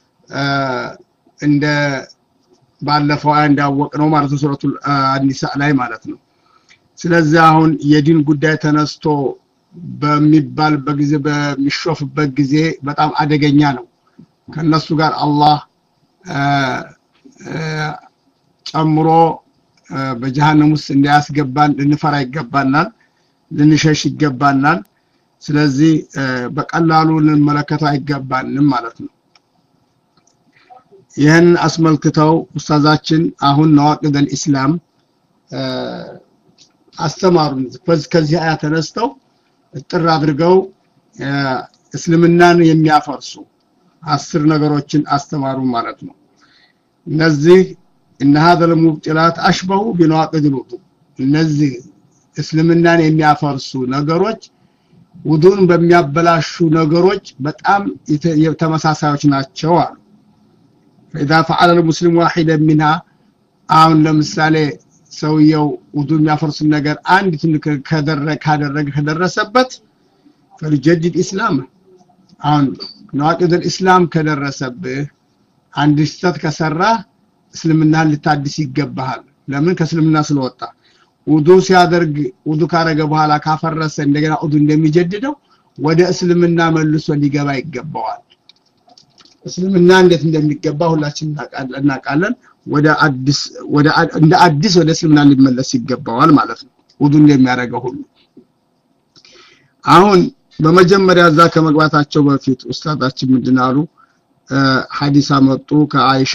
እንደ ባለፈው እንዳወቅነው ማለት ነው ሱረቱ አኒሳ ላይ ማለት ነው ስለዚህ አሁን የዲን ጉዳይ ተነስቶ በሚባል በጊዜ በሚሾፍበት ጊዜ በጣም አደገኛ ነው ከነሱ ጋር አላህ ጨምሮ በጀሃነም ውስጥ እንዲያስገባን ልንፈራ ይገባናል ልንሸሽ ይገባናል ስለዚህ በቀላሉ ልንመለከተው አይገባንም ማለት ነው ይህን አስመልክተው ኡስታዛችን አሁን ነዋቂድ الاسلام አስተማሩን ከዚህ አያ ተነስተው ጥር አድርገው እስልምናን የሚያፈርሱ አስር ነገሮችን አስተማሩ ማለት ነው እነዚህ ان هذا المبطلات اشبه بنواقض الوضوء እነዚህ እስልምናን የሚያፈርሱ ነገሮች ውዱን በሚያበላሹ ነገሮች በጣም ተመሳሳዮች ናቸው አሉ فاذا فعل المسلم واحدا منها አሁን ለምሳሌ ሰውየው ውዱን የሚያፈርሱ ነገር አንድ ከደረገ ካደረገ ከደረሰበት فلجدد اسلام አሁን ነዋቂድ الاسلام ከደረሰብህ አንድ ስህተት ከሰራ እስልምናን ልታድስ ይገባሃል ለምን ከእስልምና ስለወጣ ውዱ ሲያደርግ ውዱ ካረገ በኋላ ካፈረሰ እንደገና ውዱ እንደሚጀድደው ወደ እስልምና መልሶ ሊገባ ይገባዋል እስልምና እንዴት እንደሚገባ ሁላችንም እናውቃለን ወደ አዲስ ወደ እንደ አዲስ ወደ እስልምና ሊመለስ ይገባዋል ማለት ነው ውዱ እንደሚያረገው ሁሉ አሁን በመጀመሪያ ዛ ከመግባታቸው በፊት ኡስታዳችን ምንድናሉ ሐዲስ አመጡ ከአይሻ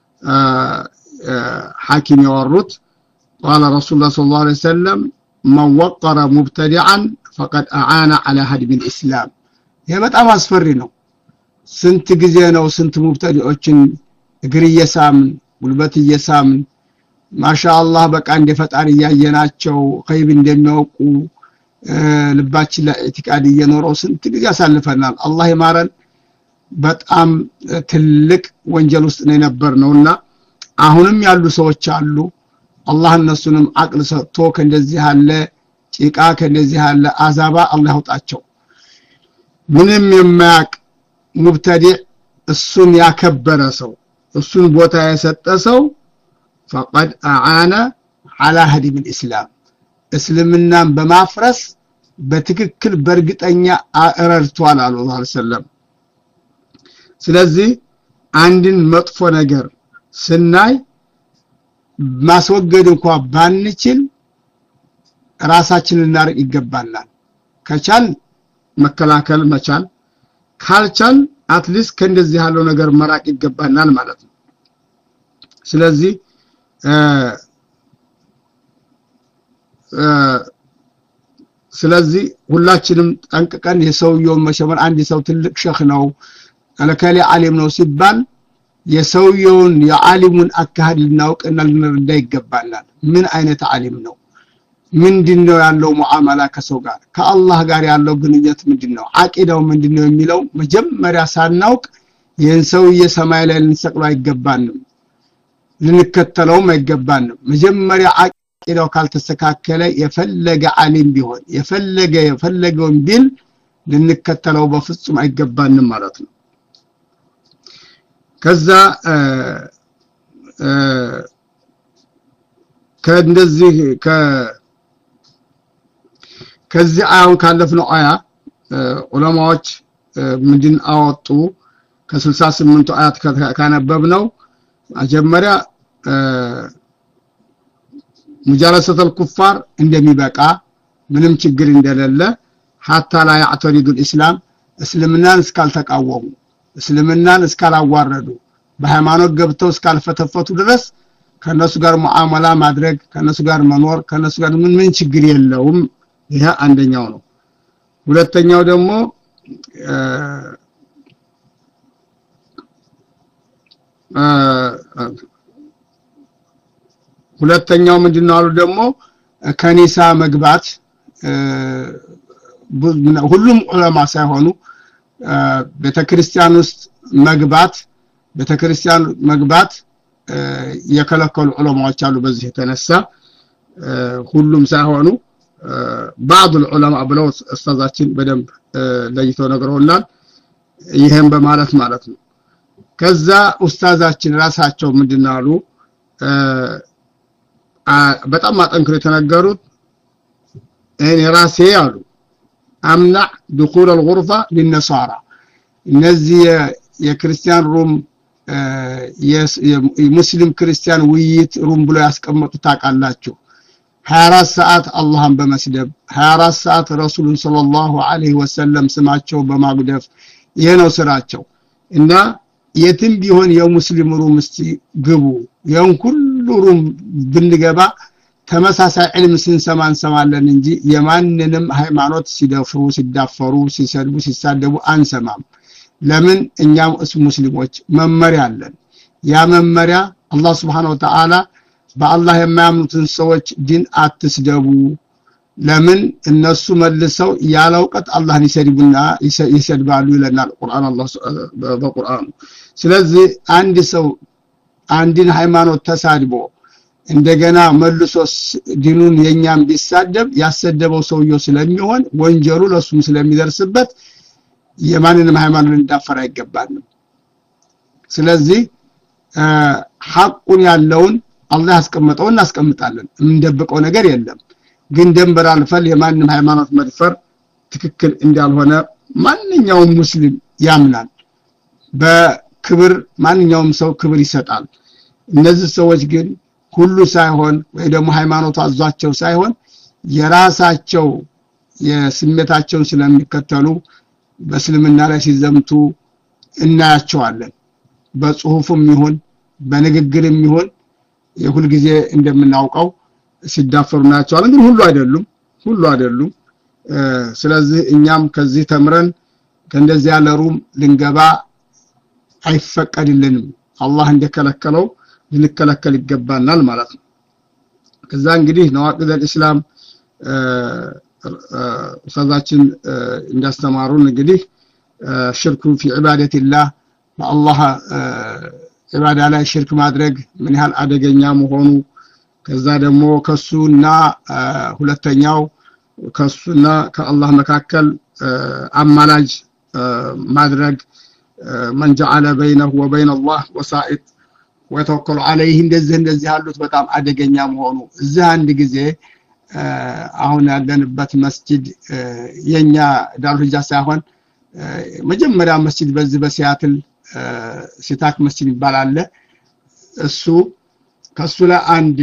حاكم يورط قال رسول الله صلى الله عليه وسلم من وقر مبتدعا فقد اعان على هدم الاسلام ይሄ በጣም አስፈሪ ነው ስንት ጊዜ ነው ስንት ሙብተዲዎችን እግር እየሳምን ጉልበት እየሳምን ማሻአላህ በቃ እንደ ፈጣሪ ያየናቸው ኸይብ እንደሚያውቁ ልባችን ላይ ኢቲቃድ እየኖረው ስንት ጊዜ አሳልፈናል አላህ ይማረን በጣም ትልቅ ወንጀል ውስጥ ነው የነበርነውና አሁንም ያሉ ሰዎች አሉ አላህ እነሱንም አቅል ሰጥቶ ከእንደዚህ ያለ ጭቃ ከእንደዚህ ያለ አዛባ አላህ ያውጣቸው ምንም የማያቅ ሙብተዲ እሱን ያከበረ ሰው እሱን ቦታ የሰጠ ሰው فقد اعان على هدم الاسلام እስልምናን በማፍረስ በትክክል በርግጠኛ አረርቷል አላህ ሰለም ስለዚህ አንድን መጥፎ ነገር ስናይ ማስወገድ እንኳን ባንችል ራሳችንን እናርቅ ይገባናል ከቻል መከላከል መቻል ካልቻል አትሊስት ከእንደዚህ ያለው ነገር መራቅ ይገባናል ማለት ነው ስለዚህ ስለዚህ ሁላችንም ጠንቅቀን የሰውየው መሸመር አንድ ሰው ትልቅ ሸህ ነው አለከለ ዓሊም ነው ሲባል የሰውየውን የዓሊሙን አካሄድ ልናውቅና ልንረዳ ይገባናል ምን አይነት ዓሊም ነው ምንድነው ያለው ሙአመላ ከሰው ጋር ከአላህ ጋር ያለው ግንኙነት ምንድነው አቂዳው ምንድነው የሚለው መጀመሪያ ሳናውቅ ይህን ሰውዬ ሰማይ ላይ ልንሰቅለው አይገባንም ልንከተለውም አይገባንም መጀመሪያ አቂዳው ካልተስተካከለ የፈለገ ዓሊም ቢሆን የፈለገ የፈለገውን ቢል ልንከተለው በፍጹም አይገባንም ማለት ነው ከዛ ከእንደዚህ ከ ከዚህ አሁን ካለፍነው አያ ዑለማዎች ምንድን አወጡ ከ68 አያት ካነበብነው መጀመሪያ ሙጃለሰተ الكفار እንደሚበቃ ምንም ችግር እንደሌለ حتى لا يعترض الاسلام እስልምናን እስካልተቃወሙ እስልምናን እስካላዋረዱ በሃይማኖት ገብተው እስካልፈተፈቱ ድረስ ከነሱ ጋር ሙአመላ ማድረግ ከነሱ ጋር መኖር ከነሱ ጋር ምን ምን ችግር የለውም ይሄ አንደኛው ነው ሁለተኛው ደግሞ ሁለተኛው ምንድነው አሉ ደግሞ ከኒሳ መግባት ሁሉም ዑለማ ሳይሆኑ ቤተክርስቲያን ውስጥ መግባት ቤተክርስቲያን መግባት የከለከሉ ዑለማዎች አሉ በዚህ የተነሳ ሁሉም ሳይሆኑ بعض العلماء ብለው ኡስታዛችን በደንብ ለይተው ነግረውናል ይሄን በማለት ማለት ነው ከዛ ኡስታዛችን ራሳቸው ምንድናሉ በጣም አጠንክሮ የተናገሩት እኔ ራሴ ያሉ امنع دخول الغرفه للنصارى እነዚህ የክርስቲያን ሩም የሙስሊም ክርስቲያን ውይይት ሩም ብሎ ያስቀመጡት ታውቃላችሁ ሃያ አራት ሰዓት አላህን በመስደብ ሃያ አራት ሰዓት ረሱሉን ሰለላሁ ዐለይሂ ወሰለም ስማቸው በማጉደፍ ይሄ ነው ስራቸው እና የትም ቢሆን የሙስሊም ሩም እስቲ ግቡ ያን ሁሉ ሩም ብንገባ ተመሳሳይ ዕልም ስንሰማ እንሰማለን እንጂ የማንንም ሃይማኖት ሲደፍሩ ሲዳፈሩ ሲሰድቡ ሲሳደቡ አንሰማም ለምን እኛም ሙስሊሞች መመሪያ አለን ያ መመሪያ አላህ Subhanahu Wa Ta'ala በአላህ የማያምኑትን ሰዎች ዲን አትስደቡ ለምን እነሱ መልሰው ያላውቀት አላህን ይሰድቡና ይሰድባሉ ይለናል ቁርአን አላህ በቁርአን ስለዚህ አንድ ሰው አንድን ሃይማኖት ተሳድቦ እንደገና መልሶ ዲኑን የኛም ቢሳደብ ያሰደበው ሰውየው ስለሚሆን ወንጀሉ ለሱም ስለሚደርስበት የማንንም ሃይማኖት እንዳፈራ ይገባል ስለዚህ ሐቁን ያለውን አላህ ያስቀመጠው እናስቀምጣለን እንደበቀው ነገር የለም ግን ደንበር አልፈል የማንንም ሃይማኖት መድፈር ትክክል እንዳልሆነ ማንኛውም ሙስሊም ያምናል በክብር ማንኛውም ሰው ክብር ይሰጣል እነዚህ ሰዎች ግን ሁሉ ሳይሆን ወይ ደግሞ ሃይማኖቱ አዟቸው ሳይሆን የራሳቸው የስሜታቸውን ስለሚከተሉ በእስልምና ላይ ሲዘምቱ እናያቸዋለን በጽሁፍም ይሁን በንግግርም ይሁን የሁሉ ጊዜ እንደምናውቀው ሲዳፈሩ እናያቸዋለን ግን ሁሉ አይደሉም ሁሉ አይደሉም ስለዚህ እኛም ከዚህ ተምረን ከእንደዚህ ያለ ሩም ልንገባ አይፈቀድልንም አላህ እንደከለከለው ልንከለከል ይገባናል ማለት ነው ከዛ እንግዲህ ነዋቂድ الاسلام ኡስታዛችን እንዳስተማሩን እንግዲህ ሽርኩ في عباده الله በአላህ ኢባዳ ላይ ሽርክ ማድረግ ምን ያህል አደገኛ መሆኑ ከዛ ደግሞ ከሱና ሁለተኛው ከሱና ከአላህ መካከል አማላጅ ማድረግ من جعل بينه وبين الله وسائط وتوكل عليه እንደዚህ እንደዚህ ያሉት በጣም አደገኛ መሆኑ እዛ አንድ ጊዜ አሁን ያለንበት መስጂድ የኛ ዳልሁጃ ሳይሆን መጀመሪያ መስጂድ በዚህ በሲያትል ሲታክ መስጂድ ይባላል እሱ ከሱ ላይ አንድ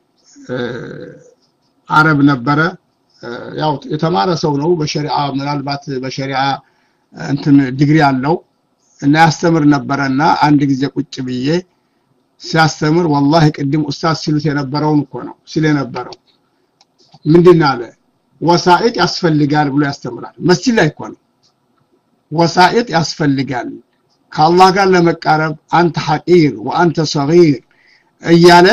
አረብ ነበረ ያው የተማረ ሰው ነው በሸሪዓ ምናልባት በሸሪዓ እንትን ዲግሪ አለው እና ያስተምር ነበርና አንድ ጊዜ ቁጭ ብዬ ሲያስተምር والله ቅድም ኡስታዝ ሲሉት የነበረውን እኮ ነው ሲል የነበረው ምንድነው አለ ወሳኢጥ ያስፈልጋል ብሎ ያስተምራል መስጂድ ላይ እኮ ነው ወሳኢጥ ያስፈልጋል ከአላህ ጋር ለመቃረብ አንተ ሐቂር ወአንተ صغير እያለ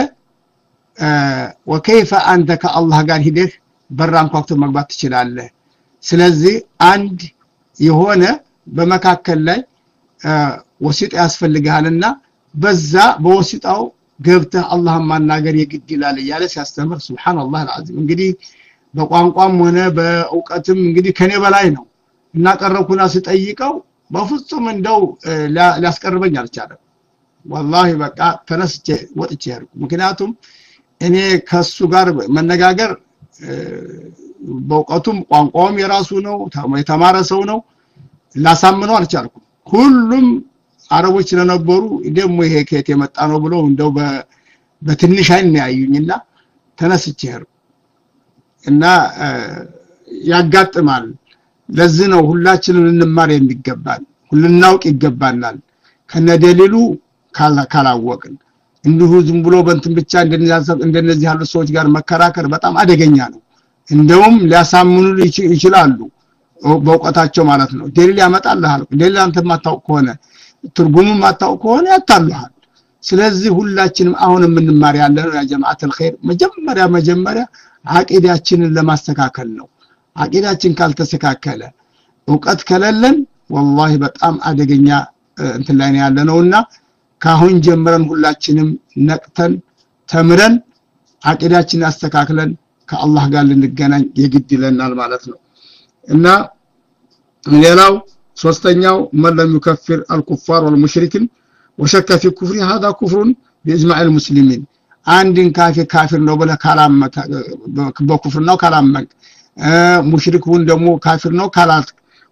وكيف انت ከአላህ ጋር ሂደህ በራን ኳክቶ መግባት ትችላለህ ስለዚህ አንድ የሆነ በመካከል ላይ ወሲጥ ያስፈልጋልና በዛ በወሲጣው ገብተህ አላህን ማናገር የግድ ይላል እያለ ሲያስተምር ሱብሃንአላህ አልዓዚም እንግዲህ በቋንቋም ሆነ በእውቀትም እንግዲህ ከኔ በላይ ነው እና ቀረኩና ሲጠይቀው በፍጹም እንደው ሊያስቀርበኝ አልቻለም والله በቃ ተነስቼ ወጥቼ ያርኩ ምክንያቱም እኔ ከሱ ጋር መነጋገር በእውቀቱም ቋንቋውም የራሱ ነው የተማረ ሰው ነው ላሳምነው አልቻልኩም ሁሉም አረቦች ስለነበሩ ደሞ ይሄ ከየት የመጣ ነው ብለው እንደው በትንሽ አይን ያዩኝና ተነስቼ ያርኩ እና ያጋጥማል ለዚህ ነው ሁላችንም እንማር የሚገባን ሁሉናውቅ ይገባናል ከነደሊሉ ካላወቅን እንዲሁ ዝም ብሎ በእንትን ብቻ እንደነዚህ ያሉ ሰዎች ጋር መከራከር በጣም አደገኛ ነው እንደውም ሊያሳምኑ ይችላሉ በእውቀታቸው ማለት ነው ደሊል ያመጣልሃል ደሊል አንተ ማታውቅ ከሆነ ትርጉሙ ማታውቅ ከሆነ ያታልሃል ስለዚህ ሁላችንም አሁን የምንማር ያለነው ያ ጀማዓት الخير መጀመሪያ መጀመሪያ አቂዳችንን ለማስተካከል ነው አቂዳችን ካልተስተካከለ ዕውቀት ከሌለን والله በጣም አደገኛ እንትን ላይ ነው ያለነውና ካሁን ጀምረን ሁላችንም ነቅተን ተምረን አቂዳችንን አስተካክለን ከአላህ ጋር ልንገናኝ የግድ ይለናል ማለት ነው እና ሌላው ሶስተኛው መለም ይከፍር الكفار والمشركين وشك في كفر هذا كفر باجماع المسلمين አንድን ካፊር ካፊር ነው ብለ ካላመተ በኩፍር ነው ካላመክ ሙሽሪኩን ደግሞ ካፊር ነው ካላት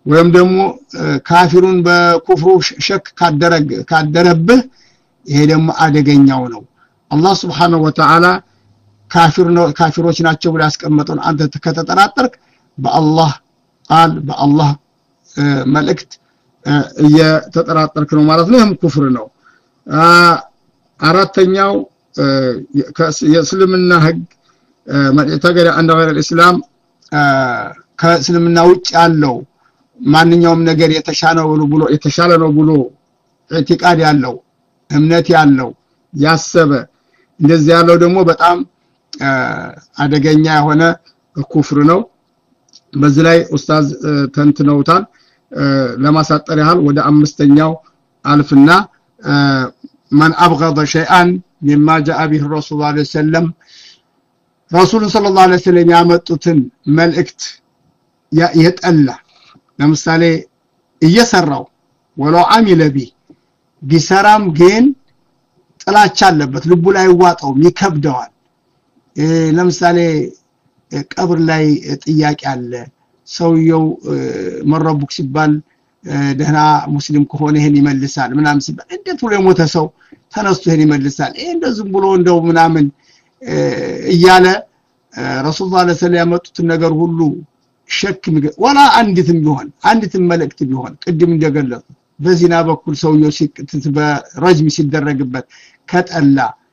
ወይም ደግሞ ካፊሩን በኩፍሩ ሸክ ካደረግ ካደረብህ ይሄ ደግሞ አደገኛው ነው አላህ Subhanahu Wa Ta'ala ካፊር ነው ካፊሮች ናቸው ብሎ ያስቀመጠውን አንተ ከተጠራጠርክ በአላህ ቃል በአላህ መልእክት እየተጠራጠርክ ነው ማለት ነው ይሄም ኩፍር ነው አራተኛው የእስልምና ህግ ማዕተገደ አንደ غير الاسلام ከእስልምና ውጭ ያለው ማንኛውም ነገር የተሻለ ነው ብሎ የተሻለ ነው ብሎ ኢዕቲቃድ ያለው እምነት ያለው ያሰበ እንደዚህ ያለው ደግሞ በጣም አደገኛ የሆነ ኩፍር ነው በዚህ ላይ ኡስታዝ ተንትነውታል ለማሳጠር ያህል ወደ አምስተኛው አልፍና من ابغض شيئا مما جاء به الرسول صلى الله عليه وسلم رسول صلى الله عليه وسلم ያመጡትን መልእክት የጠላ ለምሳሌ እየሰራው ወለው አሚለ ቢ ቢሰራም ግን ጥላቻ አለበት ልቡ ላይ ዋጣው ይከብደዋል ለምሳሌ ቀብር ላይ ጥያቄ አለ ሰውየው መረቡክ ሲባል ደህና ሙስሊም ከሆነ ይሄን ይመልሳል ምናምን ሲባል እንዴት ብሎ የሞተ ሰው ተነስቶ ይሄን ይመልሳል ይሄ እንደዚህ ብሎ እንደው ምናምን እያለ ረሱል ሰለላሁ ዐለይሂ ወሰለም ያመጡት ነገር ሁሉ ሸክ ወላ አንዲትም ቢሆን አንዲትም መልእክት ቢሆን ቅድም እንደገለጹ በዚና በኩል ሰውየው ሲቅጥት በረጅም ሲደረግበት ከጠላ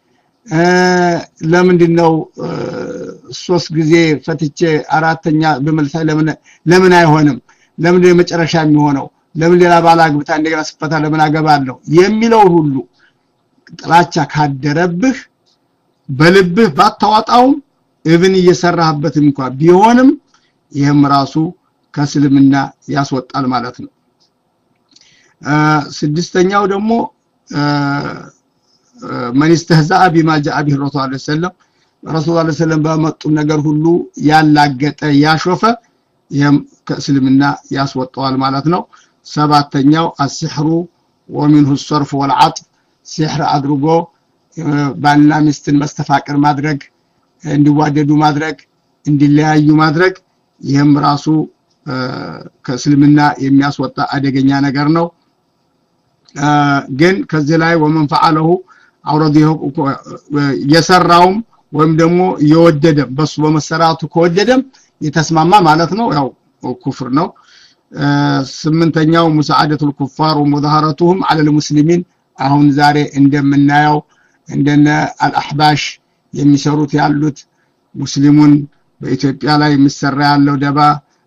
ለምንድነው ሶስት ጊዜ ፈትቼ አራተኛ በመልሳ ለምን ለምን አይሆንም ለምን የመጨረሻ የሚሆነው ለምን ሌላ ባላግብታ እንደገና ስፈታ ለምን አገባለሁ የሚለው ሁሉ ጥላቻ ካደረብህ በልብህ ባታዋጣው ኢቭን እየሰራህበት እንኳን ቢሆንም ይሄም ራሱ ከእስልምና ያስወጣል ማለት ነው ስድስተኛው ደግሞ من استهزأ بما جاء به الرسول صلى الله عليه وسلم رسول الله صلى الله عليه وسلم በመጡ ነገር ሁሉ ያላገጠ ያሾፈ ይሄም ከእስልምና ያስወጣዋል ማለት ነው ሰባተኛው السحر ومنه الصرف والعطف سحر አድርጎ ባልና ሚስትን መስተፋቅር ማድረግ እንዲዋደዱ ማድረግ እንዲለያዩ ማድረግ ይሄም ራሱ ከእስልምና የሚያስወጣ አደገኛ ነገር ነው ግን ከዚህ ላይ ወመን ፈዓለሁ አውረዲሁ የሰራውም ወይም ደግሞ የወደደ በሱ በመሰራቱ ከወደደም የተስማማ ማለት ነው ያው ኩፍር ነው ስምንተኛው ሙሳዓደቱል ኩፋር ወሙዛሃረቱሁም على المسلمين አሁን ዛሬ እንደምናየው እንደነ አልአህባሽ የሚሰሩት ያሉት ሙስሊሙን በኢትዮጵያ ላይ የሚሰራ ያለው ደባ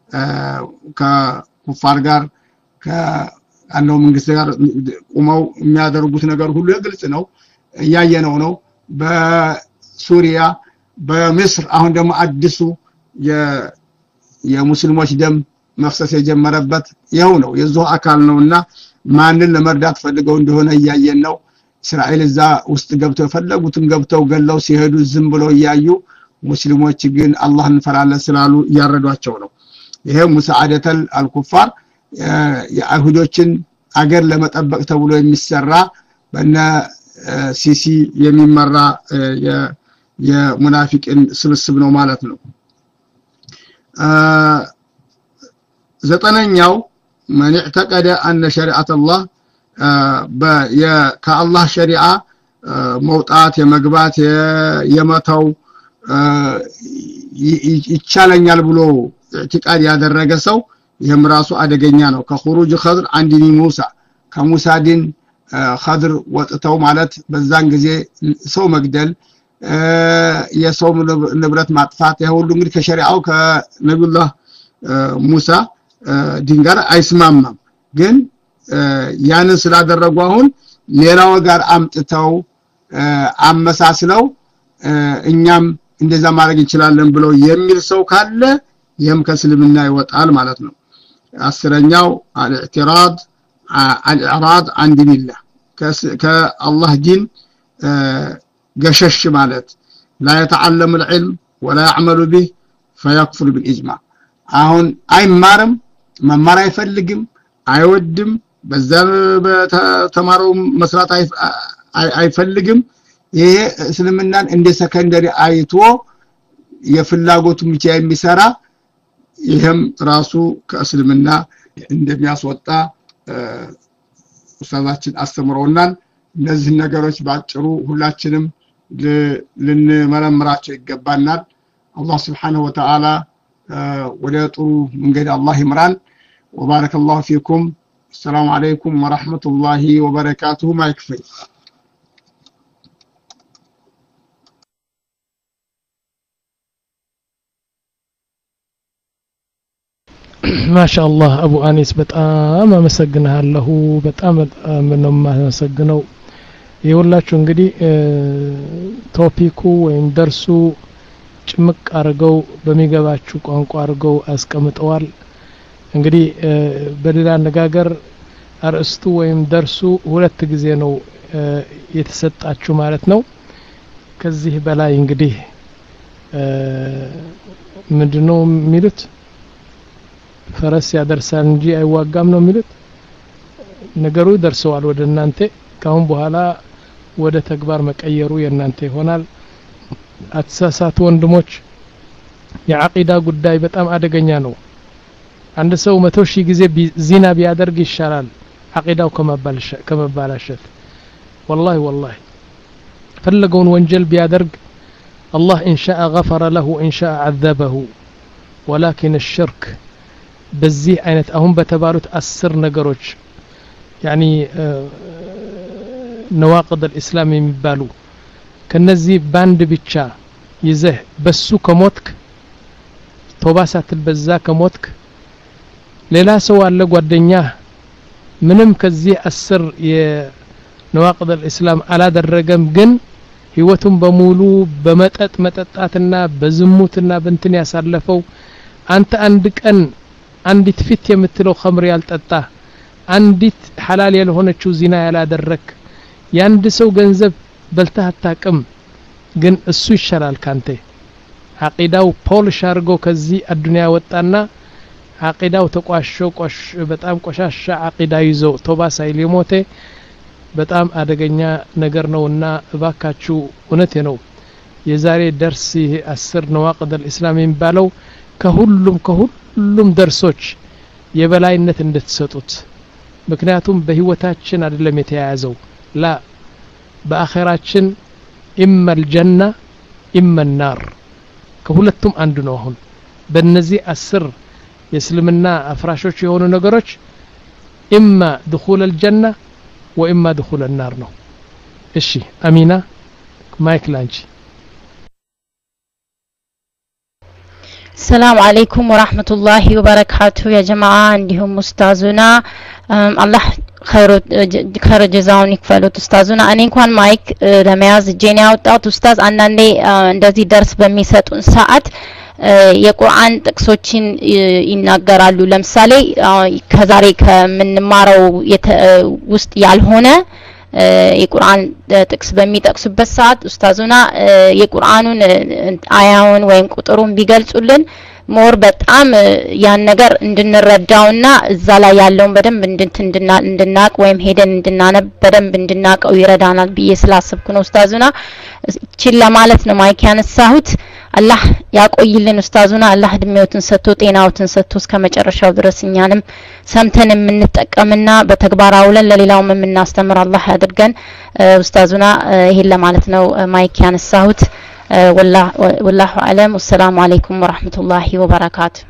ከኩፋር ጋር ከአንደው መንግስት ጋር ቆመው የሚያደርጉት ነገር ሁሉ ግልጽ ነው ያየነው ነው በሱሪያ በሚስር አሁን ደግሞ አዲሱ የ የሙስሊሞች ደም መፍሰስ የጀመረበት ይሄው ነው የዚህ አካል ነውና ማንን ለመርዳት ፈልገው እንደሆነ ያየን ነው እስራኤል እዛ ውስጥ ገብተው ፈለጉትን ገብተው ገለው ሲሄዱ ዝም ብለው ያዩ ሙስሊሞች ግን አላህን ፈራለን ስላሉ ያረዷቸው ነው ይሄ ሙሳዓደተል አልኩፋር የአይሁዶችን አገር ለመጠበቅ ተብሎ የሚሰራ በእነ ሲሲ የሚመራ የሙናፊቅን ስብስብ ነው ማለት ነው ዘጠነኛው من اعتقد ان شريعه الله ከአላህ ሸሪዓ መውጣት የመግባት የመተው ይቻለኛል ብሎ ኢዕቲቃድ ያደረገ ሰው ይሄም ራሱ አደገኛ ነው ከخروج خضر عن دين موسى ከሙሳ ዲን خضر ወጥተው ማለት በዛን ጊዜ ሰው መግደል የሰው ንብረት ማጥፋት ይሁሉ እንግዲህ ከሸሪዓው ከነብዩላህ ሙሳ ዲን ጋር አይስማማም ግን ያንን ስላደረጉ አሁን ሌላው ጋር አምጥተው አመሳስለው እኛም እንደዛ ማድረግ እንችላለን ብለው የሚል ሰው ካለ ይሄም ከእስልምና ይወጣል ማለት ነው አስረኛው አልኢዕትራድ አልኢዕራድ عن دين الله ከአላህ ዲን ገሸሽ ማለት لا يتعلم العلم ولا يعمل به فيكفر بالاجماع አሁን አይማርም መማር አይፈልግም አይወድም በዛ በተማረው መስራት አይፈልግም ይሄ እስልምናን እንደ ሰከንደሪ አይቶ የፍላጎቱ ብቻ የሚሰራ ይሄም ራሱ ከእስልምና እንደሚያስወጣ ኡስታዛችን አስተምረውናል እነዚህ ነገሮች ባጭሩ ሁላችንም ልንመረምራቸው ይገባናል አላህ Subhanahu Wa Ta'ala ወደ ጥሩ መንገድ አላህ ይምራን وبارك الله فيكم السلام عليكم ورحمة الله وبركاته ما يكفي ما شاء الله أبو أنيس በጣም አመሰግናለሁ በጣም ምንም አመሰግነው ይወላችሁ እንግዲህ ቶፒኩ ወይም ደርሱ ጭምቅ አርገው በሚገባችሁ ቋንቋ አርገው አስቀምጠዋል እንግዲህ በሌላ አነጋገር አርእስቱ ወይም ደርሱ ሁለት ጊዜ ነው የተሰጣችሁ ማለት ነው ከዚህ በላይ እንግዲህ ምንድነው የሚሉት ፈረስ ያደርሳል እንጂ አይዋጋም ነው የሚሉት ነገሩ ደርሰዋል ወደ እናንተ ካሁን በኋላ ወደ ተግባር መቀየሩ የናንተ ይሆናል አትሳሳቱ ወንድሞች የአቂዳ ጉዳይ በጣም አደገኛ ነው አንድ ሰው መቶ ሺህ ጊዜ ዚና ቢያደርግ ይሻላል አቂዳው ከመባላሸት والله والله ፈለገውን ወንጀል ቢያደርግ الله إن شاء غفر له إن شاء عذبه ولكن الشرك በዚህ አይነት አሁን በተባሉት አስር ነገሮች يعني نواقض الإسلام የሚባሉ ከነዚህ ባንድ ብቻ ይዘህ በሱ ከሞትክ ቶባ ሳትበዛ ከሞትክ ሌላ ሰው አለ ጓደኛ ምንም ከዚህ አስር የነዋቅድ الإسلام አላደረገም ግን ህይወቱን በሙሉ በመጠጥ መጠጣትና በዝሙትና በእንትን ያሳለፈው አንተ አንድ ቀን አንዲት ፊት የምትለው ኸምር ያልጠጣ አንዲት ሐላል ያልሆነችው ዚና ያላደረክ ያንድ ሰው ገንዘብ በልተህ አታቅም ግን እሱ ይሻላል ካንተ አቂዳው ፖሊሽ አርጎ ከዚህ አዱንያ ወጣና አቂዳው ተቋሾ ቆሽ በጣም ቆሻሻ አቂዳ ይዞ ቶባ ሳይል የሞተ በጣም አደገኛ ነገር ነውና እባካችሁ እውነቴ ነው የዛሬ ደርስ ይሄ አስር ነዋቅድ الإسلام የሚባለው ከሁሉም ከሁሉም ደርሶች የበላይነት እንድትሰጡት ምክንያቱም በህይወታችን አይደለም የተያያዘው ላ በአኺራችን إما الجنة إما النار ከሁለቱም አንዱ ነው አሁን በእነዚህ አስር የእስልምና አፍራሾች የሆኑ ነገሮች إما دخول الجنة وإما دخول النار ነው እሺ አሚና ማይክ ላንቺ السلام عليكم ورحمة الله وبركاته يا جماعة عندهم أستاذنا الله خير خير جزاውን ይክፈሉት ኡስታዙና እኔ እንኳን ማይክ ለመያዝ ጄኒ ያወጣሁት ኡስታዝ አንዳንዴ እንደዚህ ደርስ በሚሰጡን ሰዓት የቁርአን ጥቅሶችን ይናገራሉ ለምሳሌ ከዛሬ ከምንማረው ውስጥ ያልሆነ የቁርአን ጥቅስ በሚጠቅሱበት ሰዓት ኡስታዙና የቁርአኑን አያውን ወይም ቁጥሩን ቢገልጹልን ሞር በጣም ያን ነገር እንድንረዳውና እዛ ላይ ያለውን በደንብ እንድንትና እንድናቅ ወይም ሄደን እንድናነብ በደንብ እንድናቀው ይረዳናል ብዬ ስላሰብኩ ነው ኡስታዙና እቺን ለማለት ነው ማይክ ያነሳሁት አላህ ያቆይልን ኡስታዙና አላህ እድሜዎትን ሰጥቶ ጤናዎትን ሰጥቶ እስከመጨረሻው ድረስ እኛንም ሰምተን የምንጠቀምና በተግባር አውለን ለሌላውም የምናስተምር አላህ ያድርገን ኡስታዙና ይሄን ለማለት ነው ማይክ ያነሳሁት والله والله اعلم والسلام عليكم ورحمة الله وبركاته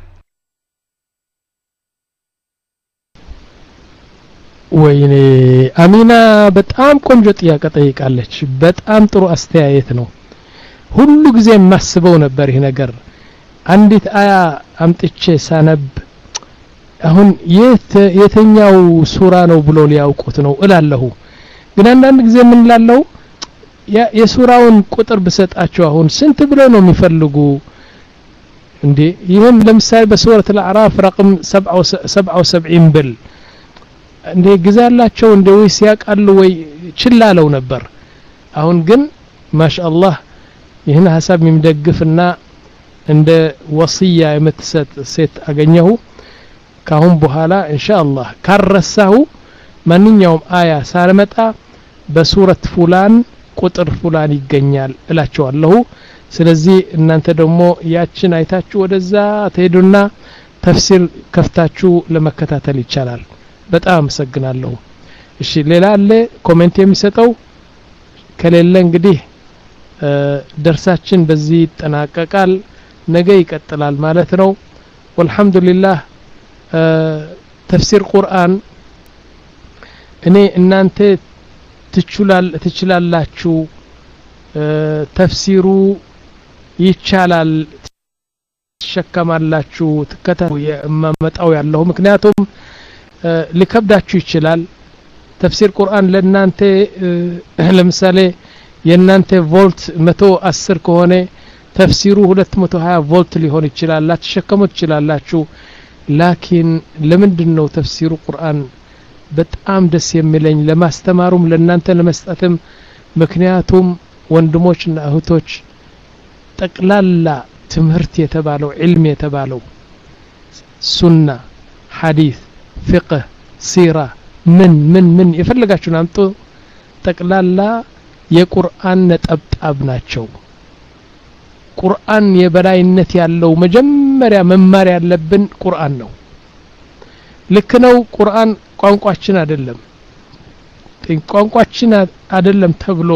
ወይኔ አሚና በጣም ቆንጆ ጥያቄ ጠይቃለች በጣም ጥሩ አስተያየት ነው ሁሉ ጊዜ ማስበው ነበር ይሄ ነገር አንዲት አያ አምጥቼ ሳነብ አሁን የተኛው ሱራ ነው ብሎ ሊያውቁት ነው እላለሁ ግን አንዳንድ ጊዜ ምን ላለው የሱራውን ቁጥር በሰጣቸው አሁን ስንት ብሎ ነው የሚፈልጉ እንዴ ይሄን ለምሳሌ በሱረት አልአዕራፍ ረقم سبعة وسبعين ብል እንዴ ግዛላቸው እንደ ወይስ ያቃሉ ወይ ችላለው ነበር አሁን ግን ማሻአላህ ይሄን ሐሳብ የሚደግፍና እንደ ወሲያ የምትሰጥ ሴት አገኘሁ ካሁን በኋላ ኢንሻአላህ ካረሳሁ ማንኛውም አያ ሳልመጣ በሱረት ፉላን ቁጥር ፉላን ይገኛል እላቸዋለሁ ስለዚህ እናንተ ደግሞ ያችን አይታችሁ ወደዛ ተሄዱና ተፍሲር ከፍታችሁ ለመከታተል ይቻላል በጣም አመሰግናለሁ እሺ ሌላ አለ ኮሜንት የሚሰጠው ከሌለ እንግዲህ ደርሳችን በዚህ ይጠናቀቃል ነገ ይቀጥላል ማለት ነው ወልሐምዱሊላህ ተፍሲር ቁርአን እኔ እናንተ ትችላል ትችላላችሁ ተፍሲሩ ይቻላል ተሸከማላችሁ ተከታተሉ የማመጣው ያለው ምክንያቱም ሊከብዳችሁ ይችላል ተፍሲር ቁርአን ለእናንተ ለምሳሌ የእናንተ ቮልት መቶ አስር ከሆነ ተፍሲሩ ሁለት መቶ ሀያ ቮልት ሊሆን ይችላል ላትሸከሙት ይችላልላችሁ ላኪን ለምንድነው ተፍሲሩ ቁርአን በጣም ደስ የሚለኝ ለማስተማሩም ለእናንተ ለመስጠትም ምክንያቱም ወንድሞችና እህቶች ጠቅላላ ትምህርት የተባለው ዒልም የተባለው ሱና ሐዲስ ፍቅህ ሲራ ምን ምን ምን የፈለጋችሁን አምጡ ጠቅላላ የቁርአን ነጠብጣብ ናቸው ቁርአን የበላይነት ያለው መጀመሪያ መማር ያለብን ቁርአን ነው ልክ ነው ቁርአን ቋንቋችን አይደለም ቋንቋችን አይደለም ተብሎ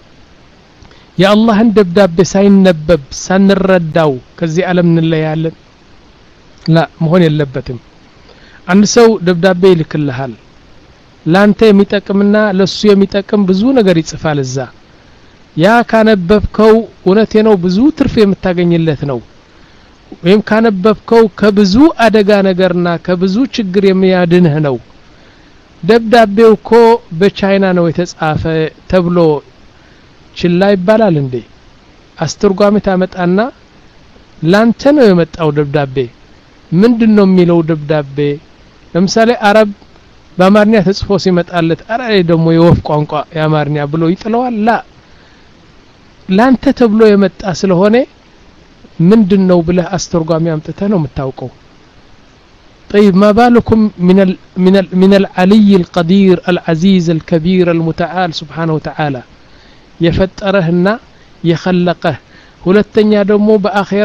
የአላህን ደብዳቤ ሳይነበብ ሳንረዳው ከዚህ ዓለም እንለያለን ላ መሆን የለበትም አንድ ሰው ደብዳቤ ይልክልሃል ላንተ የሚጠቅምና ለሱ የሚጠቅም ብዙ ነገር ይጽፋል እዛ ያ ካነበብከው እውነቴ ነው ብዙ ትርፍ የምታገኝለት ነው ወይም ካነበብከው ከብዙ አደጋ ነገርና ከብዙ ችግር የሚያድንህ ነው ደብዳቤው እኮ በቻይና ነው የተጻፈ ተብሎ ችላ ይባላል እንዴ አስተርጓሚ ታመጣና ላንተ ነው የመጣው ደብዳቤ ምንድነው የሚለው ደብዳቤ ለምሳሌ አረብ በአማርኛ ተጽፎ ሲመጣለት አራይ ደግሞ የወፍ ቋንቋ የአማርኛ ብሎ ይጥለዋል ላ ላንተ ተብሎ የመጣ ስለሆነ ምንድነው ብለህ አስተርጓሚ አምጥተህ ነው የምታውቀው طيب ما بالكم من ال من ال من العلي القدير العزيز الكبير المتعال سبحانه وتعالى يفطرهنا يخلقه ሁለተኛ ደግሞ በአኺራ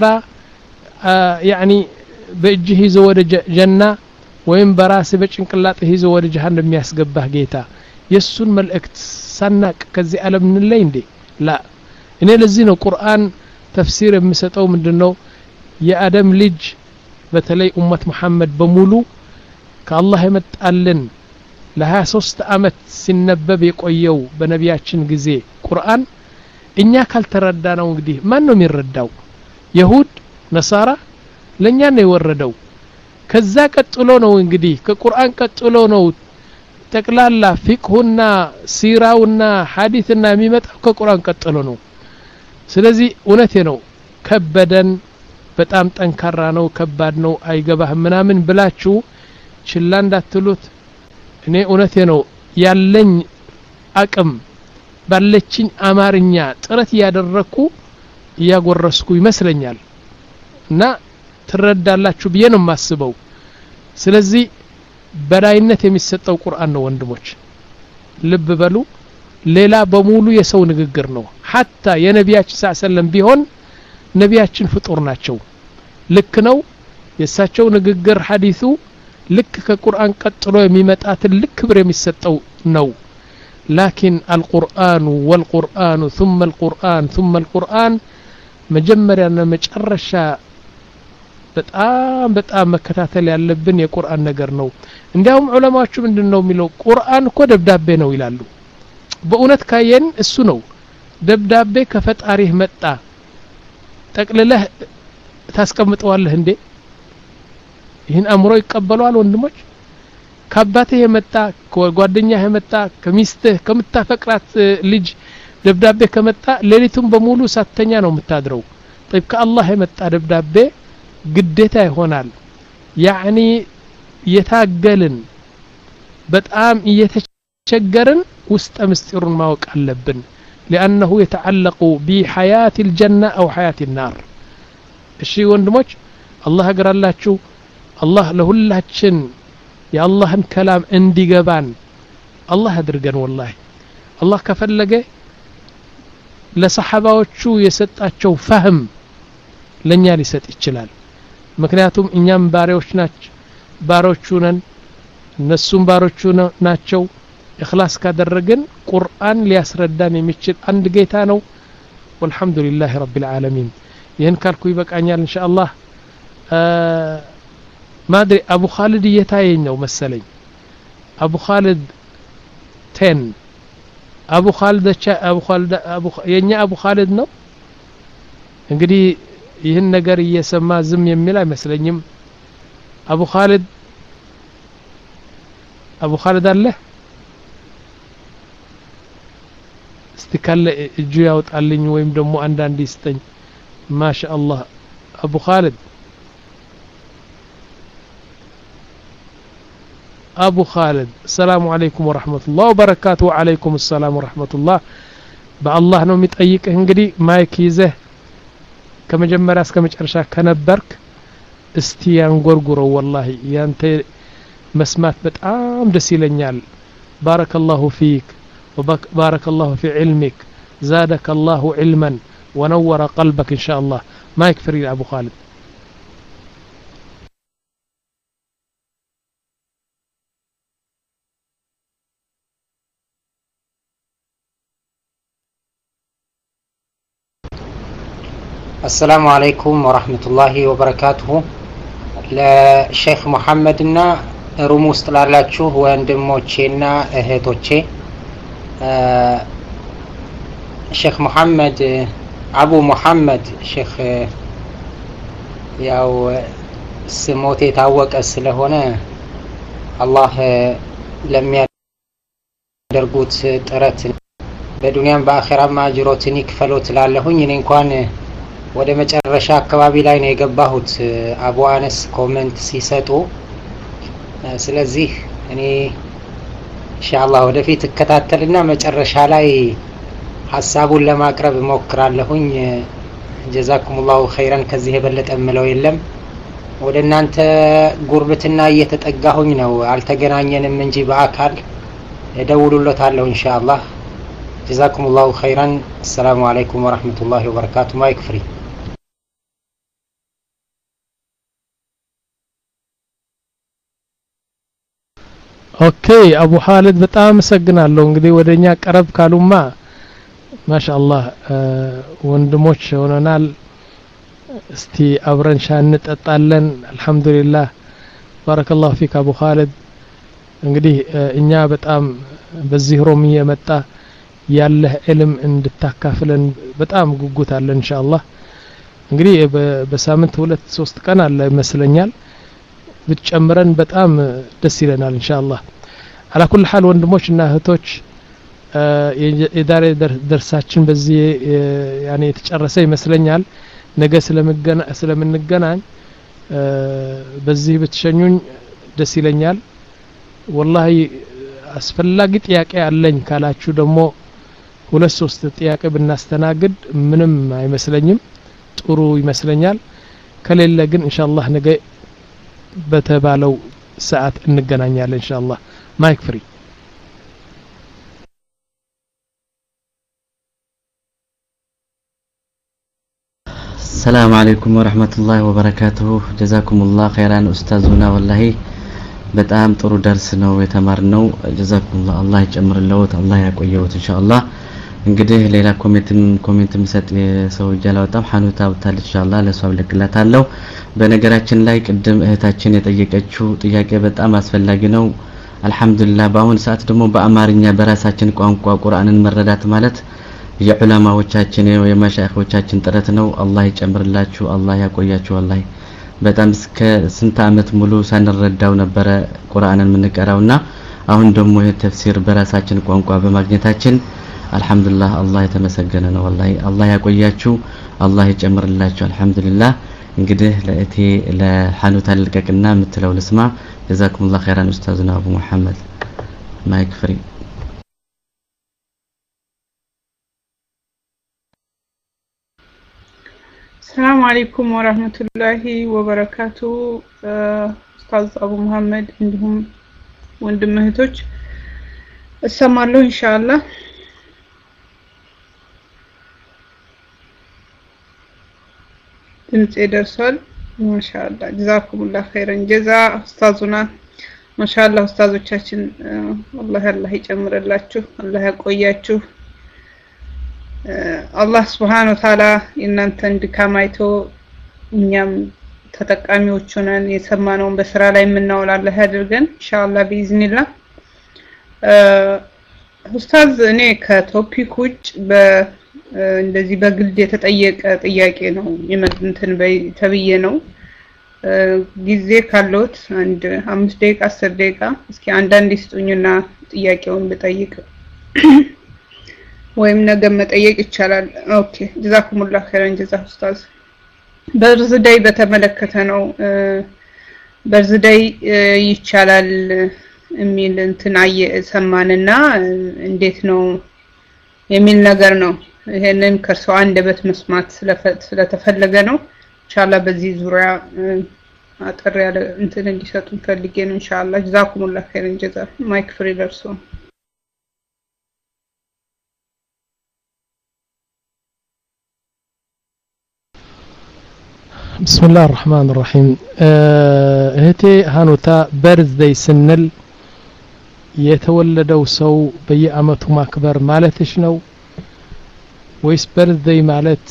ያኒ በእጅህ ይዞ ወደ ጀና ወይም በራስ በጭንቅላት ይዞ ወደ ጀሃነም የሚያስገባህ ጌታ የሱን መልእክት ሳናቅ ከዚህ ዓለም እንለይ እንዴ ላ እኔ ለዚህ ነው ቁርአን ተፍሲር የሚሰጠው ምንድነው የአደም ልጅ በተለይ ኡመት መሐመድ በሙሉ ከአላህ የመጣልን ለ23 አመት ሲነበብ የቆየው በነቢያችን ጊዜ ቁርአን እኛ ካልተረዳ ነው እንግዲህ ማን ነው የሚረዳው ይሁድ ነሳራ ለኛ ነው የወረደው ከዛ ቀጥሎ ነው እንግዲህ ከቁርአን ቀጥሎ ነው ጠቅላላ ፍቅሁና ሲራውና ሐዲስና የሚመጣው ከቁርአን ቀጥሎ ነው ስለዚህ እውነቴ ነው ከበደን በጣም ጠንካራ ነው ከባድ ነው አይገባህም ምናምን ብላችሁ ችላ እንዳትሉት እኔ እውነቴ ነው ያለኝ አቅም ባለችኝ አማርኛ ጥረት ያደረኩ ያጎረስኩ ይመስለኛል እና ትረዳላችሁ ብዬ ነው ማስበው ስለዚህ በላይነት የሚሰጠው ቁርአን ነው ወንድሞች ልብ በሉ ሌላ በሙሉ የሰው ንግግር ነው hatta የነቢያችን ሰለላሁ ቢሆን ነቢያችን ፍጡር ናቸው ልክ ነው የሳቸው ንግግር ሐዲሱ ልክ ከቁርአን ቀጥሎ የሚመጣ ትልቅ ክብር የሚሰጠው ነው لكن القرآن والقرآن ثم القرآن ثم القرآن መጀመሪያና መጨረሻ በጣም በጣም መከታተል ያለብን የቁርአን ነገር ነው እንዲያውም ዑለማዎቹ ምንድነው የሚለው ቁርአን እኮ ደብዳቤ ነው ይላሉ በእውነት ካየን እሱ ነው ደብዳቤ ከፈጣሪህ መጣ ጠቅልለህ ታስቀምጠዋለህ እንዴ ይህን አምሮ ይቀበላል ወንድሞች ከአባትህ የመጣ ከጓደኛህ የመጣ ከሚስትህ ከምታፈቅራት ልጅ ደብዳቤ ከመጣ ሌሊቱን በሙሉ ሳተኛ ነው የምታድረው طيب ከአላህ የመጣ ደብዳቤ ግዴታ ይሆናል ያኒ የታገልን በጣም እየተቸገርን ውስጥ ምስጢሩን ማወቅ አለብን لانه يتعلق بحياه الجنه او حياه النار እሺ ወንድሞች አላህ አገራላችሁ አላህ ለሁላችን የአላህን ከላም እንዲገባን አላህ አድርገን والله አላህ ከፈለገ ለሰሐባዎቹ የሰጣቸው ፈህም ለኛ ሊሰጥ ይችላል ምክንያቱም እኛም ባሪያዎች ናቸው ባሮቹ ነን እነሱም ባሮቹ ናቸው ኢኽላስ ካደረግን ቁርአን ሊያስረዳን የሚችል አንድ ጌታ ነው ወልሐምዱሊላህ ረቢል ዓለሚን ይህን ካልኩ ይበቃኛል ኢንሻአላህ ማድሪ አቡ ኻሊድ እየታየኝ ነው መሰለኝ አቡ ኻሊድ ten አቡ ኻሊድ አቡ ኻሊድ አቡ የኛ አቡ ኻሊድ ነው እንግዲህ ይህን ነገር እየሰማ ዝም የሚል አይመስለኝም አቡ ኻሊድ አቡ ኻሊድ አለ استكال እጁ ያውጣልኝ ወይም ደግሞ አንዳንድ ይስጠኝ ማሻአላህ አቡ ኻሊድ أبو خالد السلام عليكم ورحمة الله وبركاته وعليكم السلام ورحمة الله بالله نو متأيك انجدي مايك يزه كما جمراس كما جرشا كنبرك استيان غرغرو والله يانت مسمات بتام دس يلنيال بارك الله فيك وبارك الله في علمك زادك الله علما ونور قلبك إن شاء الله مايك فريد أبو خالد السلام عليكم ورحمة الله وبركاته للشيخ محمد نا روموس طلالاتشو وندموچينا اهتوچي الشيخ محمد ابو محمد شيخ ያው ስሞት የታወቀ ስለሆነ አላህ ለሚያደርጉት ጥረት በዱንያም በአኺራም አጅሮትን ይክፈሉት ላለሁኝ እኔ እንኳን ወደ መጨረሻ አካባቢ ላይ ነው የገባሁት አቡ አነስ ኮሜንት ሲሰጡ ስለዚህ እኔ ኢንሻአላህ ወደፊት እከታተልና መጨረሻ ላይ ሐሳቡን ለማቅረብ ሞክራለሁኝ ጀዛኩሙላሁ ኸይራን ከዚህ የበለጠ ምለው የለም ወደ እናንተ ጉርብትና እየተጠጋሁኝ ነው አልተገናኘንም እንጂ በአካል እደውሉለታለሁ ኢንሻአላህ ጀዛኩሙላሁ ኸይራን السلام عليكم ورحمة الله وبركاته ማይክ ፍሪ ኦኬ አቡ ኻሊድ በጣም ሰግናለሁ እንግዲህ ወደኛ ቀረብ ካሉማ ማሻአላህ ወንድሞች ሆነናል እስቲ አብረን ሻን እንጠጣለን አልহামዱሊላህ ባረከላሁ ፊክ አቡ ኻሊድ እንግዲህ እኛ በጣም በዚህ ሮም የመጣ ያለህ ዕልም እንድታካፍለን በጣም ጉጉት አለን ኢንሻአላህ እንግዲህ በሳምንት ሁለት ሶስት ቀን አለ መስለኛል ብትጨምረን በጣም ደስ ይለናል ኢንሻአላህ على كل حال ወንድሞችና እህቶች የዳሬ ደርሳችን በዚህ ያኔ የተጨረሰ ይመስለኛል ነገ ስለምገና ስለምንገናኝ በዚህ ብትሸኙኝ ደስ ይለኛል والله አስፈላጊ ጥያቄ አለኝ ካላችሁ ደግሞ ሁለት ሶስት ጥያቄ ብናስተናግድ ምንም አይመስለኝም ጥሩ ይመስለኛል ከሌለ ግን ኢንሻአላህ ነገ በተባለው ሰዓት እንገናኛለን ኢንሻአላህ ማይክ ፍሪ السلام عليكم ورحمة الله وبركاته جزاكم الله خيرا أستاذنا والله በጣም ጥሩ ደርስ ነው የተማርነው ጀዛኩሙላህ አላህ ይጨምርልዎት አላህ ያቆየዎት ኢንሻአላህ እንግዲህ ሌላ ኮሜንትም ኮሜንትም ሰጥ ሰው ጀላውጣም ሐኑታ ወጣል ኢንሻአላህ ለሷው ልክላታለሁ በነገራችን ላይ ቅድም እህታችን የጠየቀችው ጥያቄ በጣም አስፈላጊ ነው አልহামዱሊላህ በአሁን ሰዓት ደግሞ በአማርኛ በራሳችን ቋንቋ ቁርአንን መረዳት ማለት የዑለማዎቻችን የመሻይኾቻችን ጥረት ነው አላህ ይጨምርላችሁ አላህ ያቆያችሁ والله በጣም እስከ ስንት አመት ሙሉ ሳንረዳው ነበር ቁርአንን ምንቀራውና አሁን ደግሞ የተፍሲር በራሳችን ቋንቋ በማግኘታችን አልহামዱሊላህ አላህ የተመሰገነ ነው والله አላህ ያቆያችሁ አላህ ይጨምርላችሁ አልহামዱሊላህ እንግዲህ ለእቴ ለሐኑታ ልቀቅና ምትለው ልስማ ጀዛኩሙላህ ኸይራን ኡስታዝና አቡ መሐመድ ማይክ ፍሪ السلام عليكم ورحمة الله وبركاته أستاذ أبو محمد عندهم وندمهتوج السمالو إن شاء الله دمت إدرسال ማሻአላህ ጀዛኩሙላህ ኸይረን ጀዛ ኡስታዙና ማሻአላህ ኡስታዞቻችን አላህ አላህ ይጨምርላችሁ አላህ ያቆያችሁ አላህ Subhanahu Wa Ta'ala እናንተን ድካም አይቶ እኛም ተጠቃሚዎች ሆነን የሰማነውን በስራ ላይ የምናውል አላህ ያድርገን ኢንሻአላህ በኢዝኒላህ ኡስታዝ እኔ ከቶፒክ ውጭ በ እንደዚህ በግልድ የተጠየቀ ጥያቄ ነው የመንተን በተብዬ ነው ጊዜ ካሎት አንድ አምስት ደቂቃ አስር ደቂቃ እስኪ አንዳንድ ይስጡኝና ጥያቄውን ብጠይቅ ወይም ነገ መጠየቅ ይቻላል ኦኬ ጀዛኩሙላህ ኸይረን ጀዛ ኡስታዝ በርዝዳይ በተመለከተ ነው በርዝዳይ ይቻላል የሚል እንትን ሰማንና እንዴት ነው የሚል ነገር ነው ይሄንን ከርሰው አንደበት መስማት ስለተፈለገ ነው ኢንሻአላህ በዚህ ዙሪያ አጥር ያለ እንትን እንዲሰጡን ፈልጌ ነው ኢንሻአላህ ጀዛኩሙላህ ኸይረን ጀዛ ማይክ ፍሪ ደርሶ بسم الله الرحمن الرحيم እህቴ ሃኑታ በርዝዴይ ስንል የተወለደው ሰው በየአመቱ ማክበር ማለትሽ ነው ወይስ በርዝዴይ ማለት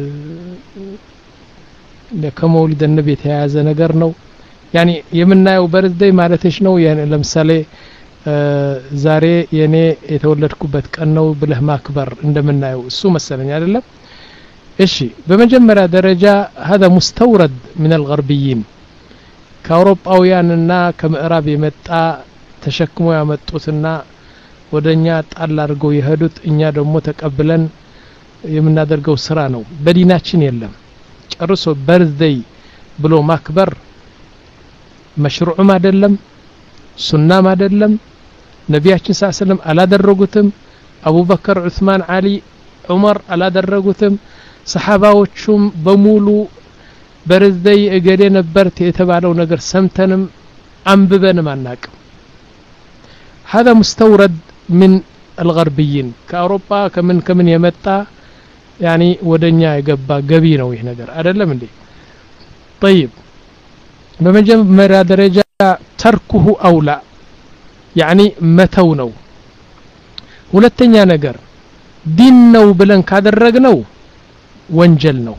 ለከመውሊድ النبي የተያዘ ነገር ነው ያኒ የምናየው በርዝዴይ ማለትሽ ነው ያኒ ለምሳሌ ዛሬ የኔ የተወለድኩበት ቀን ነው ብለህ ማክበር እንደምናየው እሱ መሰለኝ አይደለም እሺ በመጀመሪያ ደረጃ هذا مستورد من الغربيين ከአውሮፓውያንና ከምዕራብ የመጣ ተሸክሞ ያመጡትና ወደኛ ጣል አድርገው የሄዱት እኛ ደግሞ ተቀብለን የምናደርገው ስራ ነው በዲናችን የለም ጨርሶ በርዝዴይ ብሎ ማክበር መሽሩዕም አይደለም ሱናም አይደለም ነቢያችን ሰለላሁ ዐለይሂ ወሰለም አላደረጉትም አቡበከር ዑስማን አሊ ዑመር አላደረጉትም ሰሃባዎቹም በሙሉ በርዝዴይ እገሌ ነበር የተባለው ነገር ሰምተንም አንብበንም አናቅም هذا مستورد من الغربيين كأوروبا كمن كمن يمتا يعني ودنيا يقبا قبي ነው ይህ ነገር አይደለም እንዴ طيب በመጀመሪያ ደረጃ ተርኩሁ አውላ يعني መተው ነው ሁለተኛ ነገር ዲን ነው ብለን ካደረግነው ወንጀል ነው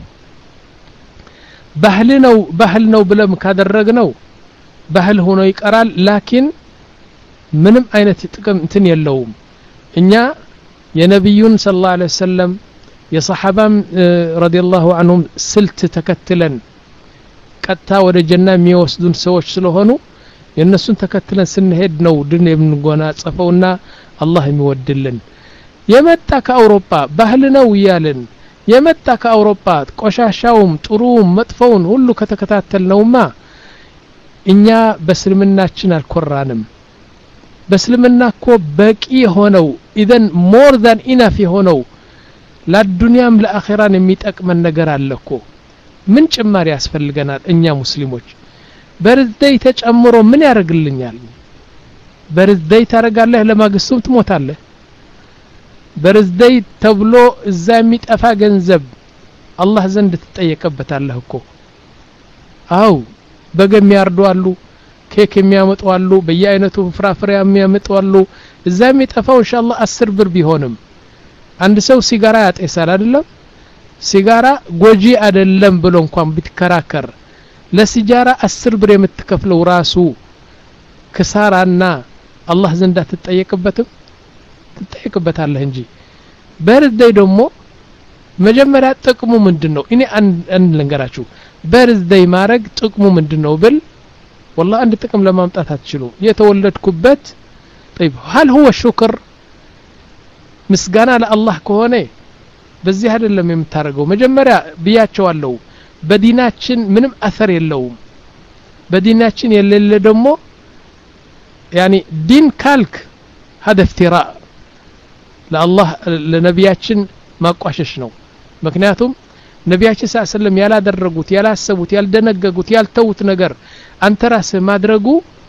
ባህል ነው ባህል ነው ብለን ካደረግነው ባህል ሆኖ ይቀራል ላኪን ምንም አይነት ጥቅም እንትን የለውም እኛ የነብዩን ሰለላሁ ዐለይሂ ወሰለም የሰሃባም ረዲየላሁ ዐንሁም ስልት ተከትለን ቀጣ ወደ ጀና የሚወስዱን ሰዎች ስለሆኑ የነሱን ተከትለን ስንሄድ ነው ድን የምንጎናጸፈውና አላህ የሚወድልን የመጣ ከአውሮፓ ባህል ነው ይያልን የመጣ ከአውሮፓ ቆሻሻውም ጥሩም መጥፎውን ሁሉ ከተከታተልነውማ እኛ በስልምናችን አልኮራንም በስልምና እኮ በቂ ሆነው ኢዘን ሞር ዛን ኢናፍ የሆነው ለዱንያም ለአኺራን የሚጠቅመን ነገር አለኮ ምን ጭማሪ ያስፈልገናል እኛ ሙስሊሞች በርዝዴይ ተጨምሮ ምን ያደርግልኛል በርዝዴይ ታረጋለህ ለማግስቱም ትሞታለህ በርዝዴይ ተብሎ እዛ የሚጠፋ ገንዘብ አላህ ዘንድ ትጠየቀበታለህ እኮ አው በገም ያርዱ አሉ ኬክ የሚያመጡ አሉ በየአይነቱ ፍራፍሬ የሚያመጡ አሉ እዛ የሚጠፋው ኢንሻአላህ አስር ብር ቢሆንም አንድ ሰው ሲጋራ ያጤሳል አይደለም ሲጋራ ጎጂ አይደለም ብሎ እንኳን ቢትከራከር ለሲጋራ አስር ብር የምትከፍለው ራሱ ክሳራና አላህ ዘንድ አትጠየቅበትም ትጠየቅበታለህ እንጂ በርዝዴይ ደግሞ መጀመሪያ ጥቅሙ ምንድነው እኔ አንድ ልንገራችሁ በርዝዴይ ማረግ ጥቅሙ ምንድነው ብል والله አንድ ጥቅም ለማምጣት አትችሉ የተወለድኩበት طيب هل هو شكر ምስጋና ለአላህ ከሆነ በዚህ አይደለም የምታረገው መጀመሪያ ብያቸዋለሁ በዲናችን ምንም አثር የለውም በዲናችን የሌለ ደግሞ يعني ዲን ካልክ هذا افتراء ለአላህ ለነቢያችን ማቋሸሽ ነው ምክንያቱም ነቢያችን ሰለላሁ ዐለይሂ ወሰለም ያላደረጉት ያላሰቡት ያልደነገጉት ያልተውት ነገር አንተ ራስህ ማድረጉ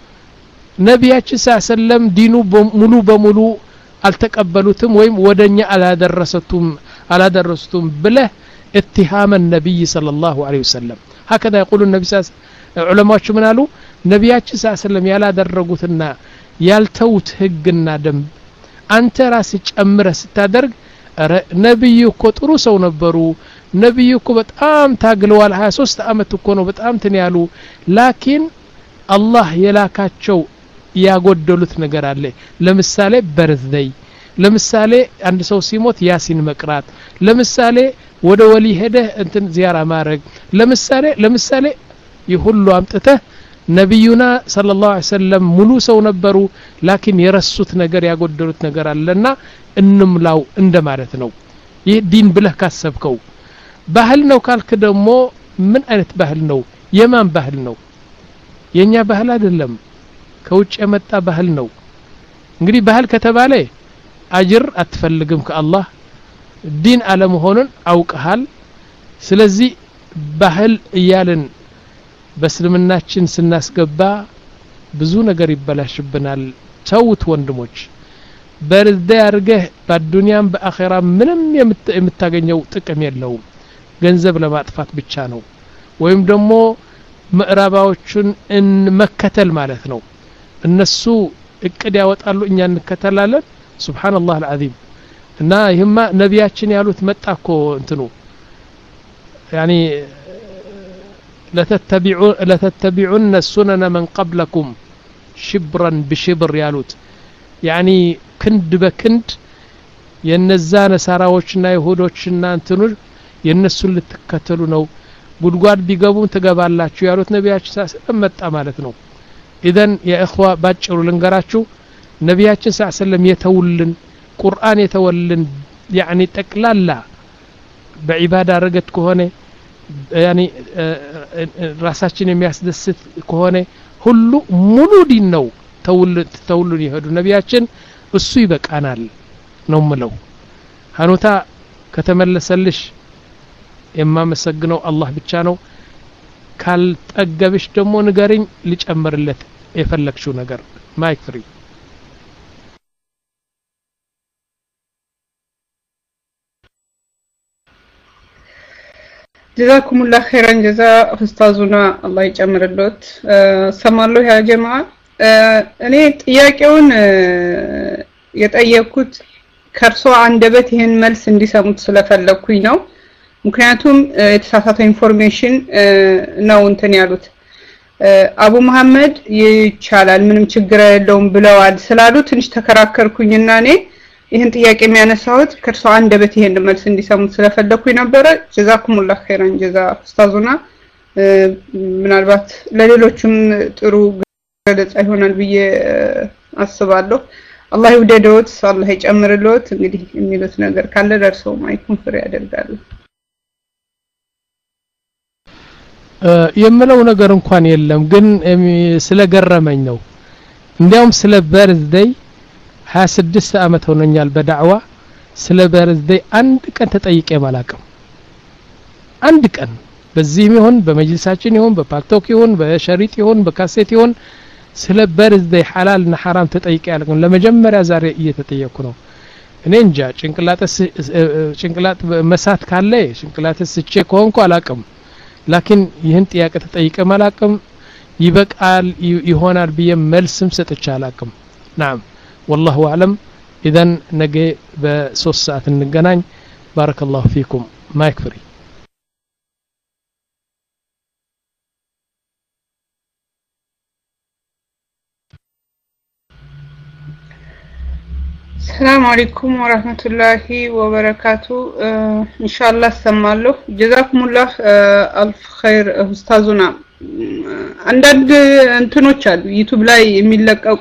ነቢያችን ሰለላሁ ዐለይሂ ወሰለም ዲኑ ሙሉ በሙሉ አልተቀበሉትም ወይም ወደኛ አላደረሰቱም አላደረሱትም ብለህ اتهام النبي صلى الله عليه وسلم هكذا يقول النبي صلى الله عليه وسلم علماء ምን አሉ ነብያችን ሰለላሁ ዐለይሂ ወሰለም ያላደረጉትና ያልተውት ህግና ደንብ አንተ ራስህ ጨምረህ ስታደርግ ነብዩ እኮ ጥሩ ሰው ነበሩ ነብዩ እኮ በጣም ታግለዋል ሃያ ሶስት አመት እኮ ነው በጣም ትን ያሉ ላኪን አላህ የላካቸው ያጎደሉት ነገር አለ ለምሳሌ በርዝደይ ለምሳሌ አንድ ሰው ሲሞት ያሲን መቅራት ለምሳሌ ወደ ወሊ ሄደ እንትን ዚያራ ማድረግ ለምሳሌ ለምሳሌ ይሁሉ አምጥተህ ነብዩና ሰለላሁ ዐለይሂ ወሰለም ሙሉ ሰው ነበሩ ላኪን የረሱት ነገር ያጎደሉት ነገር አለና እንምላው እንደማለት ነው ይህ ዲን ብለህ ካሰብከው ባህል ነው ካልክ ደግሞ ምን አይነት ባህል ነው የማን ባህል ነው የኛ ባህል አይደለም ከውጭ የመጣ ባህል ነው እንግዲህ ባህል ከተባለ አጅር አትፈልግም ከአላህ ዲን አለመሆኑን አውቀሃል ስለዚህ ባህል እያልን በእስልምናችን ስናስገባ ብዙ ነገር ይበላሽብናል ተውት ወንድሞች በርዝደ ያርገህ በዱንያም በአኺራ ምንም የምታገኘው ጥቅም የለውም ገንዘብ ለማጥፋት ብቻ ነው ወይም ደግሞ ምዕራባዎችን እንመከተል ማለት ነው እነሱ እቅድ ያወጣሉ እኛ እንከተላለን ሱብሃንአላህ አልዓዚም እና ይህማ ነብያችን ያሉት መጣኮ እንትኑ ያኒ ለተተቢዑ ለተተቢዑን السنن من قبلكم شبرا بشبر ያሉት ያኒ ክንድ በክንድ የነዛ ነሳራዎችና ይሁዶችና እንትኑ የነሱ ልትከተሉ ነው ጉድጓድ ቢገቡም ተገባላችሁ ያሉት ነብያችን ሰለመጣ ማለት ነው ኢዘን ያ እخዋ ባጭሩ ልንገራችሁ ነብያችን ሰለላሁ የተውልን ቁርአን የተወልን ያኒ ጠቅላላ በዒባዳ ረገት ከሆነ ያኒ ራሳችን የሚያስደስት ከሆነ ሁሉ ሙሉ ዲን ነው ተውልን ተውልን ይሄዱ ነብያችን እሱ ይበቃናል ነው ምለው ሃኑታ ከተመለሰልሽ የማመሰግነው አላህ ብቻ ነው ካልጠገብሽ ደግሞ ንገሪኝ ሊጨምርለት የፈለክሽው ነገር ማይክ ፍሪ جزاكم الله خيرا جزاء استاذنا الله يጨምርልዎት ሰማለሁ ያ ጀማዓ እኔ ጥያቄውን የጠየኩት ከርሶ አንደበት ይሄን መልስ እንዲሰሙት ስለፈለኩኝ ነው ምክንያቱም የተሳሳተ ኢንፎርሜሽን ነው እንትን ያሉት አቡ መሐመድ ይቻላል ምንም ችግር የለውም ብለዋል ስላሉ ትንሽ ተከራከርኩኝና እኔ ይሄን ጥያቄ የሚያነሳውት ከርሶ አንደበት ይሄን መልስ እንዲሰሙት ስለፈለኩኝ ነበር ጀዛኩሙላህ ኸይራን ጀዛ ኡስታዙና ምናልባት ለሌሎችም ጥሩ ገለጻ ይሆናል ብዬ አስባለሁ አላህ ይወደዶት አላህ ይጨምርልዎት እንግዲህ የሚሉት ነገር ካለ ደርሰው ማይኩን ፍሬ ያደርጋሉ የምለው ነገር እንኳን የለም ግን ስለገረመኝ ነው እንዲያውም ስለ በርዝዴይ ሃያ ስድስት አመት ሆነኛል በዳዕዋ ስለ በርዝዴይ አንድ ቀን ተጠይቄ ማላቀም አንድ ቀን በዚህም ይሁን በመጅልሳችን ይሁን በፓክቶክ ይሁን በሸሪጥ ይሁን በካሴት ይሁን ስለ በርዝዴይ ሐላልና ሐራም ተጠይቄ ያልኩን ለመጀመሪያ ዛሬ እየተጠየቁ ነው እኔ እንጃ ጭንቅላትስ ጭንቅላት መሳት ካለ ጭንቅላትስ ቼክ ሆንኩ አላቀም ላኪን ይህን ጥያቄ ተጠይቀ ማላቀም ይበቃል ይሆናል ብዬ መልስም ሰጥቻ አላቀም نعم والله اعلم اذا نجي بሶስት ሰዓት እንገናኝ بارك الله فيكم ما يكفري السلام عليكم ورحمة الله وبركاته إن شاء الله سمالو جزاكم الله ألف خير أستاذنا عندك እንትኖች አሉ ዩቲዩብ ላይ የሚለቀቁ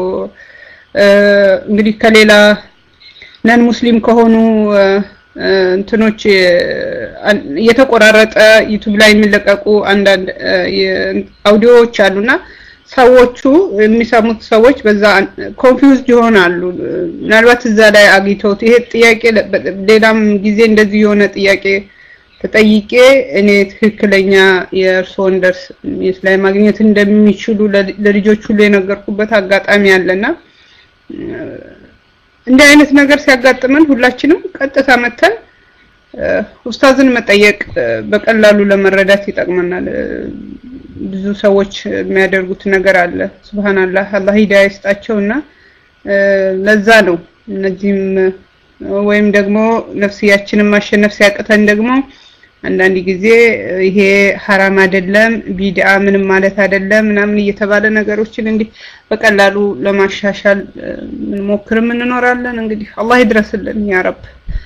እንግዲህ ከሌላ ነን ሙስሊም ከሆኑ እንትኖች የተቆራረጠ ዩቲዩብ ላይ የሚለቀቁ አንዳንድ አውዲዮዎች አሉና ሰዎቹ የሚሰሙት ሰዎች በዛ ኮንፊውዝድ ይሆናሉ ምናልባት እዛ ላይ አግኝተውት ይሄ ጥያቄ ሌላም ጊዜ እንደዚህ የሆነ ጥያቄ ተጠይቄ እኔ ትክክለኛ የእርሶን ደርስ ላይ ማግኘት እንደሚችሉ ለልጆቹ ሁሉ የነገርኩበት አጋጣሚ አለና እንደ አይነት ነገር ሲያጋጥመን ሁላችንም ቀጥታ መተን ኡስታዝን መጠየቅ በቀላሉ ለመረዳት ይጠቅመናል ብዙ ሰዎች የሚያደርጉት ነገር አለ ሱብሃንአላህ አላህ ሂዳያ ይስጣቸውና ለዛ ነው እነዚህም ወይም ደግሞ ነፍሲያችንን ማሸነፍ ሲያቅተን ደግሞ አንዳንድ ጊዜ ይሄ حرام አይደለም ቢድዓ ምንም ማለት አይደለም ምናምን እየተባለ ነገሮችን እንዲህ በቀላሉ ለማሻሻል ምን ሞክርም እንኖራለን እንግዲህ አላህ ይድረስልን ያ ረብ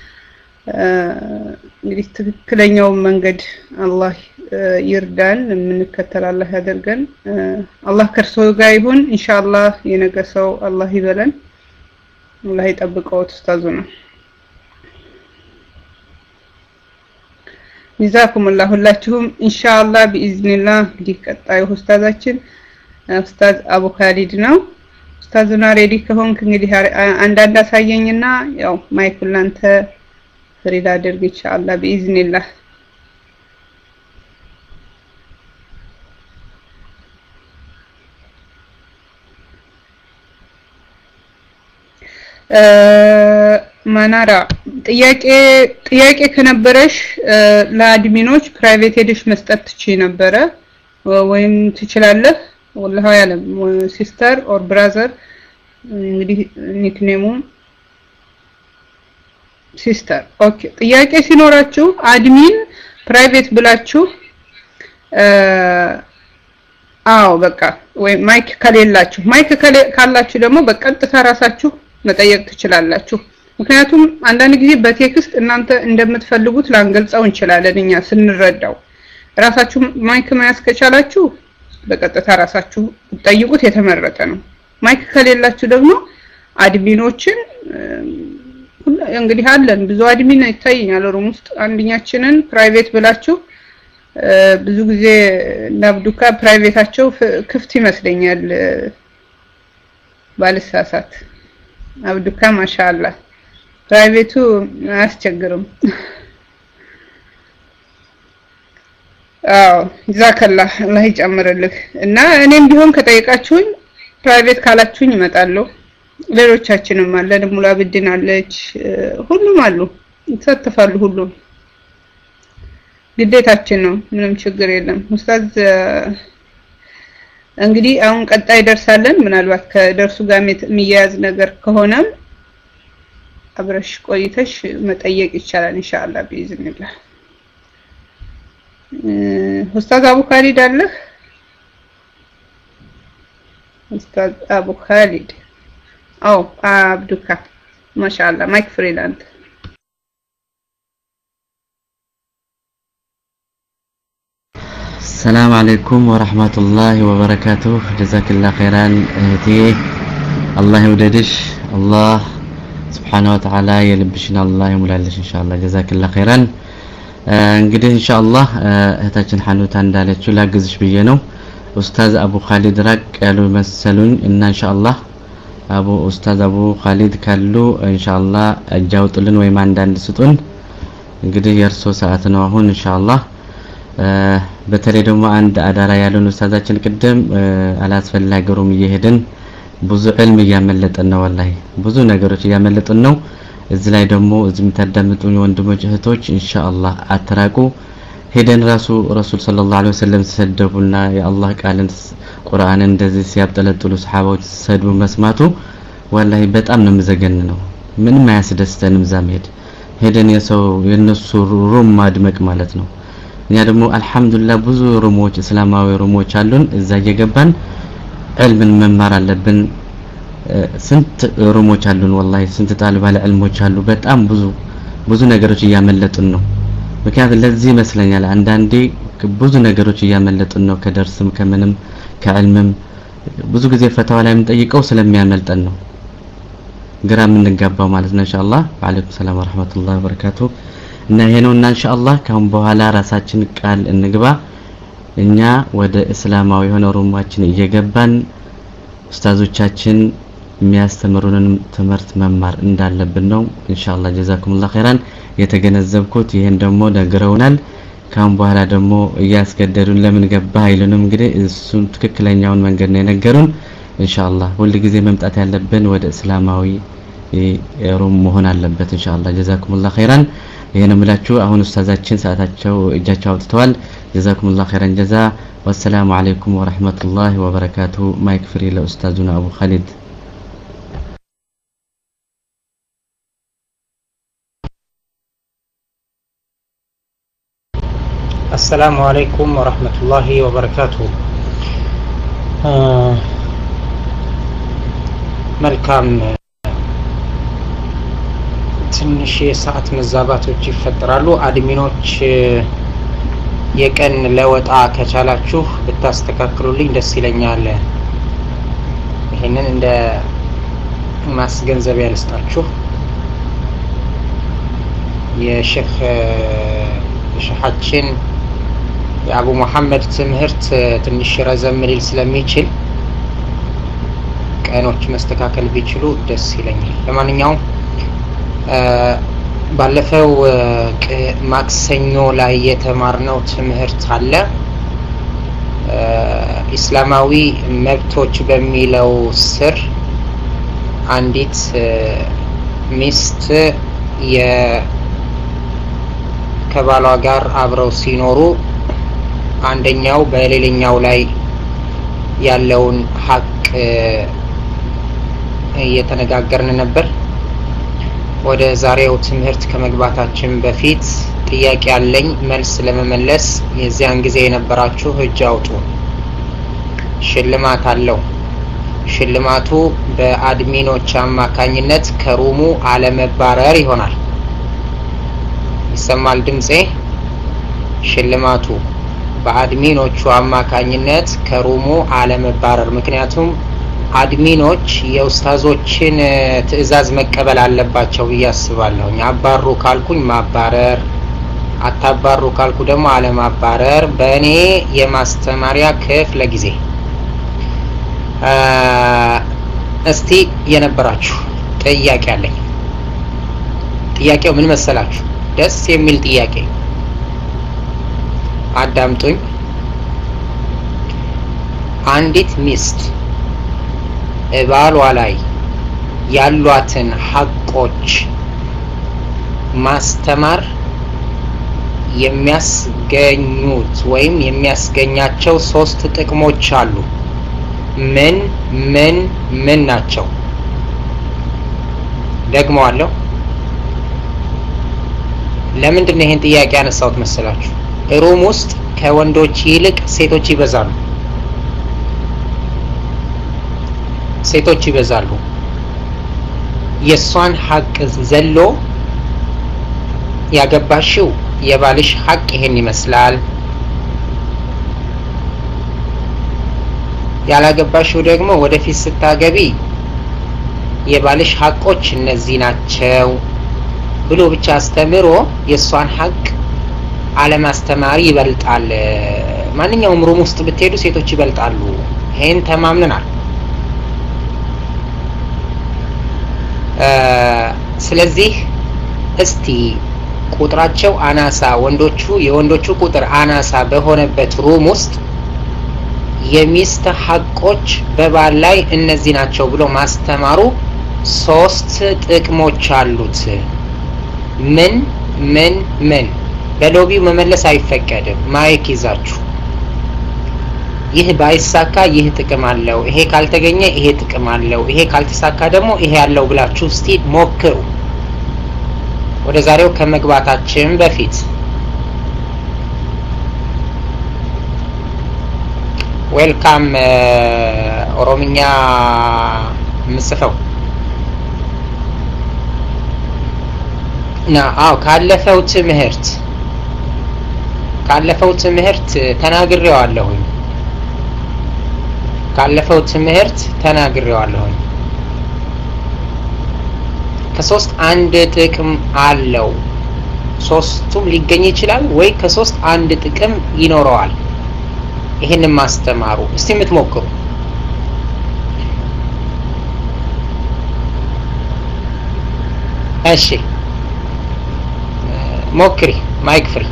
እንግዲህ ትክክለኛው መንገድ አላህ ይርዳን የምንከተል አላህ ያደርገን አላህ ከርሶ ጋር ይሁን ኢንሻአላህ የነገ ሰው አላህ ይበለን አላህ ይጠብቀው ኡስታዙና ጀዛኩሙላህ ሁላችሁም ኢንሻአላህ በኢዝኒላህ ዲቀጣዩ ኡስታዛችን ኡስታዝ አቡ ካሊድ ነው ኡስታዙና ሬዲ ከሆንክ እንግዲህ አንዳንድ አሳየኝና ያው ማይኩል ላንተ ፍሪዳ አድርግ ኢንሻአላህ በኢዝኒላህ ማናራ ጥያቄ ጥያቄ ከነበረሽ ለአድሚኖች ፕራይቬት ሄደሽ መስጠት ትችይ ነበር ወይም ትችላለህ ወላሂ ያለም ሲስተር ኦር ብራዘር እንግዲህ ኒክኔሙ ሲስተር ኦኬ ጥያቄ ሲኖራችሁ አድሚን ፕራይቬት ብላችሁ አው በቃ ወይ ማይክ ከሌላችሁ ማይክ ካላችሁ ደግሞ በቀጥታ ራሳችሁ መጠየቅ ትችላላችሁ ምክንያቱም አንዳንድ ጊዜ በቴክስት እናንተ እንደምትፈልጉት ላንገልጸው እንችላለን እኛ ስንረዳው ራሳችሁ ማይክ መያዝ ከቻላችሁ በቀጥታ ራሳችሁ ጠይቁት የተመረጠ ነው ማይክ ከሌላችሁ ደግሞ አድሚኖችን እንግዲህ አለን ብዙ አድሚን ይታየኛል ሩም ውስጥ አንደኛችንን ፕራይቬት ብላችሁ ብዙ ጊዜ ናብዱካ ፕራይቬታቸው ክፍት ይመስለኛል ባልሳሳት አብዱካ ማሻአላህ ፕራይቬቱ አያስቸግርም አዎ ጀዛከላህ አላህ ይጨምርልህ እና እኔም ቢሆን ከጠይቃችሁኝ ፕራይቬት ካላችሁኝ እመጣለሁ ሌሎቻችንም አለን ሙላ ብድን አለች ሁሉም አሉ ይተተፋሉ ሁሉም ግዴታችን ነው ምንም ችግር የለም ኡስታዝ እንግዲህ አሁን ቀጣይ ደርሳለን ምናልባት ከደርሱ ጋር የሚያያዝ ነገር ከሆነም አብረሽ ቆይተሽ መጠየቅ ይቻላል ኢንሻአላህ በኢዝኒላህ ኡስታዝ አቡ ካሊድ አለ ኡስታዝ አቡ ካሊድ አው አብዱካ ማሻአላህ ማይክ ፍሪላንድ السلام عليكم ورحمة الله وبركاته جزاك الله خيرا اهتي الله يوددش الله سبحانه وتعالى يلبشنا الله يملالش إن شاء الله جزاك الله خيرا እንግዲህ ኢንሻአላህ እህታችን ሐኑታ እንዳለችው ላግዝሽ ብዬ ነው ኡስታዝ አቡ ኻሊድ ራቅ ያሉ መሰሉኝ እና ኢንሻአላህ አቡ ኡስታዝ አቡ ኻሊድ ካሉ ኢንሻአላህ አጃውጥልን ወይ ማንዳንድ ስጡን እንግዲህ የርሶ ሰዓት ነው አሁን ኢንሻአላህ በተለይ ደግሞ አንድ አዳራ ያሉን ኡስታዛችን ቅድም አላስፈላጊሩም እየሄድን ብዙ ዕልም ያመለጠን ነው ወላሂ ብዙ ነገሮች ያመለጡን ነው እዚህ ላይ ደግሞ እዚህም ተደምጡኝ ወንድሞች እህቶች ኢንሻአላህ አትራቁ ሄደን ራሱ ረሱል ሰለላሁ ዐለይሂ ወሰለም ተሰደቡና የአላህ ቃልን ቁርአን እንደዚህ ሲያብጠለጥሉ ሰሃባዎች ሰድቡ መስማቱ ወላሂ በጣም ነው መዘገን ነው ምንም አያስደስተንም ዛመድ ሄደን የሰው የነሱ ሩም ማድመቅ ማለት ነው እኛ ደግሞ አልহামዱሊላህ ብዙ ሩሞች እስላማዊ ሩሞች አሉን እዛ እየገባን ዕልምን መማር አለብን ስንት ሩሞች አሉን ወላሂ ስንት ጣልባ ለዕልሞች አሉ በጣም ብዙ ብዙ ነገሮች ያመለጡን ነው ምክንያቱም ለዚህ መስለኛል አንዳንዴ ብዙ ነገሮች ያመለጡን ነው ከደርስም ከምንም ከዕልምም ብዙ ጊዜ ፈታዋ ላይ የምንጠይቀው ስለሚያመልጠን ነው ግራ የምንጋባው ማለት ነው ኢንሻአላህ ወአለይኩም ሰላም ወራህመቱላሂ ወበረካቱ እና ይሄ ነውና ኢንሻአላህ ካሁን በኋላ ራሳችን ቃል እንግባ እኛ ወደ እስላማዊ ሆነ ሩማችን እየገባን ኡስታዞቻችን የሚያስተምሩንን ትምህርት መማር እንዳለብን ነው ኢንሻአላህ ጀዛኩሙላህ ኸይራን የተገነዘብኩት ይሄን ደግሞ ነግረውናል ካሁን በኋላ ደግሞ እያስገደዱን ለምን ገባ አይሉንም እንግዲህ እሱን ትክክለኛውን መንገድ ነው የነገሩን ኢንሻአላህ ሁሉ ጊዜ መምጣት ያለብን ወደ እስላማዊ ሩም መሆን አለበት ኢንሻአላህ ጀዛኩሙላህ ኸይራን ይሄን እምላችሁ አሁን ኡስታዛችን ሰዓታቸው እጃቸው አውጥተዋል ጀዛኩሙላህ ኸይረን ጀዛ ወሰላሙ አለይኩም ወራህመቱላሂ ወበረካቱ ማይክ ፍሪ ለኡስታዙና አቡ ኻሊድ السلام عليكم ورحمة الله وبركاته መልካም ትንሽ የሰዓት መዛባቶች ይፈጠራሉ አድሚኖች የቀን ለወጣ ከቻላችሁ ብታስተካክሉልኝ ደስ ይለኛል ይሄንን እንደ ማስገንዘቢያ ልስጣችሁ የሼክ ሸሃችን የአቡ መሐመድ ትምህርት ትንሽ ረዘም ሊል ስለሚችል ቀኖች መስተካከል ቢችሉ ደስ ይለኛል ለማንኛውም ባለፈው ማክሰኞ ላይ የተማርነው ትምህርት አለ እስላማዊ መብቶች በሚለው ስር አንዲት ሚስት የ ከባሏ ጋር አብረው ሲኖሩ አንደኛው በሌላኛው ላይ ያለውን ሐቅ እየተነጋገርን ነበር ወደ ዛሬው ትምህርት ከመግባታችን በፊት ጥያቄ ያለኝ መልስ ለመመለስ የዚያን ጊዜ የነበራችሁ እጅ አውጡ ሽልማት አለው ሽልማቱ በአድሚኖች አማካኝነት ከሩሙ አለመባረር ይሆናል ይሰማል ድምጼ ሽልማቱ በአድሚኖቹ አማካኝነት ከሩሙ አለመባረር ምክንያቱም አድሚኖች የኡስታዞችን ትዕዛዝ መቀበል አለባቸው ያስባለሁ አባሩ ካልኩኝ ማባረር አታባሩ ካልኩ ደግሞ አለማባረር በእኔ የማስተማሪያ ክፍለ ጊዜ እስቲ የነበራችሁ ጥያቄ አለኝ ጥያቄው ምን መሰላችሁ ደስ የሚል ጥያቄ አዳምጡኝ አንዲት ሚስት ባሏ ላይ ያሏትን ሐቆች ማስተማር የሚያስገኙት ወይም የሚያስገኛቸው ሶስት ጥቅሞች አሉ ምን ምን ምን ናቸው ደግሞ አለው ለምንድን ነው ይሄን ጥያቄ ያነሳሁት መሰላችሁ ሩም ውስጥ ከወንዶች ይልቅ ሴቶች ይበዛሉ ሴቶች ይበዛሉ የሷን ሐቅ ዘሎ ያገባሽው የባልሽ ሐቅ ይሄን ይመስላል ያላገባሽው ደግሞ ወደፊት ስታገቢ የባልሽ ሐቆች እነዚህ ናቸው ብሎ ብቻ አስተምሮ የሷን ሐቅ አለማስተማሪ ይበልጣል ማንኛውም ሩም ውስጥ ብትሄዱ ሴቶች ይበልጣሉ ይሄን ተማምነናል ስለዚህ እስቲ ቁጥራቸው አናሳ ወንዶቹ የወንዶቹ ቁጥር አናሳ በሆነበት ሩም ውስጥ የሚስት ሐቆች በባል ላይ እነዚህ ናቸው ብሎ ማስተማሩ ሶስት ጥቅሞች አሉት ምን ምን ምን በሎቢው መመለስ አይፈቀድም ማይክ ይዛችሁ ይህ ባይሳካ ይህ ጥቅም አለው ይሄ ካልተገኘ ይሄ ጥቅም አለው ይሄ ካልተሳካ ደግሞ ይሄ ያለው ብላችሁ እስቲ ሞክሩ ወደ ዛሬው ከመግባታችን በፊት ዌልካም ኦሮምኛ ምጽፈው ና አው ካለፈው ትምህርት ካለፈው ትምህርት ተናግሬዋለሁ ካለፈው ትምህርት ተናግሬዋለሁ ከሶስት አንድ ጥቅም አለው ሶስቱም ሊገኝ ይችላል ወይ ከሶስት አንድ ጥቅም ይኖረዋል ይሄንን ማስተማሩ እስቲ የምትሞክሩ እሺ ሞክሪ ማይክ ፍሪ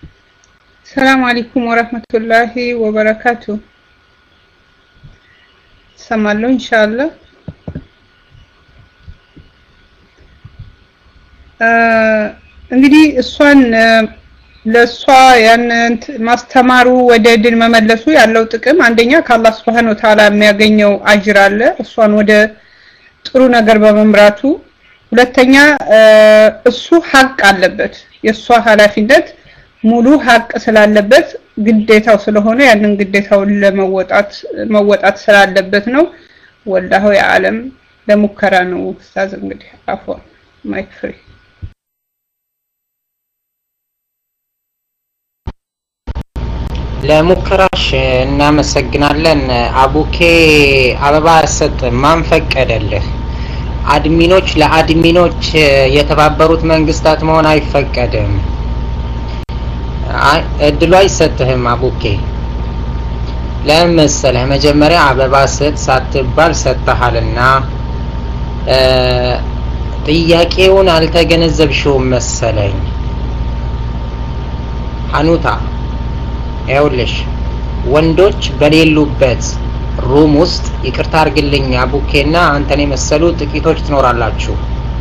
السلام عليكم ورحمة الله وبركاته ሰማለሁ ኢንሻአላህ እንግዲህ እሷን ለሷ ያን ማስተማሩ ወደ ድል መመለሱ ያለው ጥቅም አንደኛ ከአላህ Subhanahu Wa Ta'ala የሚያገኘው አጅር አለ እሷን ወደ ጥሩ ነገር በመምራቱ ሁለተኛ እሱ ሐቅ አለበት የሷ ኃላፊነት ሙሉ ሐቅ ስላለበት ግዴታው ስለሆነ ያንን ግዴታውን ለመወጣት መወጣት ስላለበት ነው ወላሁ ያለም ለሙከራ ነው ኡስታዝ እንግዲህ አፎን ማይክ ፍሪ ለሙከራሽ እናመሰግናለን አቡኬ አበባ ሰጥ ማን ፈቀደልህ አድሚኖች ለአድሚኖች የተባበሩት መንግስታት መሆን አይፈቀድም አይ እድሉ አይሰጥህም አቡኬ ለምሳሌ መጀመሪያ አበባ ሰጥ ሳትባል ሰጥተሃልና ጥያቄውን አልተገነዘብሽውም መሰለኝ ሐኑታ ያውልሽ ወንዶች በሌሉበት ሩም ውስጥ ይቅርታ አርግልኝ አቡኬና አንተኔ መሰሉ ጥቂቶች ትኖራላችሁ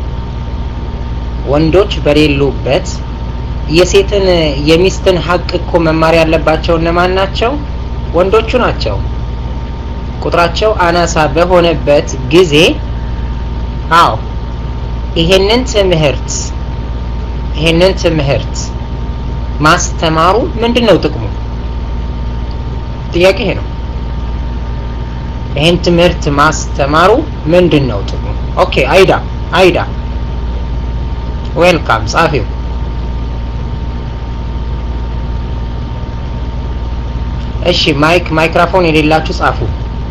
ወንዶች በሌሉበት የሴትን የሚስትን ሐቅ እኮ መማር ያለባቸው እነማን ናቸው ወንዶቹ ናቸው ቁጥራቸው አናሳ በሆነበት ጊዜ አው ይሄንን ትምህርት ይሄንን ትምህርት ማስተማሩ ምንድነው ጥቅሙ ጥያቄ ነው ይሄን ትምህርት ማስተማሩ ምንድነው ጥቅሙ ኦኬ አይዳ አይዳ ዌልካም ጻፊው እሺ ማይክ ማይክሮፎን የሌላችሁ ጻፉ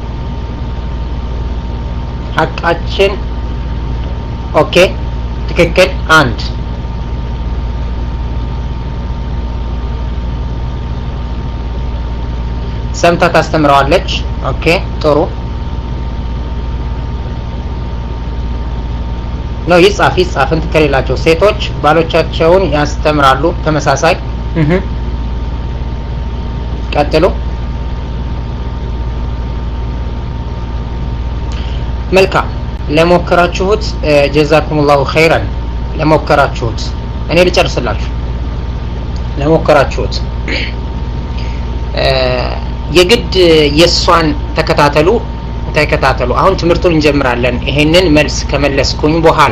ሐቃችን ኦኬ ትክክል አንድ ሰምታ ታስተምራለች ኦኬ ጥሩ ነው ይጻፍ ይጻፍ እንት ከሌላቸው ሴቶች ባሎቻቸውን ያስተምራሉ ተመሳሳይ እህ ቀጥሉ መልካም ለሞከራችሁት ጀዛኩሙላሁ ኸይራን ለሞከራችሁት እኔ ልጨርስላችሁ ለሞከራችሁት የግድ የሷን ተከታተሉ ተከታተሉ አሁን ትምርቱን እንጀምራለን ይሄንን መልስ ከመለስኩኝ በኋላ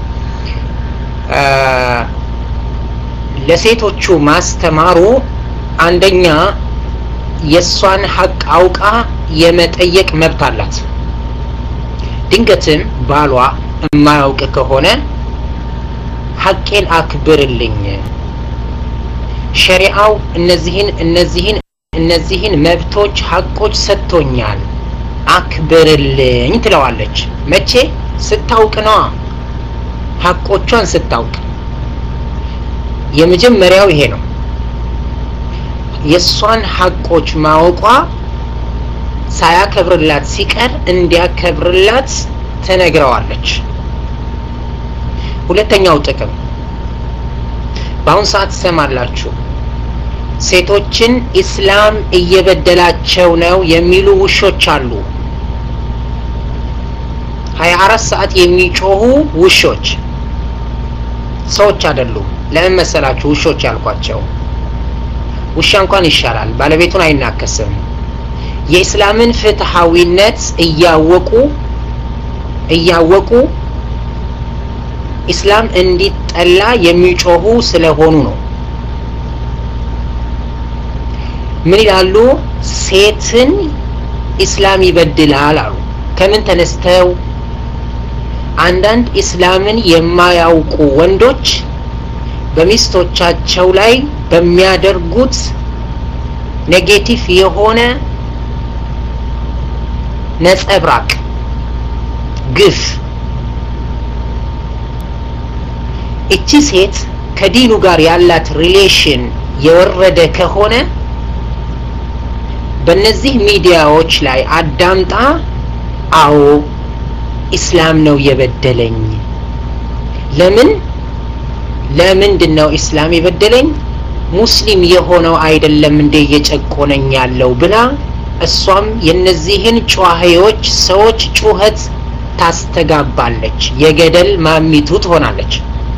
ለሴቶቹ ማስተማሩ አንደኛ የሷን ሐቅ አውቃ የመጠየቅ መብት አላት ድንገትም ባሏ የማያውቅ ከሆነ ሐቄን አክብርልኝ ሸሪዓው እነዚህን እነዚህን እነዚህን መብቶች ሐቆች ሰጥቶኛል አክብርልኝ ትለዋለች መቼ ስታውቅ ነው ሐቆቿን ስታውቅ የመጀመሪያው ይሄ ነው የሷን ሐቆች ማወቋ ሳያከብርላት ሲቀር እንዲያከብርላት ተነግረዋለች ሁለተኛው ጥቅም በአሁን ሰዓት ሰማላችሁ ሴቶችን እስላም እየበደላቸው ነው የሚሉ ውሾች አሉ ሃያ አራት ሰዓት የሚጮሁ ውሾች ሰዎች አይደሉም ለምን መሰላችሁ ውሾች ያልኳቸው ውሻ እንኳን ይሻላል ባለቤቱን አይናከስም የእስላምን ፍትሃዊነት እያወቁ እያወቁ እስላም እንዲጠላ የሚጮሁ ስለሆኑ ነው ምን ይላሉ ሴትን እስላም ይበድላል አሉ ከምን ተነስተው አንዳንድ እስላምን የማያውቁ ወንዶች በሚስቶቻቸው ላይ በሚያደርጉት ኔጌቲቭ የሆነ ነጸብራቅ ግፍ እቺ ሴት ከዲኑ ጋር ያላት ሪሌሽን የወረደ ከሆነ በእነዚህ ሚዲያዎች ላይ አዳምጣ አዎ እስላም ነው የበደለኝ ለምን ለምንድነው እስላም የበደለኝ ሙስሊም የሆነው አይደለም እንደ የጨቆነኝ ያለው ብላ እሷም የነዚህን ጩኸዮች ሰዎች ጩኸት ታስተጋባለች የገደል ማሚቱ ትሆናለች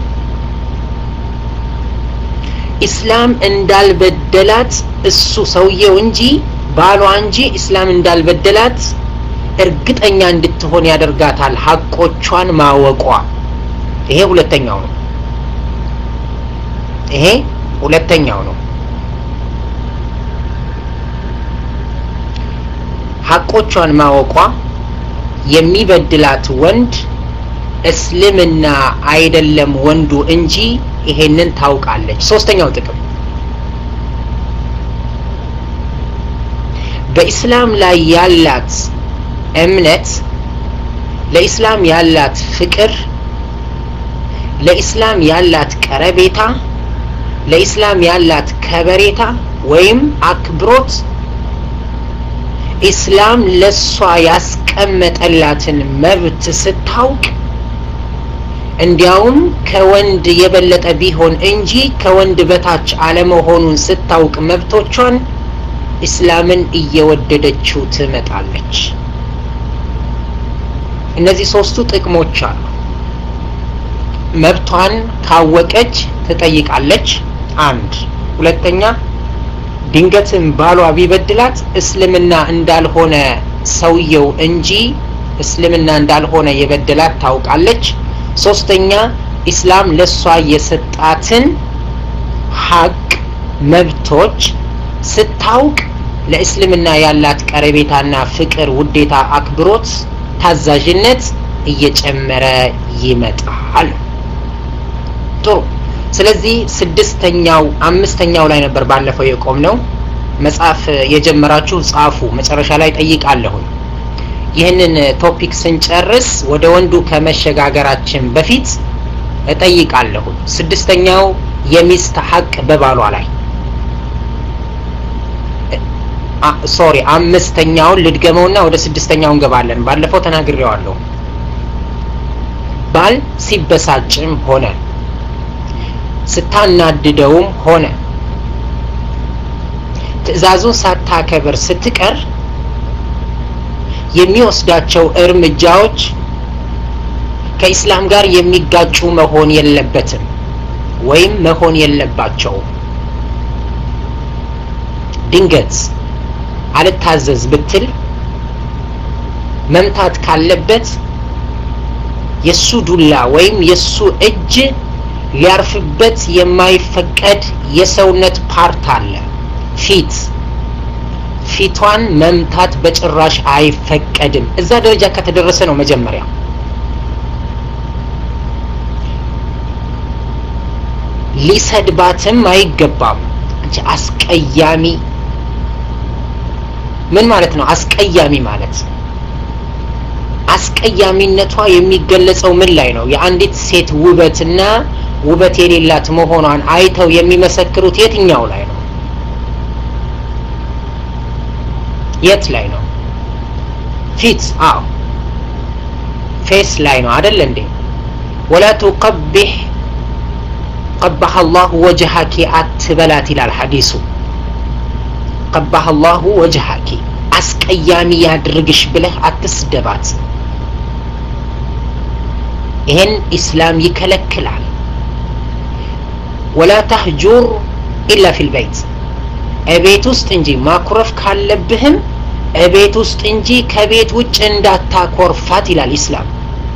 ኢስላም እንዳልበደላት እሱ ሰውየው እንጂ ባሏ እንጂ ኢስላም እንዳልበደላት እርግጠኛ እንድትሆን ያደርጋታል ሐቆቿን ማወቋ ይሄ ሁለተኛው ነው ይሄ ሁለተኛው ነው ሐቆቿን ማወቋ የሚበድላት ወንድ እስልምና አይደለም ወንዱ እንጂ ይሄንን ታውቃለች ሶስተኛው ጥቅም በእስላም ላይ ያላት እምነት ለእስላም ያላት ፍቅር ለእስላም ያላት ቀረቤታ ለእስላም ያላት ከበሬታ ወይም አክብሮት ኢስላም ለሷ ያስቀመጠላትን መብት ስታውቅ እንዲያውም ከወንድ የበለጠ ቢሆን እንጂ ከወንድ በታች አለመሆኑን ስታውቅ መብቶቿን ኢስላምን እየወደደችው ትመጣለች እነዚህ ሶስቱ ጥቅሞች አሉ መብቷን ካወቀች ትጠይቃለች አንድ ሁለተኛ ድንገትም ባሏ ቢበድላት እስልምና እንዳልሆነ ሰውየው እንጂ እስልምና እንዳልሆነ የበደላት ታውቃለች ሶስተኛ ኢስላም ለሷ የሰጣትን ሐቅ መብቶች ስታውቅ ለእስልምና ያላት ቀረቤታና ፍቅር ውዴታ አክብሮት ታዛዥነት እየጨመረ ይመጣል ጥሩ ስለዚህ ስድስተኛው አምስተኛው ላይ ነበር ባለፈው የቆምነው መጽሐፍ የጀመራችሁ ጻፉ መጨረሻ ላይ ጠይቃለሁ ይሄንን ቶፒክ ስንጨርስ ወደ ወንዱ ከመሸጋገራችን በፊት እጠይቃለሁ ስድስተኛው የሚስት ሐቅ በባሏ ላይ ሶሪ አምስተኛው ልድገመውና ወደ ስድስተኛው እንገባለን ባለፈው ተናግሬዋለሁ ባል ሲበሳጭም ሆነ ስታናድደውም ሆነ ትዕዛዙን ሳታከብር ስትቀር የሚወስዳቸው እርምጃዎች ከኢስላም ጋር የሚጋጩ መሆን የለበትም ወይም መሆን የለባቸው ድንገት አልታዘዝ ብትል መምታት ካለበት የሱ ዱላ ወይም የሱ እጅ ሊያርፍበት የማይፈቀድ የሰውነት ፓርት አለ ፊት ፊቷን መምታት በጭራሽ አይፈቀድም እዛ ደረጃ ከተደረሰ ነው መጀመሪያ ሊሰድባትም አይገባም እንጂ አስቀያሚ ምን ማለት ነው አስቀያሚ ማለት አስቀያሚነቷ የሚገለጸው ምን ላይ ነው የአንዲት ሴት ውበትና ውበት የሌላት መሆኗን አይተው የሚመሰክሩት የትኛው ላይ ነው የት ላይ ነው ፊት አው ፌስ ላይ ነው አይደል እንዴ ولا تقبح قبح الله وجهك اتبلات الى الحديث قبح الله وجهك አስቀያሚ ያድርግሽ ብለህ አትስደባት ይሄን ኢስላም ይከለክላል ولا تهجر الا في البيت እቤት ውስጥ እንጂ ማኩረፍ ካለብህም እቤት ውስጥ እንጂ ከቤት ውጭ እንዳታኮርፋት ይላል ኢስላም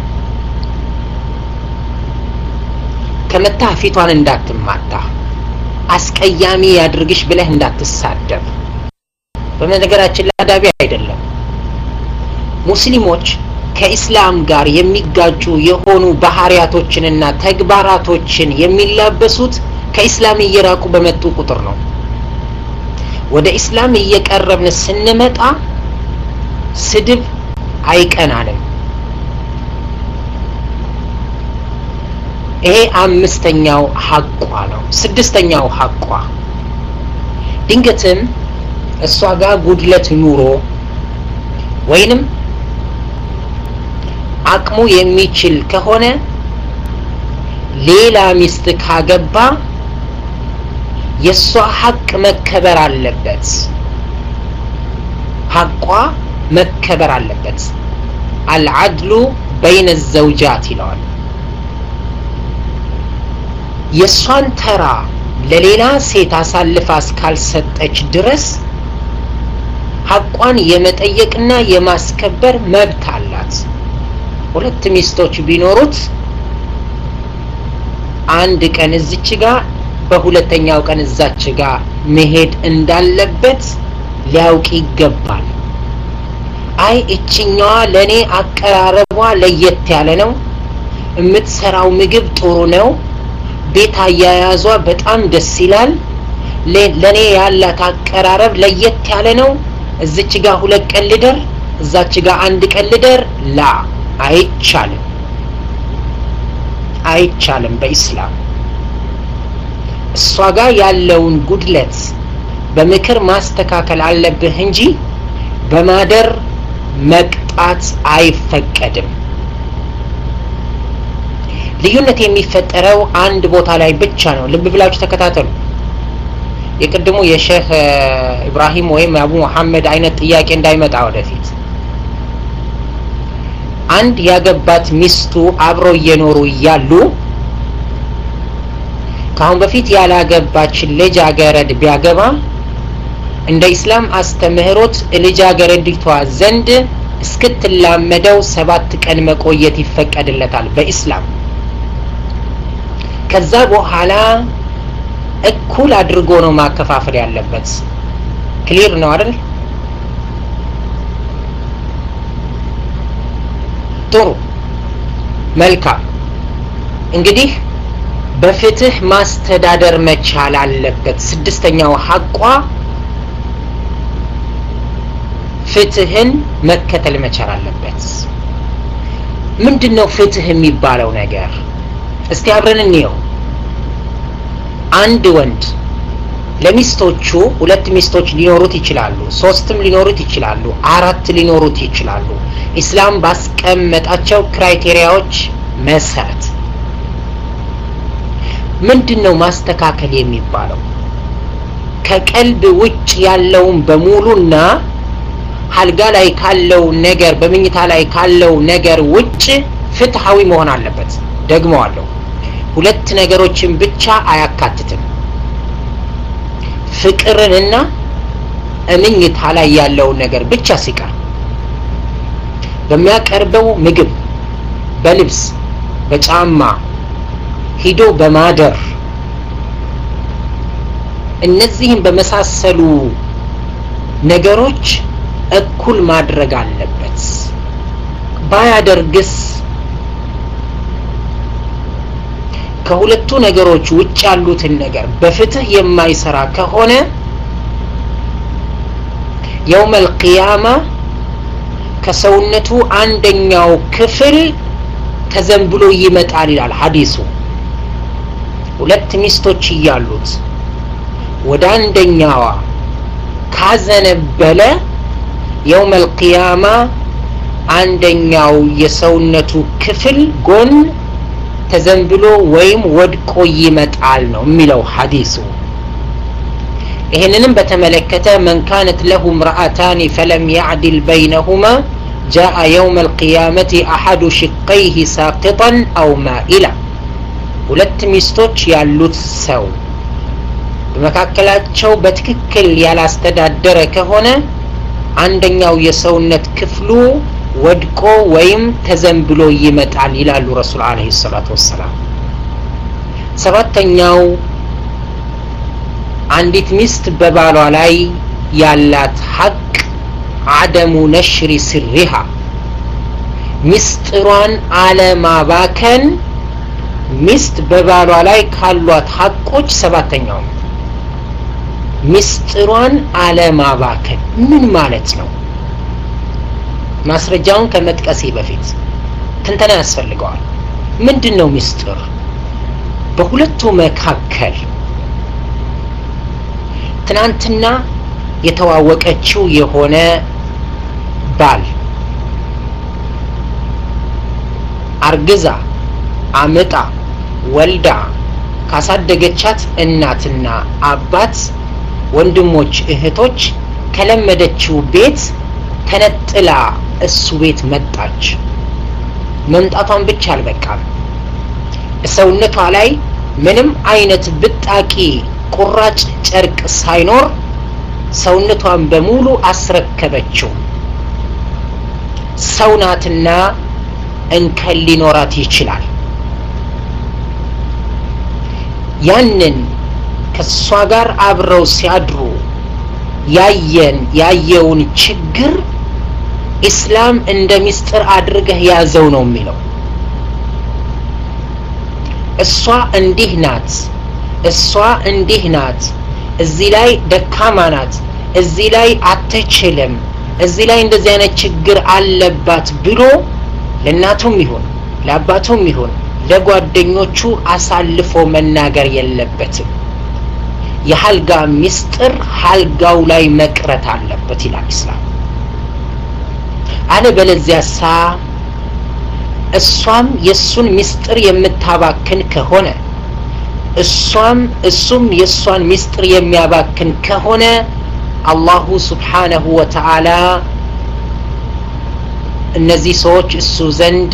ከመታ ፊቷን እንዳትማታ አስቀያሚ ያድርግሽ ብለህ እንዳትሳደብ በመነገራችን ለአዳቢ አይደለም ሙስሊሞች ከኢስላም ጋር የሚጋጩ የሆኑ ባህሪያቶችንና ተግባራቶችን የሚላበሱት ከኢስላም እየራቁ በመጡ ቁጥር ነው ወደ ኢስላም እየቀረብን ስንመጣ ስድብ አይቀናንም ይሄ አምስተኛው ሐቋ ነው ስድስተኛው ሐቋ ድንገትም እሷ ጋር ጉድለት ኑሮ ወይንም አቅሙ የሚችል ከሆነ ሌላ ሚስት ካገባ የሷ ሐቅ መከበር አለበት ሐቋ መከበር አለበት አልዓድሉ በይነ الزوجات ይላል የሷን ተራ ለሌላ ሴት አሳልፋ እስካልሰጠች ድረስ ሐቋን የመጠየቅና የማስከበር መብት አላት ሁለት ሚስቶች ቢኖሩት አንድ ቀን እዚች ጋር በሁለተኛው ቀን እዛች ጋር መሄድ እንዳለበት ሊያውቅ ይገባል አይ እቺኛዋ ለኔ አቀራረቧ ለየት ያለ ነው የምትሰራው ምግብ ጥሩ ነው ቤት አያያዟ በጣም ደስ ይላል ለኔ ያላት አቀራረብ ለየት ያለ ነው እዚች ጋር ሁለት ቀን ልደር እዛች ጋር አንድ ቀን ልደር ላ አይቻልም አይቻልም በእስላም እሷ ጋር ያለውን ጉድለት በምክር ማስተካከል አለብህ እንጂ በማደር መቅጣት አይፈቀድም ልዩነት የሚፈጠረው አንድ ቦታ ላይ ብቻ ነው ልብ ብላችሁ ተከታተሉ የቀድሞ የሼህ ኢብራሂም ወይም አቡ መሐመድ አይነት ጥያቄ እንዳይመጣ ወደፊት አንድ ያገባት ሚስቱ አብሮ እየኖሩ ይያሉ ካሁን በፊት ያላገባች ልጅ አገረድ ቢያገባ እንደ እስላም አስተምህሮት ልጅ አገረድቷ ዘንድ እስክትላመደው ሰባት ቀን መቆየት ይፈቀድለታል በእስላም ከዛ በኋላ እኩል አድርጎ ነው ማከፋፈል ያለበት ክሊር ነው አይደል ጥሩ መልካም እንግዲህ በፍትህ ማስተዳደር መቻል አለበት ስድስተኛው ሐቋ ፍትህን መከተል መቻል አለበት ምንድነው ፍትህ የሚባለው ነገር እስቲ አብረን እንየው አንድ ወንድ ለሚስቶቹ ሁለት ሚስቶች ሊኖሩት ይችላሉ ሶስትም ሊኖሩት ይችላሉ አራት ሊኖሩት ይችላሉ እስላም ባስቀመጣቸው ክራይቴሪያዎች መሰረት ምንድነው ማስተካከል የሚባለው ከቀልብ ውጭ ያለውን በሙሉና ሐልጋ ላይ ካለው ነገር በመኝታ ላይ ካለው ነገር ውጭ ፍትሃዊ መሆን አለበት ደግሞአለው ሁለት ነገሮችን ብቻ አያካትትም ፍቅርንና እምኝታ ላይ ያለው ነገር ብቻ ሲቀር በሚያቀርበው ምግብ በልብስ በጫማ ሂዶ በማደር እነዚህን በመሳሰሉ ነገሮች እኩል ማድረግ አለበት ባያደርግስ ከሁለቱ ነገሮች ውጭ ያሉትን ነገር በፍትህ የማይሰራ ከሆነ يوم القيامة ከሰውነቱ አንደኛው ክፍል ተዘንብሎ ይመጣል ይላል ሐዲሱ ሁለት ሚስቶች ይያሉት ወደ አንደኛዋ ካዘነበለ يوم القيامة አንደኛው የሰውነቱ ክፍል ጎን ተዘንብሎ ወይም ወድቆ ይመጣል ነው የሚለው ሐዲሱ ይሄንንም በተመለከተ من كانت له امرأتان فلم يعدل بينهما جاء يوم القيامة أحد شقيه ساقطا أو مائلا ሁለት ሚስቶች ያሉት ሰው በመካከላቸው በትክክል ያላስተዳደረ ከሆነ አንደኛው የሰውነት ክፍሉ ወድቆ ወይም ተዘንብሎ ይመጣል ይላሉ ረሱል አለይሂ ሰላቱ ወሰለም ሰባተኛው አንዲት ሚስት በባሏ ላይ ያላት ሐቅ عدم نشر سرها ሚስጥሯን አለማባከን ሚስት በባሏ ላይ ካሏት ሐቆች ሰባተኛው ሚስጥሯን አለማባከን ምን ማለት ነው ማስረጃውን ከመጥቀሴ በፊት ትንተና ያስፈልገዋል ምንድነው ሚስጥር በሁለቱ መካከል ትናንትና የተዋወቀችው የሆነ ባል አርግዛ አመጣ ወልዳ ካሳደገቻት እናትና አባት ወንድሞች እህቶች ከለመደችው ቤት ተነጥላ እሱ ቤት መጣች መምጣቷን ብቻ አልበቃም ሰውነቷ ላይ ምንም አይነት ብጣቂ ቁራጭ ጨርቅ ሳይኖር ሰውነቷን በሙሉ አስረከበችው ሰውናትና እንከን ሊኖራት ይችላል ያንን ከሷ ጋር አብረው ሲያድሩ ያየን ያየውን ችግር እስላም እንደ ሚስጥር አድርገህ ያዘው ነው የሚለው እሷ እንዲህ ናት እሷ እንዲህ ናት እዚህ ላይ ደካማ ናት እዚህ ላይ አትችልም እዚህ ላይ እንደዚህ አይነት ችግር አለባት ብሎ ለናቱም ይሁን ለአባቱም ይሁን ለጓደኞቹ አሳልፎ መናገር የለበትም የሐልጋ ሚስጥር ሐልጋው ላይ መቅረት አለበት ይላል እስላም አለበለዚያሳ እሷም የሱን ሚስጥር የምታባክን ከሆነ እሷም እሱም የሷን ሚስጥር የሚያባክን ከሆነ አላሁ ሱብሓነሁ ወተዓላ እነዚህ ሰዎች እሱ ዘንድ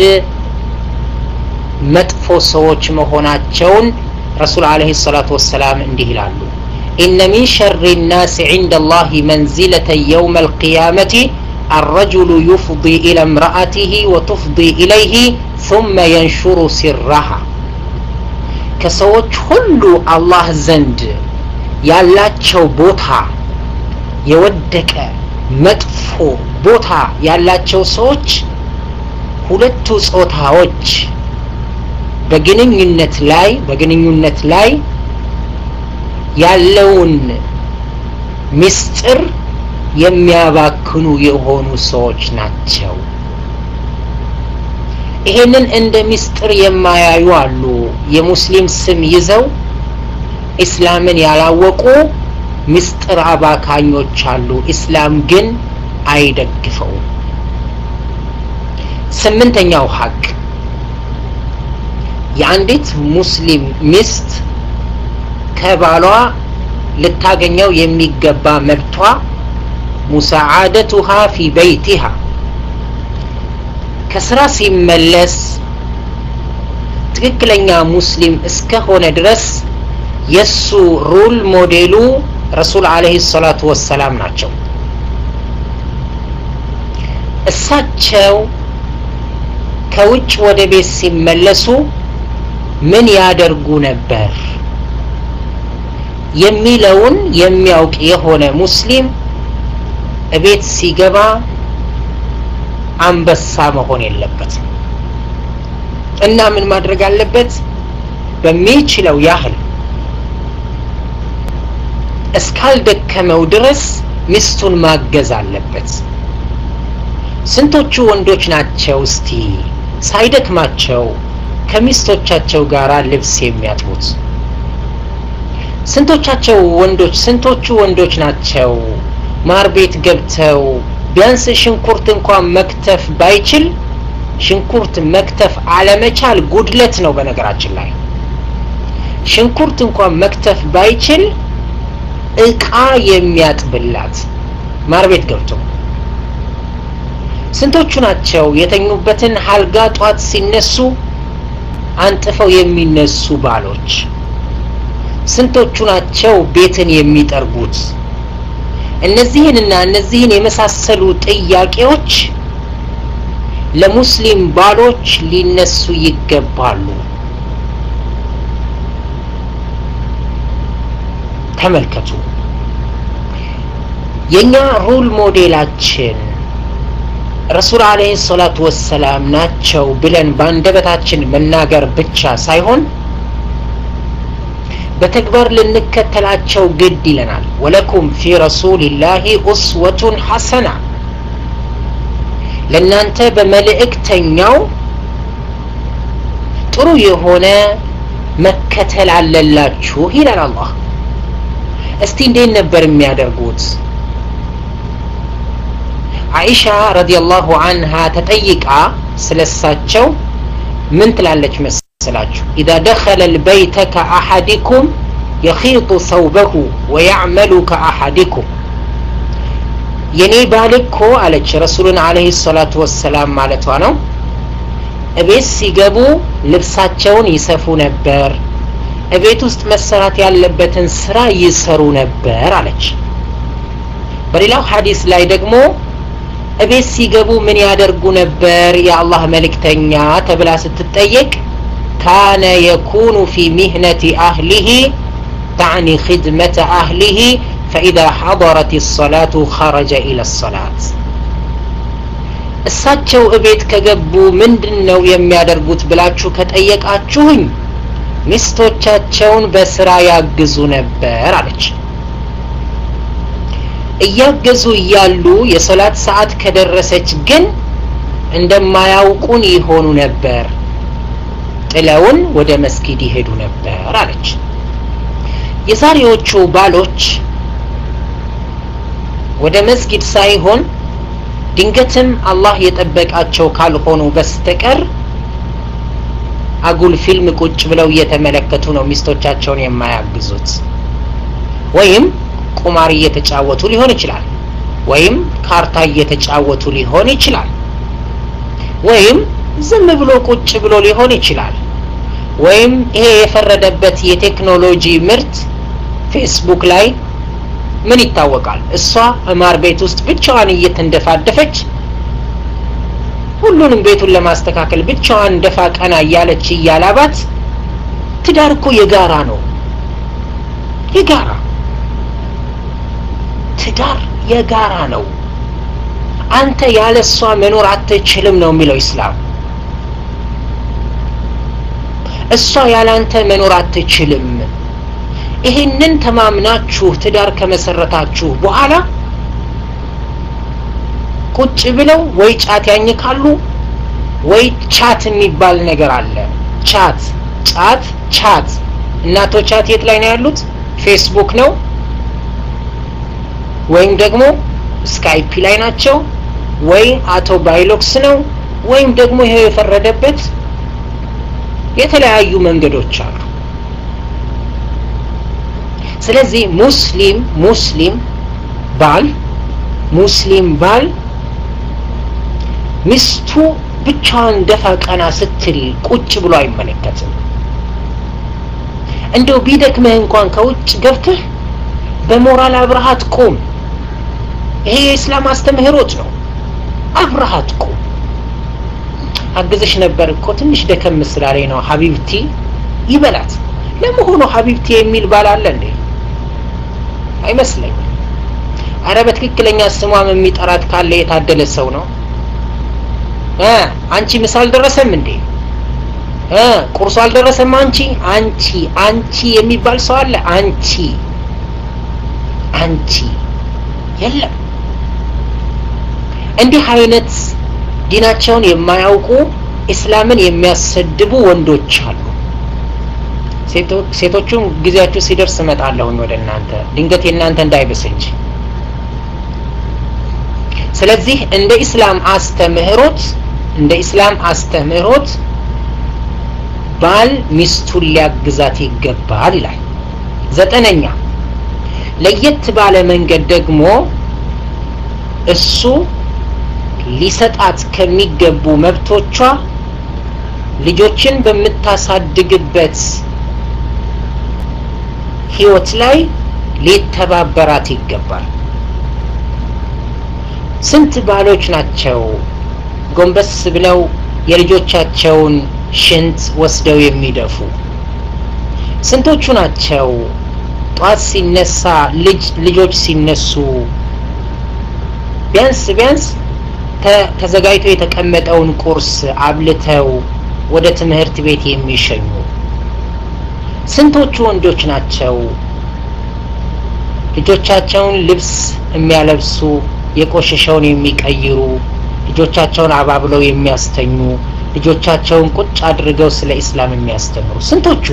መጥፎ ሰዎች መሆናቸውን ረሱል አለይሂ ሰላቱ ወሰላም እንዲህ ይላሉ ኢነ ሚን ሸሪ الناس عند الله منزلة يوم القيامة الرجل يفضي إلى امرأته وتفضي إليه ثم ينشر سرها ከሰዎች ሁሉ አላህ ዘንድ ያላቸው ቦታ የወደቀ መጥፎ ቦታ ያላቸው ሰዎች ሁለቱ ጾታዎች በግንኙነት ላይ በግንኙነት ላይ ያለውን ሚስጥር የሚያባክኑ የሆኑ ሰዎች ናቸው ይሄንን እንደ ሚስጥር የማያዩ አሉ የሙስሊም ስም ይዘው እስላምን ያላወቁ ሚስጥር አባካኞች አሉ እስላም ግን አይደግፈው ስምንተኛው ሐቅ የአንዲት ሙስሊም ሚስት ከባሏ ልታገኘው የሚገባ መብቷ ሙሳዓደቱሃ ፊ በይቲሃ ከስራ ሲመለስ ትክክለኛ ሙስሊም እስከሆነ ድረስ የሱ ሩል ሞዴሉ ረሱል አለይሂ ሰላቱ ወሰላም ናቸው እሳቸው ከውጭ ወደ ቤት ሲመለሱ ምን ያደርጉ ነበር የሚለውን የሚያውቅ የሆነ ሙስሊም እቤት ሲገባ አንበሳ መሆን የለበትም እና ምን ማድረግ አለበት በሚችለው ያህል እስካልደከመው ድረስ ሚስቱን ማገዝ አለበት ስንቶቹ ወንዶች ናቸው እስቲ ሳይደክማቸው ከሚስቶቻቸው ጋር ልብስ የሚያጥቡት ስንቶቻቸው ወንዶች ስንቶቹ ወንዶች ናቸው ማር ቤት ገብተው ቢያንስ ሽንኩርት እንኳን መክተፍ ባይችል ሽንኩርት መክተፍ አለመቻል ጉድለት ነው በነገራችን ላይ ሽንኩርት እንኳን መክተፍ ባይችል እቃ የሚያጥብላት ማር ቤት ገብቶ ስንቶቹ ናቸው የተኙበትን ሐልጋ ጧት ሲነሱ አንጥፈው የሚነሱ ባሎች ስንቶቹ ናቸው ቤትን የሚጠርጉት እነዚህንና እነዚህን የመሳሰሉ ጥያቄዎች ለሙስሊም ባሎች ሊነሱ ይገባሉ ተመልከቱ የኛ ሩል ሞዴላችን ረሱል አለይሂ ሰላቱ ወሰላም ናቸው ብለን ባንደበታችን መናገር ብቻ ሳይሆን በተግባር ልንከተላቸው ግድ ይለናል ወለኩም ፊ ረሱሊላሂ ኡስወቱን ሐሰና ለናንተ በመልእክተኛው ጥሩ የሆነ መከተል አለላችሁ ይላል አላህ እስቲ እንዴት ነበር የሚያደርጉት አይሻ ረዲየላሁ ዐንሃ ተጠይቃ ስለሳቸው ምን ትላለች መሰላችሁ اذا دخل البيت كاحدكم يخيط ثوبه ويعمل كاحدكم የኔ ባልኮ አለች ረሱሉን አለይሂ ሰላቱ ወሰላም ማለቷ ነው እቤት ሲገቡ ልብሳቸውን ይሰፉ ነበር እቤት ውስጥ መሰራት ያለበትን ስራ ይሰሩ ነበር አለች በሌላው ሐዲስ ላይ ደግሞ እቤት ሲገቡ ምን ያደርጉ ነበር የአላህ መልእክተኛ ተብላ ስትጠየቅ ካነ የኩኑ ፊ ሚህነቲ አህሊሂ ተعني خدمة أهله فإذا حضرت الصلاة خرج إلى الصلاة እሳቸው እቤት ከገቡ ምንድነው የሚያደርጉት ብላችሁ ከጠየቃችሁኝ ሚስቶቻቸውን በስራ ያግዙ ነበር አለች እያገዙ ይያሉ የሶላት ሰዓት ከደረሰች ግን እንደማያውቁን ይሆኑ ነበር ጥለውን ወደ መስጊድ ይሄዱ ነበር አለች የዛሬዎቹ ባሎች ወደ መስጊድ ሳይሆን ድንገትም አላህ የጠበቃቸው ካልሆኑ በስተቀር አጉል ፊልም ቁጭ ብለው እየተመለከቱ ነው ሚስቶቻቸውን የማያግዙት ወይም ቁማር እየተጫወቱ ሊሆን ይችላል ወይም ካርታ እየተጫወቱ ሊሆን ይችላል ወይም ዝም ብሎ ቁጭ ብሎ ሊሆን ይችላል ወይም ይሄ የፈረደበት የቴክኖሎጂ ምርት ፌስቡክ ላይ ምን ይታወቃል እሷ ማር ቤት ውስጥ ብቻዋን እየተንደፋደፈች ሁሉንም ቤቱን ለማስተካከል ብቻዋን ደፋ ቀና ያለች ያላባት ትዳር እኮ የጋራ ነው የጋራ ትዳር የጋራ ነው አንተ ያለሷ መኖር አትችልም ነው የሚለው እስላም እሷ ያላንተ መኖር አትችልም ይሄንን ተማምናችሁ ትዳር ከመሰረታችሁ በኋላ ቁጭ ብለው ወይ ጫት ያኝካሉ ወይ ቻት የሚባል ነገር አለ ቻት ጫት ቻት እናቶች ቻት የት ላይ ነው ያሉት ፌስቡክ ነው ወይም ደግሞ ስካይፕ ላይ ናቸው ወይ አቶ ባይሎክስ ነው ወይም ደግሞ ይሄ የፈረደበት የተለያዩ መንገዶች አሉ ስለዚህ ሙስሊም ሙስሊም ባል ሙስሊም ባል ሚስቱ ብቻዋን ደፋ ቀና ስትል ቁጭ ብሎ አይመለከትም እንደው ቢደክመህ እንኳን ከውጭ ገብተህ በሞራል አብራሃት ቁም ይሄ የእስላም አስተምህሮት ነው አብራሃት ቁም አግዝሽ ነበር እኮ ትንሽ ደከም ስላለኝ ነው ሐቢብቲ ይበላት ለመሆኑ ሐቢብቲ የሚል ባል አለ እንዴ አይመስለኝም አረ በትክክለኛ ስሟም የሚጠራት ካለ የታደለ ሰው ነው እ አንቺ ምሳል ደረሰም እንዴ እ ቁርሱ አልደረሰም አንቺ አንቺ አንቺ የሚባል ሰው አለ አንቺ አንቺ የለም እንዲህ አይነት ዲናቸውን የማያውቁ እስላምን የሚያሰድቡ ወንዶች አሉ ሴቶቹም ጊዜያችሁ ሲደርስ መጣለሁኝ ወደ እናንተ ድንገት የናንተ እንዳይብስ እንጂ ስለዚህ እንደ እስላም አስተምህሮት እንደ እስላም አስተምህሮት ባል ሚስቱን ሊያግዛት ይገባል ይላል ዘጠነኛ ለየት ባለ መንገድ ደግሞ እሱ ሊሰጣት ከሚገቡ መብቶቿ ልጆችን በመታሳድግበት ህይወት ላይ ሊተባበራት ይገባል ስንት ባሎች ናቸው ጎንበስ ብለው የልጆቻቸውን ሽንት ወስደው የሚደፉ ስንቶቹ ናቸው ጧት ሲነሳ ልጅ ልጆች ሲነሱ ቢያንስ ቢያንስ ተዘጋጅቶ የተቀመጠውን ቁርስ አብልተው ወደ ትምህርት ቤት የሚሸኙ ስንቶቹ ወንዶች ናቸው ልጆቻቸውን ልብስ የሚያለብሱ የቆሸሸውን የሚቀይሩ ልጆቻቸውን አባብለው የሚያስተኙ ልጆቻቸውን ቁጭ አድርገው ስለ እስላም የሚያስተምሩ ስንቶቹ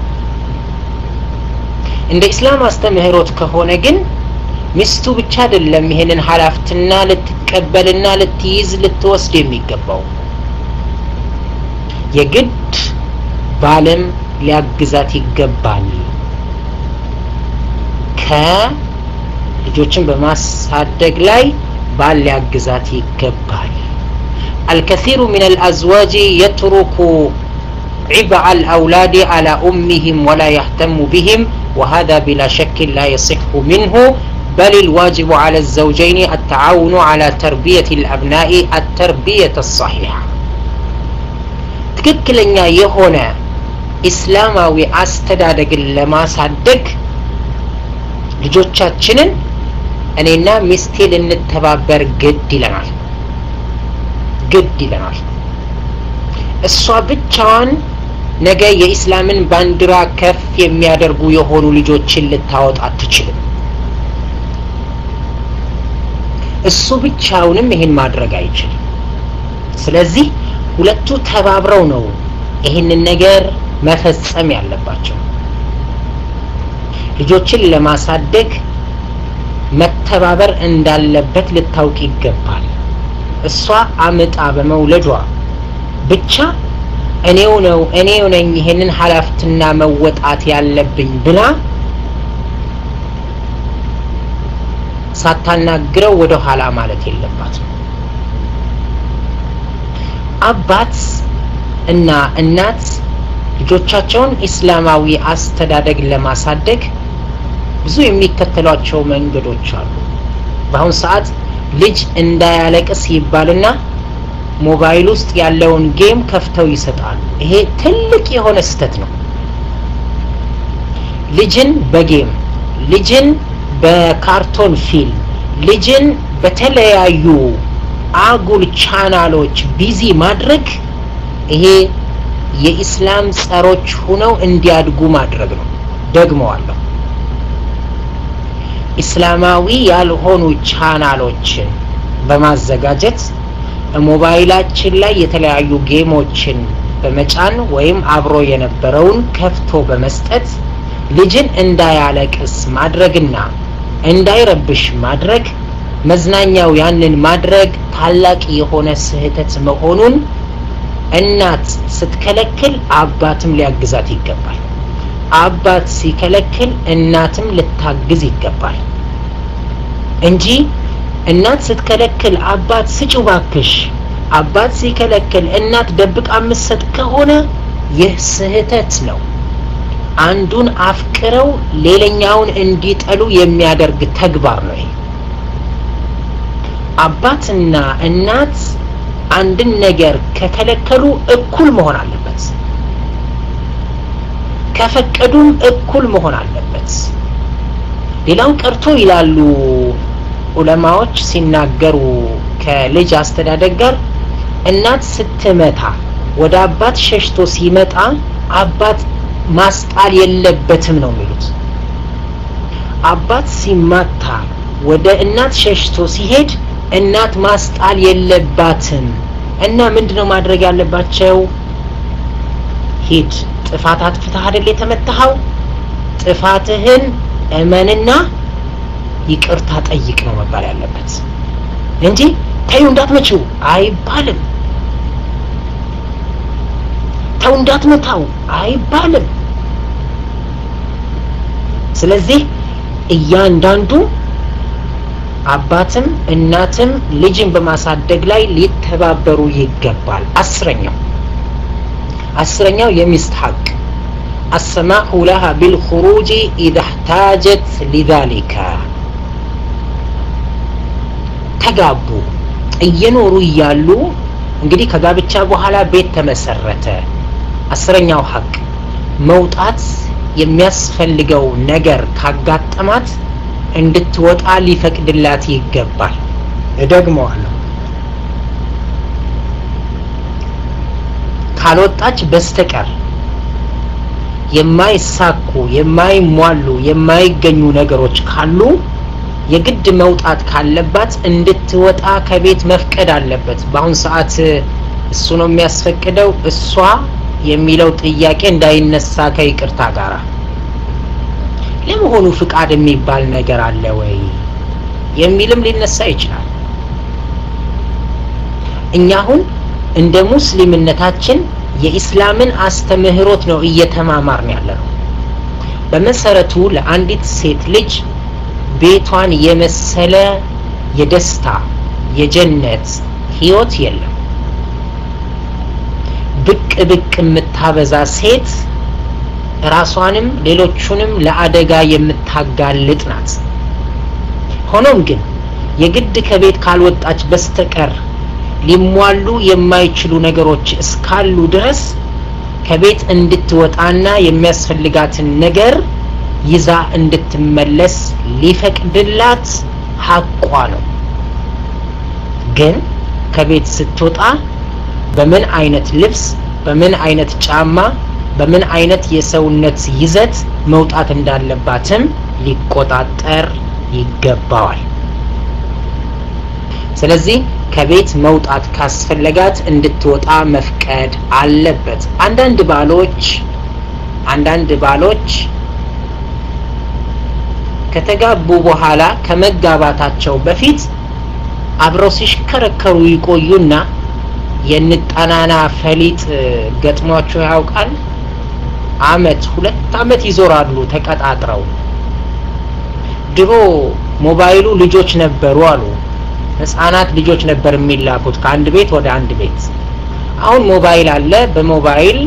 እንደ እስላም አስተምህሮት ከሆነ ግን ሚስቱ ብቻ አይደለም ይሄንን ሐላፍትና ልትቀበልና ልትይዝ ልትወስድ የሚገባው የግድ ባለም ሊያግዛት ይገባል ከልጆችን በማሳደግ ላይ ባል ሊያግዛት ይገባል الكثير من الأزواج يترك عبء الأولاد على أمهم ولا يهتم بهم وهذا بلا شك لا يصح منه بل الواجب على الزوجين التعاون على تربية الأبناء التربية الصحيحة تككلنيا يهونا إسلاماوي أستدادق لما صدق ልጆቻችንን እኔና ሚስቴ ልንተባበር ግድ ይለናል ግድ ይለናል እሷ ብቻዋን ነገ የኢስላምን ባንዲራ ከፍ የሚያደርጉ የሆኑ ልጆችን ልታወጣ አትችልም እሱ ብቻውንም ይሄን ማድረግ አይችልም ስለዚህ ሁለቱ ተባብረው ነው ይሄንን ነገር መፈጸም ያለባቸው ልጆችን ለማሳደግ መተባበር እንዳለበት ልታውቅ ይገባል እሷ አመጣ በመውለዷ ብቻ እኔው ነው እኔው ነኝ ይሄንን ሐላፍትና መወጣት ያለብኝ ብላ ሳታናግረው ወደ ኋላ ማለት የለባትም አባት እና እናት ልጆቻቸውን እስላማዊ አስተዳደግ ለማሳደግ ብዙ የሚከተሏቸው መንገዶች አሉ በአሁን ሰዓት ልጅ እንዳያለቅስ ይባልና ሞባይል ውስጥ ያለውን ጌም ከፍተው ይሰጣሉ ይሄ ትልቅ የሆነ ስተት ነው ልጅን በጌም ልጅን በካርቶን ፊልም ልጅን በተለያዩ አጉል ቻናሎች ቢዚ ማድረግ ይሄ የኢስላም ጸሮች ሆነው እንዲያድጉ ማድረግ ነው ደግመዋለሁ እስላማዊ ያልሆኑ ቻናሎችን በማዘጋጀት ሞባይላችን ላይ የተለያዩ ጌሞችን በመጫን ወይም አብሮ የነበረውን ከፍቶ በመስጠት ልጅን እንዳያለቅስ ማድረግና እንዳይረብሽ ማድረግ መዝናኛው ያንን ማድረግ ታላቅ የሆነ ስህተት መሆኑን እናት ስትከለክል አባትም ሊያግዛት ይገባል አባት ሲከለክል እናትም ልታግዝ ይገባል እንጂ እናት ስትከለክል አባት ስጪው ባክሽ አባት ሲከለክል እናት ደብቃ መስጠት ከሆነ ይህ ስህተት ነው አንዱን አፍቅረው ሌላኛውን እንዲጠሉ የሚያደርግ ተግባር ነው አባትና እናት አንድን ነገር ከከለከሉ እኩል መሆን አለበት ከፈቀዱም እኩል መሆን አለበት ሌላው ቀርቶ ይላሉ ዑለማዎች ሲናገሩ ከልጅ አስተዳደግ ጋር እናት ስትመታ ወደ አባት ሸሽቶ ሲመጣ አባት ማስጣል የለበትም ነው የሚሉት አባት ሲማታ ወደ እናት ሸሽቶ ሲሄድ እናት ማስጣል የለባትም እና ምንድነው ማድረግ ያለባቸው ሂድ ጥፋት አጥፍተህ አይደል የተመታኸው ጥፋትህን እመንና ይቅርታ ጠይቅ ነው መባል ያለበት እንጂ ተዩ እንዳትመጪው አይባልም ተው እንዳትመታው አይባልም ስለዚህ እያንዳንዱ አባትም እናትም ልጅን በማሳደግ ላይ ሊተባበሩ ይገባል አስረኛው አስረኛው የሚስት ሐቅ السماح لها بالخروج إذا احتاجت لذلك ተጋቡ እየኖሩ ይያሉ እንግዲህ ከጋብቻ በኋላ ቤት ተመሰረተ አስረኛው ሐቅ መውጣት የሚያስፈልገው ነገር ካጋጠማት እንድትወጣ ሊፈቅድላት ይገባል እደግመዋለሁ ካልወጣች በስተቀር የማይሳኩ የማይሟሉ የማይገኙ ነገሮች ካሉ የግድ መውጣት ካለባት እንድትወጣ ከቤት መፍቀድ አለበት በአሁን ሰዓት እሱ ነው የሚያስፈቅደው እሷ የሚለው ጥያቄ እንዳይነሳ ከይቅርታ ጋራ ለመሆኑ ፍቃድ የሚባል ነገር አለ ወይ የሚልም ሊነሳ ይችላል እኛሁን እንደ ሙስሊምነታችን የኢስላምን አስተምህሮት ነው እየተማማርን ያለነው በመሰረቱ ለአንዲት ሴት ልጅ ቤቷን የመሰለ የደስታ የጀነት ህይወት የለም። ብቅ ብቅ የምታበዛ ሴት ራሷንም ሌሎቹንም ለአደጋ የምታጋልጥ ናት። ሆኖም ግን የግድ ከቤት ካልወጣች በስተቀር ሊሟሉ የማይችሉ ነገሮች እስካሉ ድረስ ከቤት እንድትወጣና የሚያስፈልጋትን ነገር ይዛ እንድትመለስ ሊፈቅድላት ሐቋ ነው። ግን ከቤት ስትወጣ በምን አይነት ልብስ፣ በምን አይነት ጫማ፣ በምን አይነት የሰውነት ይዘት መውጣት እንዳለባትም ሊቆጣጠር ይገባዋል። ስለዚህ ከቤት መውጣት ካስፈለጋት እንድትወጣ መፍቀድ አለበት። አንዳንድ ባሎች አንዳንድ ባሎች ከተጋቡ በኋላ ከመጋባታቸው በፊት አብረው ሲሽከረከሩ ይቆዩና የንጣናና ፈሊጥ ገጥሟቸው ያውቃል? አመት ሁለት አመት ይዞራሉ ተቀጣጥረው። ድሮ ሞባይሉ ልጆች ነበሩ አሉ። ህፃናት ልጆች ነበር የሚላኩት ከአንድ ቤት ወደ አንድ ቤት። አሁን ሞባይል አለ። በሞባይል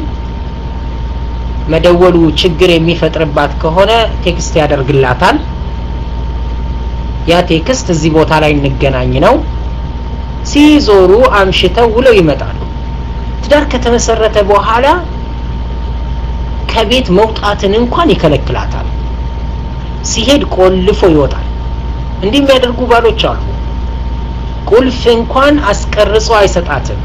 መደወሉ ችግር የሚፈጥርባት ከሆነ ቴክስት ያደርግላታል። ያ ቴክስት እዚህ ቦታ ላይ እንገናኝ ነው። ሲዞሩ አምሽተው ውለው ይመጣሉ። ትዳር ከተመሰረተ በኋላ ከቤት መውጣትን እንኳን ይከለክላታል። ሲሄድ ቆልፎ ይወጣል። እንዲህ የሚያደርጉ ባሎች አሉ። ቁልፍ እንኳን አስቀርጾ አይሰጣትም።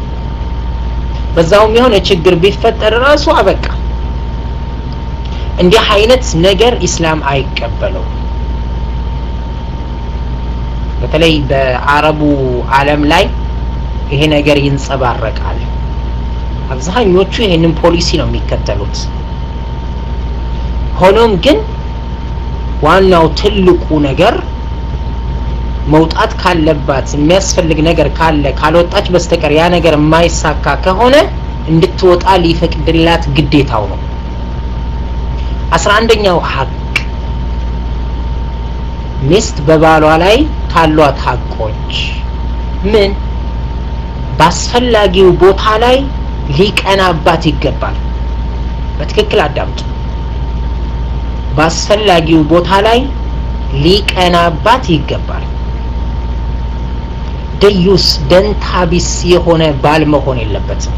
በዛውም የሆነ ችግር ቢፈጠር ራሱ አበቃ። እንዲህ አይነት ነገር ኢስላም አይቀበለው። በተለይ በአረቡ ዓለም ላይ ይሄ ነገር ይንጸባረቃል። አብዛኞቹ ይሄንን ፖሊሲ ነው የሚከተሉት። ሆኖም ግን ዋናው ትልቁ ነገር መውጣት ካለባት የሚያስፈልግ ነገር ካለ ካልወጣች በስተቀር ያ ነገር የማይሳካ ከሆነ እንድትወጣ ሊፈቅድላት ግዴታው ነው። አስራ አንደኛው ሐቅ ሚስት በባሏ ላይ ካሏት ሐቆች ምን ባስፈላጊው ቦታ ላይ ሊቀናባት ይገባል። በትክክል አዳምጡ። ባስፈላጊው ቦታ ላይ ሊቀናባት ይገባል። ደዩስ ደንታቢስ የሆነ ባል መሆን የለበትም።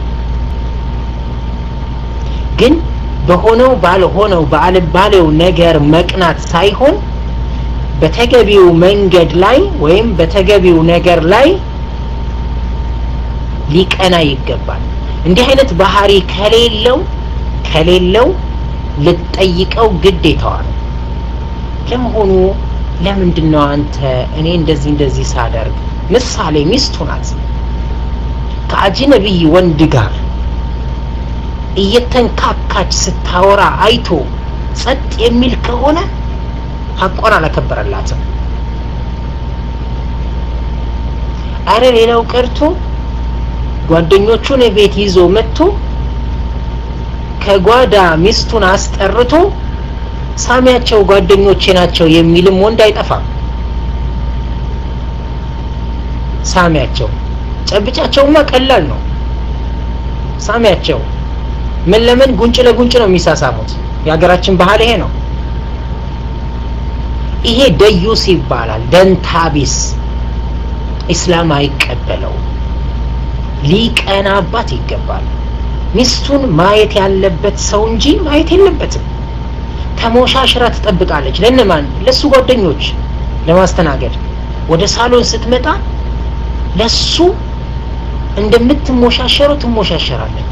ግን በሆነው ባልሆነው ባልባለው ነገር መቅናት ሳይሆን በተገቢው መንገድ ላይ ወይም በተገቢው ነገር ላይ ሊቀና ይገባል። እንዲህ አይነት ባህሪ ከሌለው ከሌለው ልጠይቀው ግዴታው ነው። ለመሆኑ ለምንድነው አንተ እኔ እንደዚህ እንደዚህ ሳደርግ ምሳሌ ሚስቱ ናት ከአጅነቢ ወንድ ጋር እየተንካካች ስታወራ አይቶ ጸጥ የሚል ከሆነ ሐቋን አላከበረላትም። አረ ሌላው ቀርቶ ጓደኞቹን ቤት ይዞ መጥቶ ከጓዳ ሚስቱን አስጠርቶ ሳሚያቸው ጓደኞቼ ናቸው የሚልም ወንድ አይጠፋም። ሳሚያቸው ጨብጫቸውማ ቀላል ነው። ሳሚያቸው ምን ለምን ጉንጭ ለጉንጭ ነው የሚሳሳሙት። የሀገራችን ባህል ይሄ ነው። ይሄ ደዩስ ይባላል። ደንታቢስ ኢስላም አይቀበለው። ሊቀናባት ይገባል። ሚስቱን ማየት ያለበት ሰው እንጂ ማየት የለበትም። ተሞሻሽራ ትጠብቃለች። ለነማን? ለሱ ጓደኞች ለማስተናገድ። ወደ ሳሎን ስትመጣ ለሱ እንደምትሞሻሸረው ትሞሻሸራለች።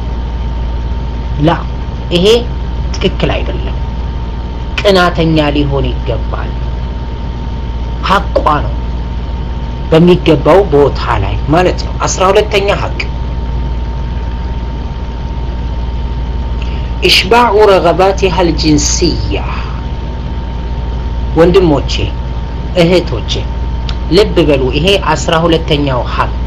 ላ ይሄ ትክክል አይደለም። ቅናተኛ ሊሆን ይገባል። ሐቋ ነው በሚገባው ቦታ ላይ ማለት ነው። አስራ ሁለተኛ ሐቅ ኢሽባዑ ረገባቲሃ አልጂንሲያ። ወንድሞቼ እህቶቼ ልብ በሉ። ይሄ አስራ ሁለተኛው ሐቅ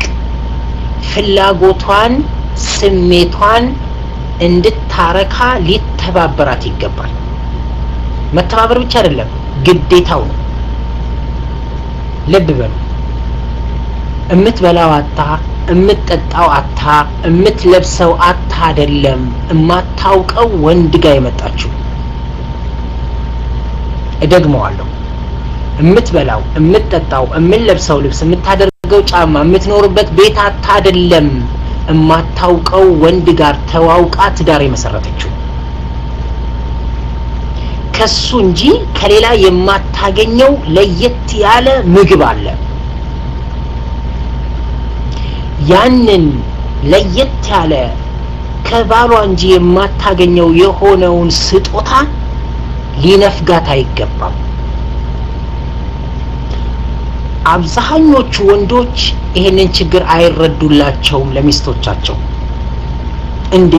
ፍላጎቷን ስሜቷን እንድታረካ ሊተባበራት ይገባል። መተባበር ብቻ አይደለም ግዴታው ነው። ልብ በሉ። እምትበላው አታ እምትጠጣው አታ እምትለብሰው አታ አይደለም እማታውቀው ወንድ ጋር የመጣችው እደግመዋለሁ እምትበላው እምትጠጣው እምትለብሰው ልብስ እምታደርገው ጫማ እምትኖርበት ቤት አታ አይደለም እማታውቀው ወንድ ጋር ተዋውቃ ትዳር የመሰረተችው ከሱ እንጂ ከሌላ የማታገኘው ለየት ያለ ምግብ አለ ያንን ለየት ያለ ከባሏ እንጂ የማታገኘው የሆነውን ስጦታ ሊነፍጋት አይገባም አብዛኞቹ ወንዶች ይሄንን ችግር አይረዱላቸውም ለሚስቶቻቸው እንዴ